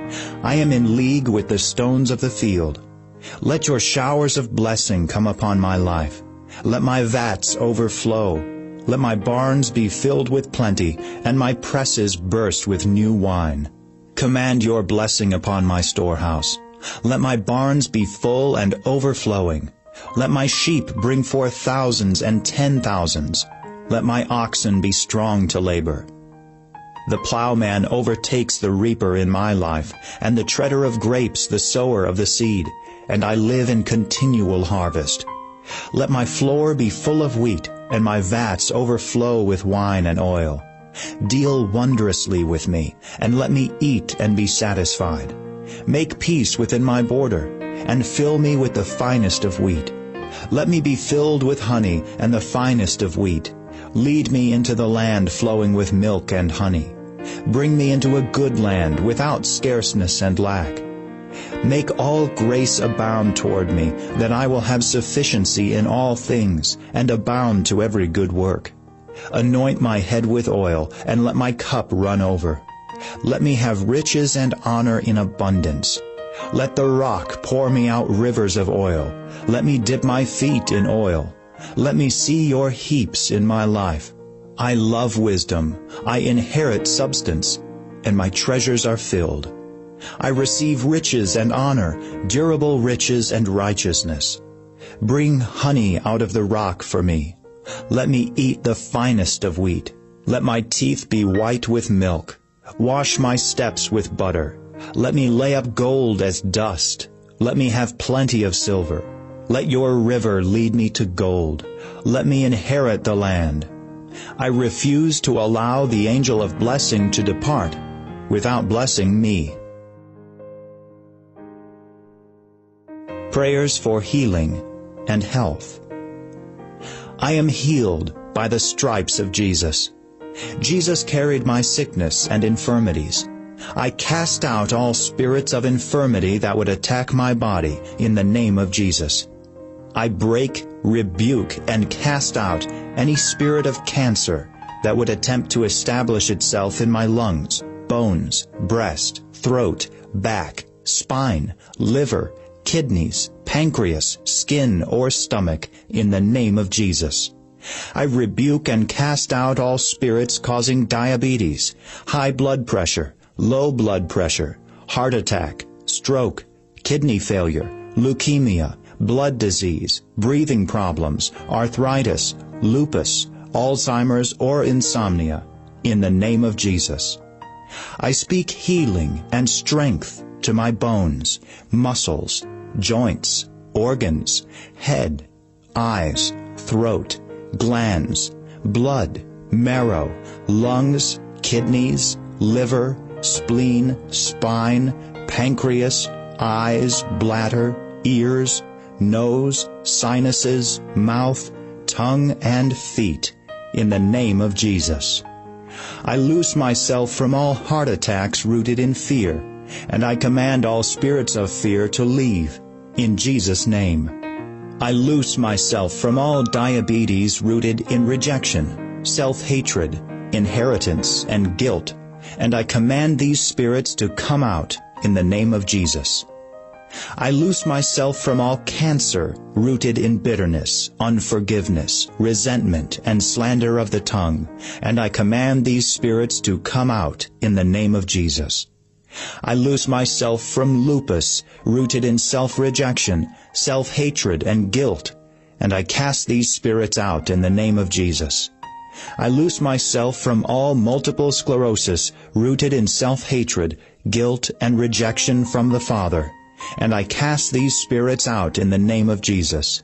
I am in league with the stones of the field. Let your showers of blessing come upon my life. Let my vats overflow. Let my barns be filled with plenty, and my presses burst with new wine. Command your blessing upon my storehouse. Let my barns be full and overflowing. Let my sheep bring forth thousands and ten thousands. Let my oxen be strong to labor. The plowman overtakes the reaper in my life, and the treader of grapes the sower of the seed, and I live in continual harvest. Let my floor be full of wheat, and my vats overflow with wine and oil. Deal wondrously with me, and let me eat and be satisfied. Make peace within my border, and fill me with the finest of wheat. Let me be filled with honey and the finest of wheat. Lead me into the land flowing with milk and honey. Bring me into a good land without scarceness and lack. Make all grace abound toward me, that I will have sufficiency in all things, and abound to every good work. Anoint my head with oil, and let my cup run over. Let me have riches and honor in abundance. Let the rock pour me out rivers of oil. Let me dip my feet in oil. Let me see your heaps in my life. I love wisdom. I inherit substance, and my treasures are filled. I receive riches and honor, durable riches and righteousness. Bring honey out of the rock for me. Let me eat the finest of wheat. Let my teeth be white with milk. Wash my steps with butter. Let me lay up gold as dust. Let me have plenty of silver. Let your river lead me to gold. Let me inherit the land. I refuse to allow the angel of blessing to depart without blessing me. Prayers for healing and health. I am healed by the stripes of Jesus. Jesus carried my sickness and infirmities. I cast out all spirits of infirmity that would attack my body in the name of Jesus. I break, rebuke, and cast out any spirit of cancer that would attempt to establish itself in my lungs, bones, breast, throat, back, spine, liver, kidneys, pancreas, skin, or stomach in the name of Jesus. I rebuke and cast out all spirits causing diabetes, high blood pressure, low blood pressure, heart attack, stroke, kidney failure, leukemia, blood disease, breathing problems, arthritis, lupus, Alzheimer's, or insomnia, in the name of Jesus. I speak healing and strength to my bones, muscles, joints, organs, head, eyes, throat, glands, blood, marrow, lungs, kidneys, liver, spleen, spine, pancreas, eyes, bladder, ears, nose, sinuses, mouth, tongue, and feet, in the name of Jesus. I loose myself from all heart attacks rooted in fear, and I command all spirits of fear to leave, in Jesus' name. I loose myself from all diabetes rooted in rejection, self-hatred, inheritance, and guilt, and I command these spirits to come out in the name of Jesus. I loose myself from all cancer rooted in bitterness, unforgiveness, resentment, and slander of the tongue, and I command these spirits to come out in the name of Jesus. I loose myself from lupus rooted in self-rejection, self-hatred, and guilt, and I cast these spirits out in the name of Jesus. I loose myself from all multiple sclerosis rooted in self-hatred, guilt, and rejection from the Father, and I cast these spirits out in the name of Jesus.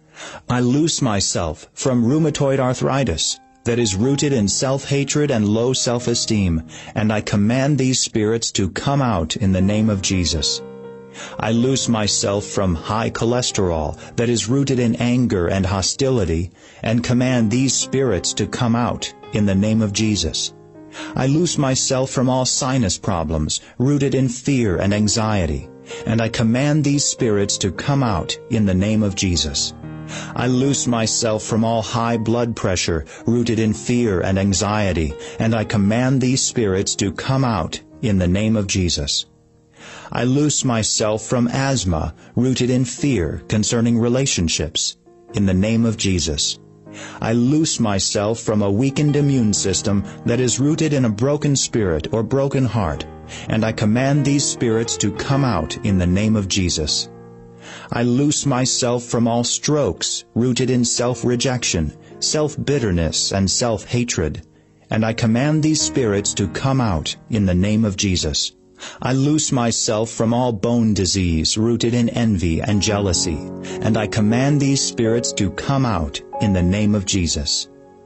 I loose myself from rheumatoid arthritis that is rooted in self-hatred and low self-esteem, and I command these spirits to come out in the name of Jesus. I loose myself from high cholesterol that is rooted in anger and hostility, and command these spirits to come out in the name of Jesus. I loose myself from all sinus problems rooted in fear and anxiety, and I command these spirits to come out in the name of Jesus. I loose myself from all high blood pressure rooted in fear and anxiety, and I command these spirits to come out in the name of Jesus. I loose myself from asthma rooted in fear concerning relationships, in the name of Jesus. I loose myself from a weakened immune system that is rooted in a broken spirit or broken heart, and I command these spirits to come out in the name of Jesus. I loose myself from all strokes rooted in self-rejection, self-bitterness, and self-hatred, and I command these spirits to come out in the name of Jesus. I loose myself from all bone disease rooted in envy and jealousy, and I command these spirits to come out in the name of Jesus.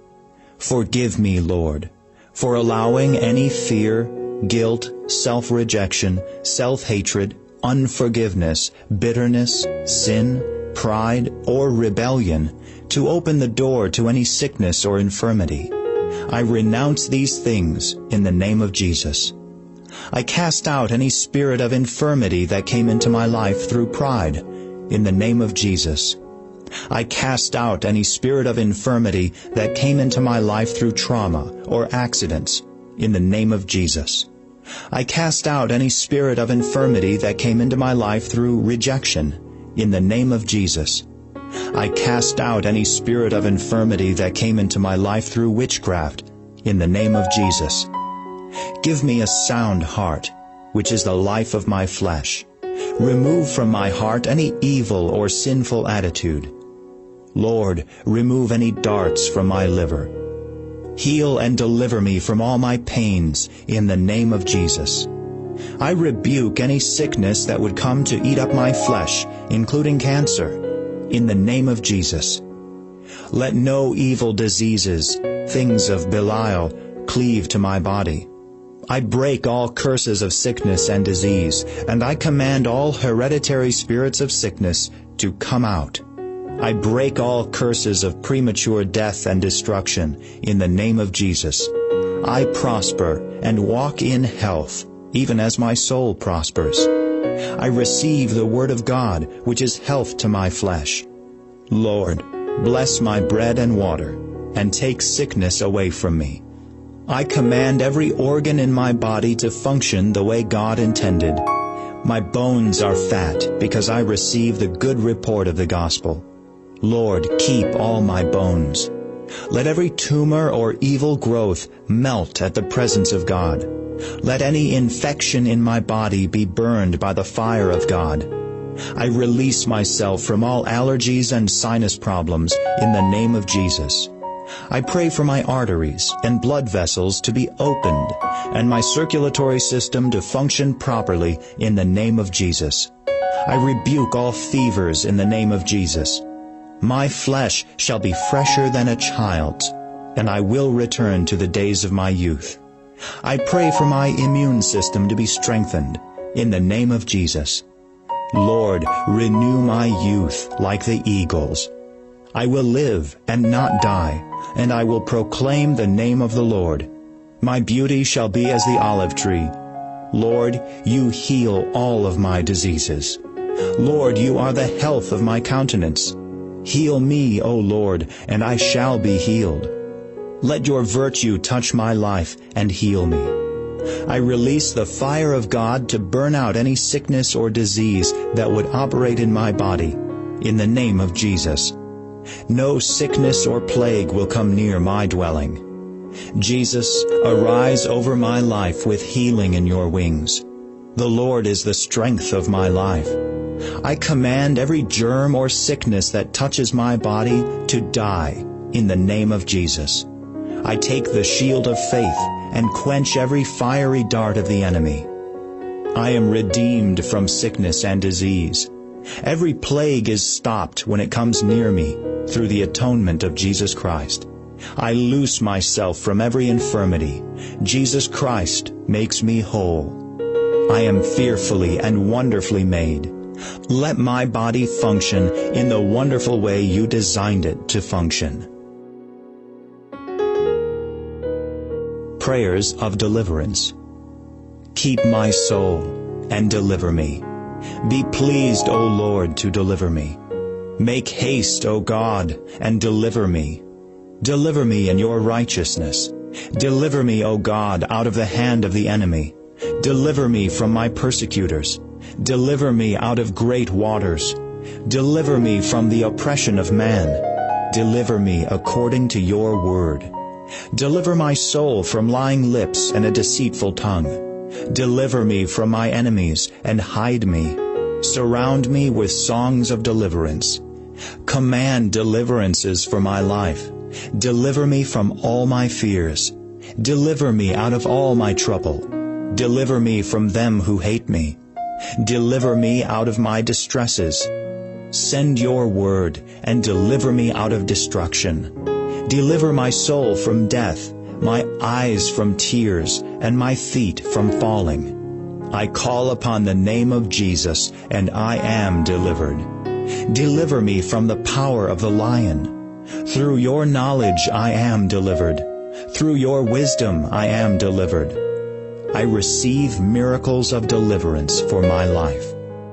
Forgive me, Lord, for allowing any fear, guilt, self-rejection, self-hatred, unforgiveness, bitterness, sin, pride, or rebellion to open the door to any sickness or infirmity. I renounce these things in the name of Jesus. I cast out any spirit of infirmity that came into my life through pride in the name of Jesus. I cast out any spirit of infirmity that came into my life through trauma or accidents in the name of Jesus. I cast out any spirit of infirmity that came into my life through rejection in the name of Jesus. I cast out any spirit of infirmity that came into my life through witchcraft in the name of Jesus. Give me a sound heart, which is the life of my flesh. Remove from my heart any evil or sinful attitude. Lord, remove any darts from my liver. Heal and deliver me from all my pains in the name of Jesus. I rebuke any sickness that would come to eat up my flesh, including cancer, in the name of Jesus. Let no evil diseases, things of Belial, cleave to my body. I break all curses of sickness and disease, and I command all hereditary spirits of sickness to come out. I break all curses of premature death and destruction in the name of Jesus. I prosper and walk in health, even as my soul prospers. I receive the word of God, which is health to my flesh. Lord, bless my bread and water, and take sickness away from me. I command every organ in my body to function the way God intended. My bones are fat because I receive the good report of the gospel. Lord, keep all my bones. Let every tumor or evil growth melt at the presence of God. Let any infection in my body be burned by the fire of God. I release myself from all allergies and sinus problems in the name of Jesus. I pray for my arteries and blood vessels to be opened and my circulatory system to function properly in the name of Jesus. I rebuke all fevers in the name of Jesus. My flesh shall be fresher than a child's, and I will return to the days of my youth. I pray for my immune system to be strengthened in the name of Jesus. Lord, renew my youth like the eagles. I will live and not die, and I will proclaim the name of the Lord. My beauty shall be as the olive tree. Lord, you heal all of my diseases. Lord, you are the health of my countenance. Heal me, O Lord, and I shall be healed. Let your virtue touch my life and heal me. I release the fire of God to burn out any sickness or disease that would operate in my body, in the name of Jesus. No sickness or plague will come near my dwelling. Jesus, arise over my life with healing in your wings. The Lord is the strength of my life. I command every germ or sickness that touches my body to die in the name of Jesus. I take the shield of faith and quench every fiery dart of the enemy. I am redeemed from sickness and disease. Every plague is stopped when it comes near me through the atonement of Jesus Christ. I loose myself from every infirmity. Jesus Christ makes me whole. I am fearfully and wonderfully made. Let my body function in the wonderful way you designed it to function. Prayers of deliverance. Keep my soul and deliver me. Be pleased, O Lord, to deliver me. Make haste, O God, and deliver me. Deliver me in your righteousness. Deliver me, O God, out of the hand of the enemy. Deliver me from my persecutors. Deliver me out of great waters. Deliver me from the oppression of man. Deliver me according to your word. Deliver my soul from lying lips and a deceitful tongue. Deliver me from my enemies and hide me. Surround me with songs of deliverance. Command deliverances for my life. Deliver me from all my fears. Deliver me out of all my trouble. Deliver me from them who hate me. Deliver me out of my distresses. Send your word and deliver me out of destruction. Deliver my soul from death, my eyes from tears, and my feet from falling. I call upon the name of Jesus, and I am delivered. Deliver me from the power of the lion. Through your knowledge I am delivered. Through your wisdom I am delivered. I receive miracles of deliverance for my life.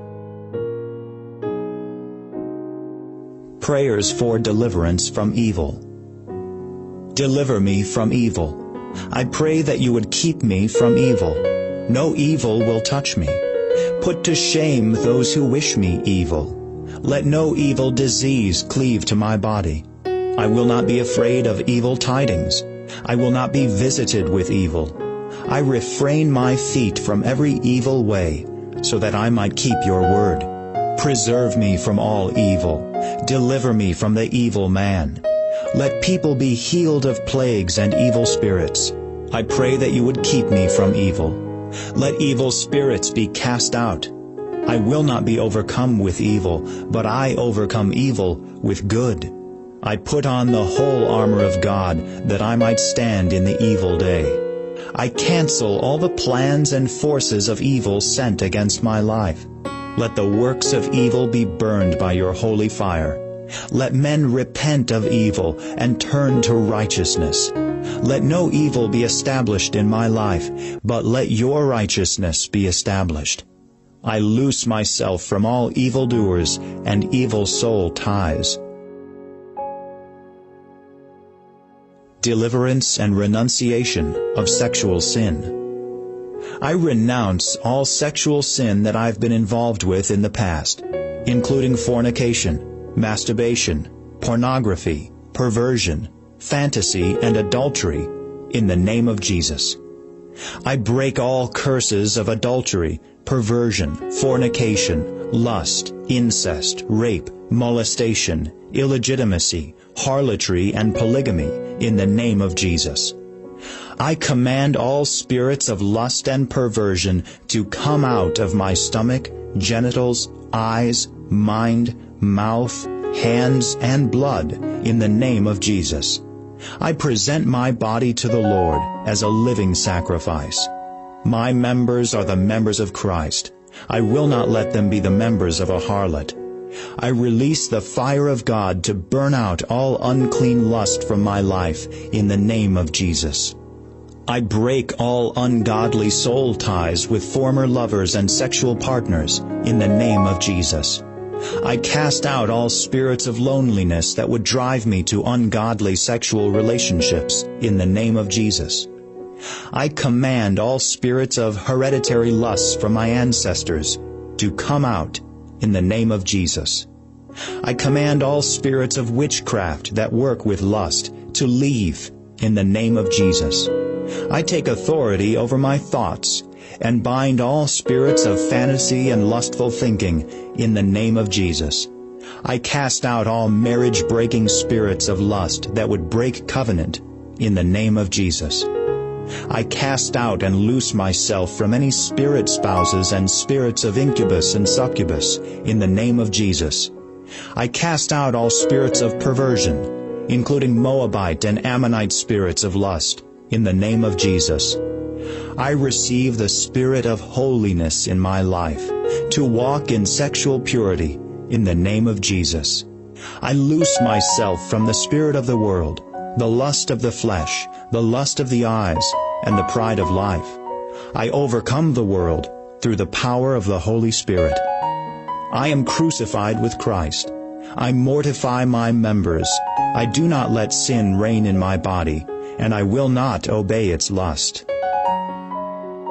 Prayers for deliverance from evil. Deliver me from evil. I pray that you would keep me from evil. No evil will touch me. Put to shame those who wish me evil. Let no evil disease cleave to my body. I will not be afraid of evil tidings. I will not be visited with evil. I refrain my feet from every evil way, so that I might keep your word. Preserve me from all evil. Deliver me from the evil man. Let people be healed of plagues and evil spirits. I pray that you would keep me from evil. Let evil spirits be cast out. I will not be overcome with evil, but I overcome evil with good. I put on the whole armor of God, that I might stand in the evil day. I cancel all the plans and forces of evil sent against my life. Let the works of evil be burned by your holy fire. Let men repent of evil and turn to righteousness. Let no evil be established in my life, but let your righteousness be established. I loose myself from all evildoers and evil soul ties. Deliverance and renunciation of sexual sin. I renounce all sexual sin that I've been involved with in the past, including fornication, masturbation, pornography, perversion, fantasy, and adultery, in the name of Jesus. I break all curses of adultery, perversion, fornication, lust, incest, rape, molestation, illegitimacy, harlotry, and polygamy, in the name of Jesus. I command all spirits of lust and perversion to come out of my stomach, genitals, eyes, mind, mouth, hands, and blood, in the name of Jesus. I present my body to the Lord as a living sacrifice. My members are the members of Christ. I will not let them be the members of a harlot. I release the fire of God to burn out all unclean lust from my life in the name of Jesus. I break all ungodly soul ties with former lovers and sexual partners in the name of Jesus. I cast out all spirits of loneliness that would drive me to ungodly sexual relationships in the name of Jesus. I command all spirits of hereditary lusts from my ancestors to come out in the name of Jesus. I command all spirits of witchcraft that work with lust to leave in the name of Jesus. I take authority over my thoughts and bind all spirits of fantasy and lustful thinking in the name of Jesus. I cast out all marriage-breaking spirits of lust that would break covenant in the name of Jesus. I cast out and loose myself from any spirit spouses and spirits of incubus and succubus in the name of Jesus. I cast out all spirits of perversion, including Moabite and Ammonite spirits of lust, in the name of Jesus. I receive the spirit of holiness in my life, to walk in sexual purity, in the name of Jesus. I loose myself from the spirit of the world, the lust of the flesh, the lust of the eyes, and the pride of life. I overcome the world through the power of the Holy Spirit. I am crucified with Christ. I mortify my members. I do not let sin reign in my body, and I will not obey its lust.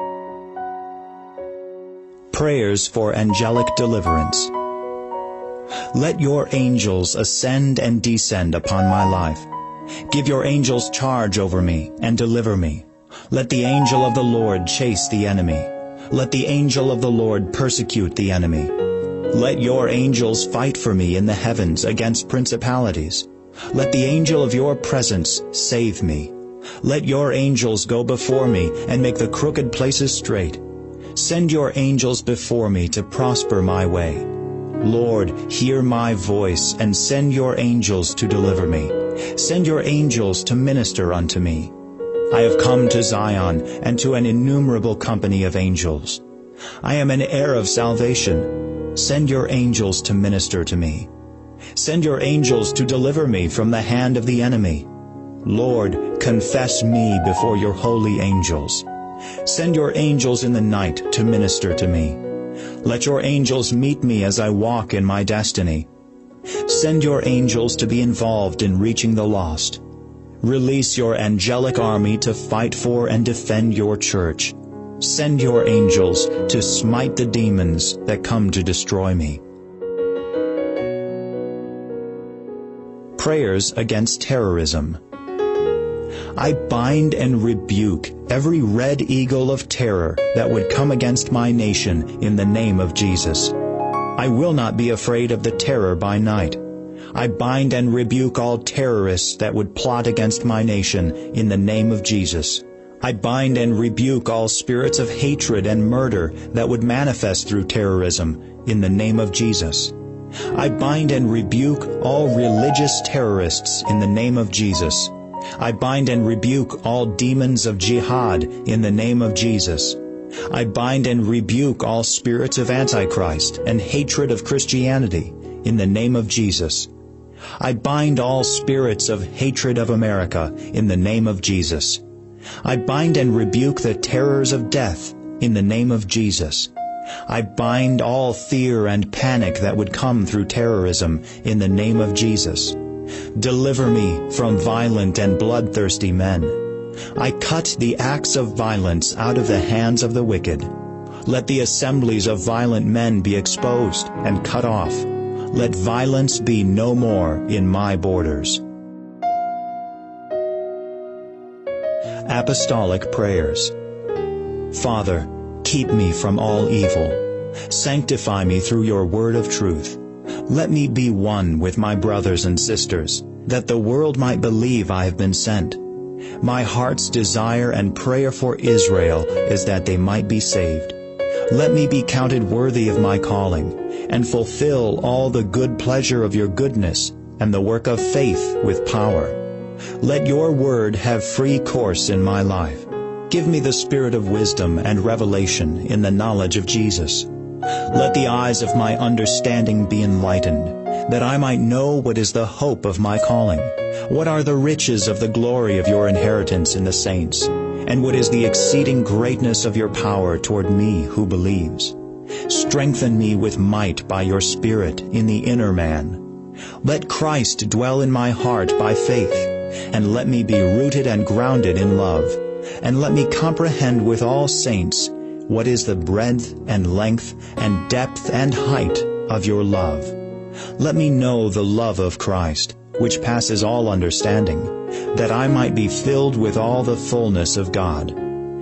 Prayers for angelic deliverance. Let your angels ascend and descend upon my life. Give your angels charge over me and deliver me. Let the angel of the Lord chase the enemy. Let the angel of the Lord persecute the enemy. Let your angels fight for me in the heavens against principalities. Let the angel of your presence save me. Let your angels go before me and make the crooked places straight. Send your angels before me to prosper my way. Lord, hear my voice, and send your angels to deliver me. Send your angels to minister unto me. I have come to Zion and to an innumerable company of angels. I am an heir of salvation. Send your angels to minister to me. Send your angels to deliver me from the hand of the enemy. Lord, confess me before your holy angels. Send your angels in the night to minister to me. Let your angels meet me as I walk in my destiny. Send your angels to be involved in reaching the lost. Release your angelic army to fight for and defend your church. Send your angels to smite the demons that come to destroy me. Prayers against terrorism. I bind and rebuke every red eagle of terror that would come against my nation in the name of Jesus. I will not be afraid of the terror by night. I bind and rebuke all terrorists that would plot against my nation in the name of Jesus. I bind and rebuke all spirits of hatred and murder that would manifest through terrorism in the name of Jesus. I bind and rebuke all religious terrorists in the name of Jesus. I bind and rebuke all demons of jihad in the name of Jesus. I bind and rebuke all spirits of Antichrist and hatred of Christianity in the name of Jesus. I bind all spirits of hatred of America in the name of Jesus. I bind and rebuke the terrors of death in the name of Jesus. I bind all fear and panic that would come through terrorism in the name of Jesus. Deliver me from violent and bloodthirsty men. I cut the acts of violence out of the hands of the wicked. Let the assemblies of violent men be exposed and cut off. Let violence be no more in my borders. Apostolic Prayers. Father, keep me from all evil. Sanctify me through your word of truth. Let me be one with my brothers and sisters, that the world might believe I have been sent. My heart's desire and prayer for Israel is that they might be saved. Let me be counted worthy of my calling, and fulfill all the good pleasure of your goodness and the work of faith with power. Let your word have free course in my life. Give me the spirit of wisdom and revelation in the knowledge of Jesus. Let the eyes of my understanding be enlightened, that I might know what is the hope of my calling, what are the riches of the glory of your inheritance in the saints, and what is the exceeding greatness of your power toward me who believes. Strengthen me with might by your Spirit in the inner man. Let Christ dwell in my heart by faith, and let me be rooted and grounded in love, and let me comprehend with all saints what is the breadth and length and depth and height of your love. Let me know the love of Christ, which passes all understanding, that I might be filled with all the fullness of God.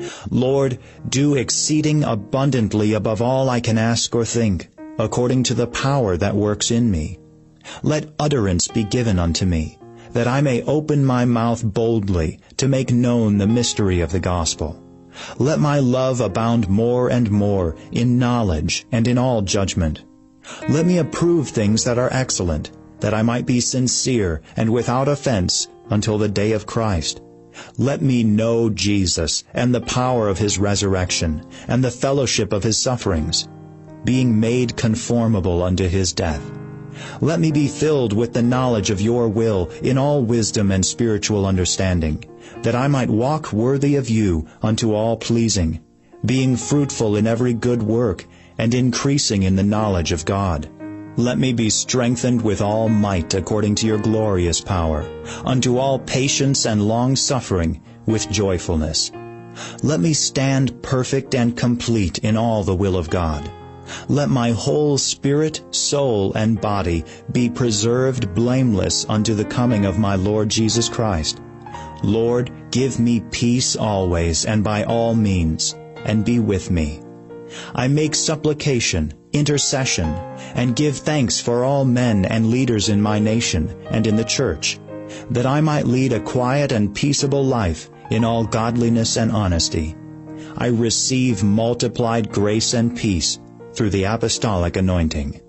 Lord, do exceeding abundantly above all I can ask or think, according to the power that works in me. Let utterance be given unto me, that I may open my mouth boldly to make known the mystery of the gospel. Let my love abound more and more in knowledge and in all judgment. Let me approve things that are excellent, that I might be sincere and without offense until the day of Christ. Let me know Jesus and the power of his resurrection and the fellowship of his sufferings, being made conformable unto his death. Let me be filled with the knowledge of your will in all wisdom and spiritual understanding, that I might walk worthy of you unto all pleasing, being fruitful in every good work and increasing in the knowledge of God. Let me be strengthened with all might according to your glorious power, unto all patience and long-suffering with joyfulness. Let me stand perfect and complete in all the will of God. Let my whole spirit, soul, and body be preserved blameless unto the coming of my Lord Jesus Christ. Lord, give me peace always and by all means, and be with me. I make supplication, intercession, and give thanks for all men and leaders in my nation and in the church, that I might lead a quiet and peaceable life in all godliness and honesty. I receive multiplied grace and peace through the apostolic anointing.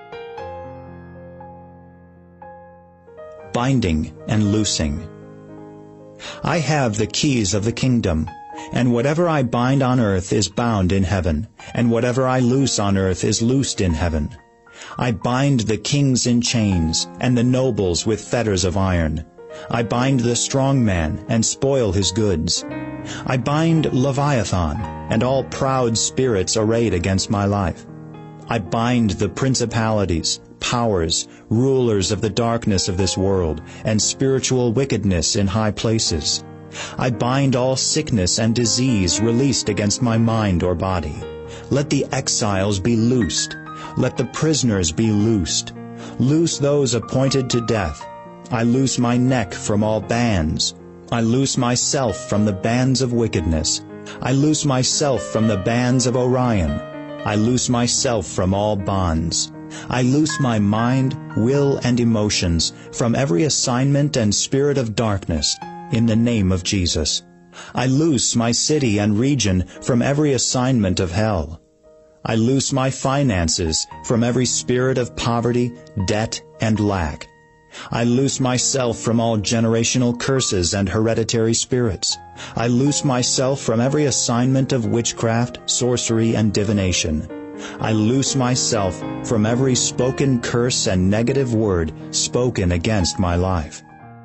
Binding and loosing. I have the keys of the kingdom, and whatever I bind on earth is bound in heaven, and whatever I loose on earth is loosed in heaven. I bind the kings in chains, and the nobles with fetters of iron. I bind the strong man, and spoil his goods. I bind Leviathan, and all proud spirits arrayed against my life. I bind the principalities, powers, rulers of the darkness of this world, and spiritual wickedness in high places. I bind all sickness and disease released against my mind or body. Let the exiles be loosed. Let the prisoners be loosed. Loose those appointed to death. I loose my neck from all bands. I loose myself from the bands of wickedness. I loose myself from the bands of Orion. I loose myself from all bonds. I loose my mind, will, and emotions from every assignment and spirit of darkness, in the name of Jesus. I loose my city and region from every assignment of hell. I loose my finances from every spirit of poverty, debt, and lack. I loose myself from all generational curses and hereditary spirits. I loose myself from every assignment of witchcraft, sorcery, and divination. I loose myself from every spoken curse and negative word spoken against my life.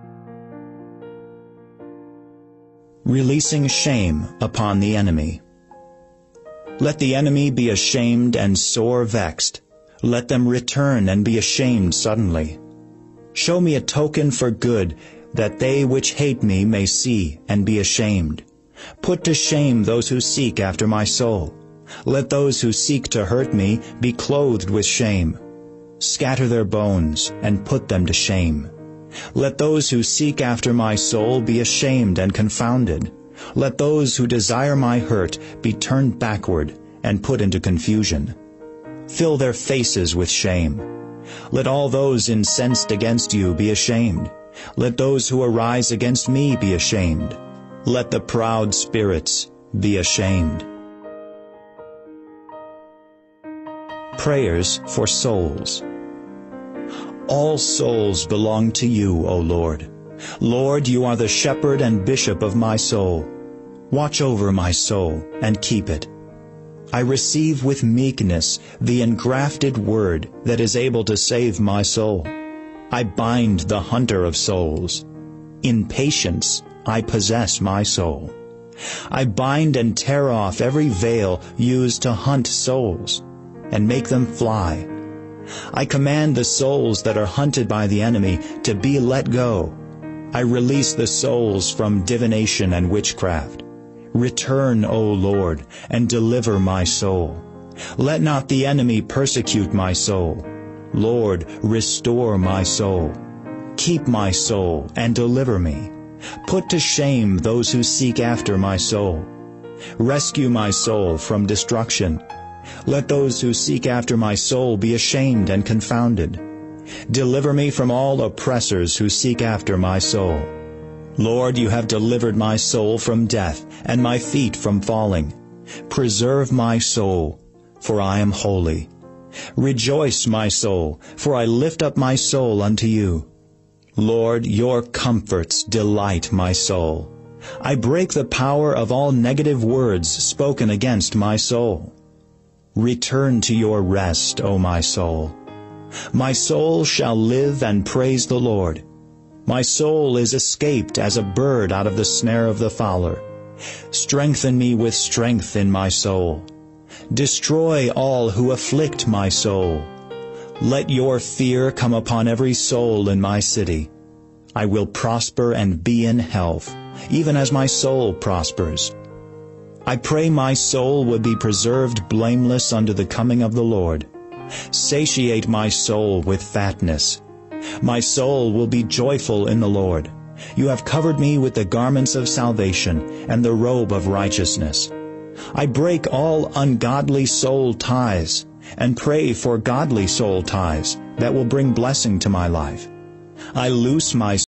Releasing shame upon the enemy. Let the enemy be ashamed and sore vexed. Let them return and be ashamed suddenly. Show me a token for good, that they which hate me may see and be ashamed. Put to shame those who seek after my soul. Let those who seek to hurt me be clothed with shame. Scatter their bones and put them to shame. Let those who seek after my soul be ashamed and confounded. Let those who desire my hurt be turned backward and put into confusion. Fill their faces with shame. Let all those incensed against you be ashamed. Let those who arise against me be ashamed. Let the proud spirits be ashamed. Prayers for souls. All souls belong to you, O Lord. Lord, you are the shepherd and bishop of my soul. Watch over my soul and keep it. I receive with meekness the engrafted word that is able to save my soul. I bind the hunter of souls. In patience I possess my soul. I bind and tear off every veil used to hunt souls, and make them fly. I command the souls that are hunted by the enemy to be let go. I release the souls from divination and witchcraft. Return, O Lord, and deliver my soul. Let not the enemy persecute my soul. Lord, restore my soul. Keep my soul and deliver me. Put to shame those who seek after my soul. Rescue my soul from destruction. Let those who seek after my soul be ashamed and confounded. Deliver me from all oppressors who seek after my soul. Lord, you have delivered my soul from death, and my feet from falling. Preserve my soul, for I am holy. Rejoice, my soul, for I lift up my soul unto you. Lord, your comforts delight my soul. I break the power of all negative words spoken against my soul. Return to your rest, O my soul. My soul shall live and praise the Lord. My soul is escaped as a bird out of the snare of the fowler. Strengthen me with strength in my soul. Destroy all who afflict my soul. Let your fear come upon every soul in my city. I will prosper and be in health, even as my soul prospers. I pray my soul would be preserved blameless unto the coming of the Lord. Satiate my soul with fatness. My soul will be joyful in the Lord. You have covered me with the garments of salvation and the robe of righteousness. I break all ungodly soul ties and pray for godly soul ties that will bring blessing to my life. I loose my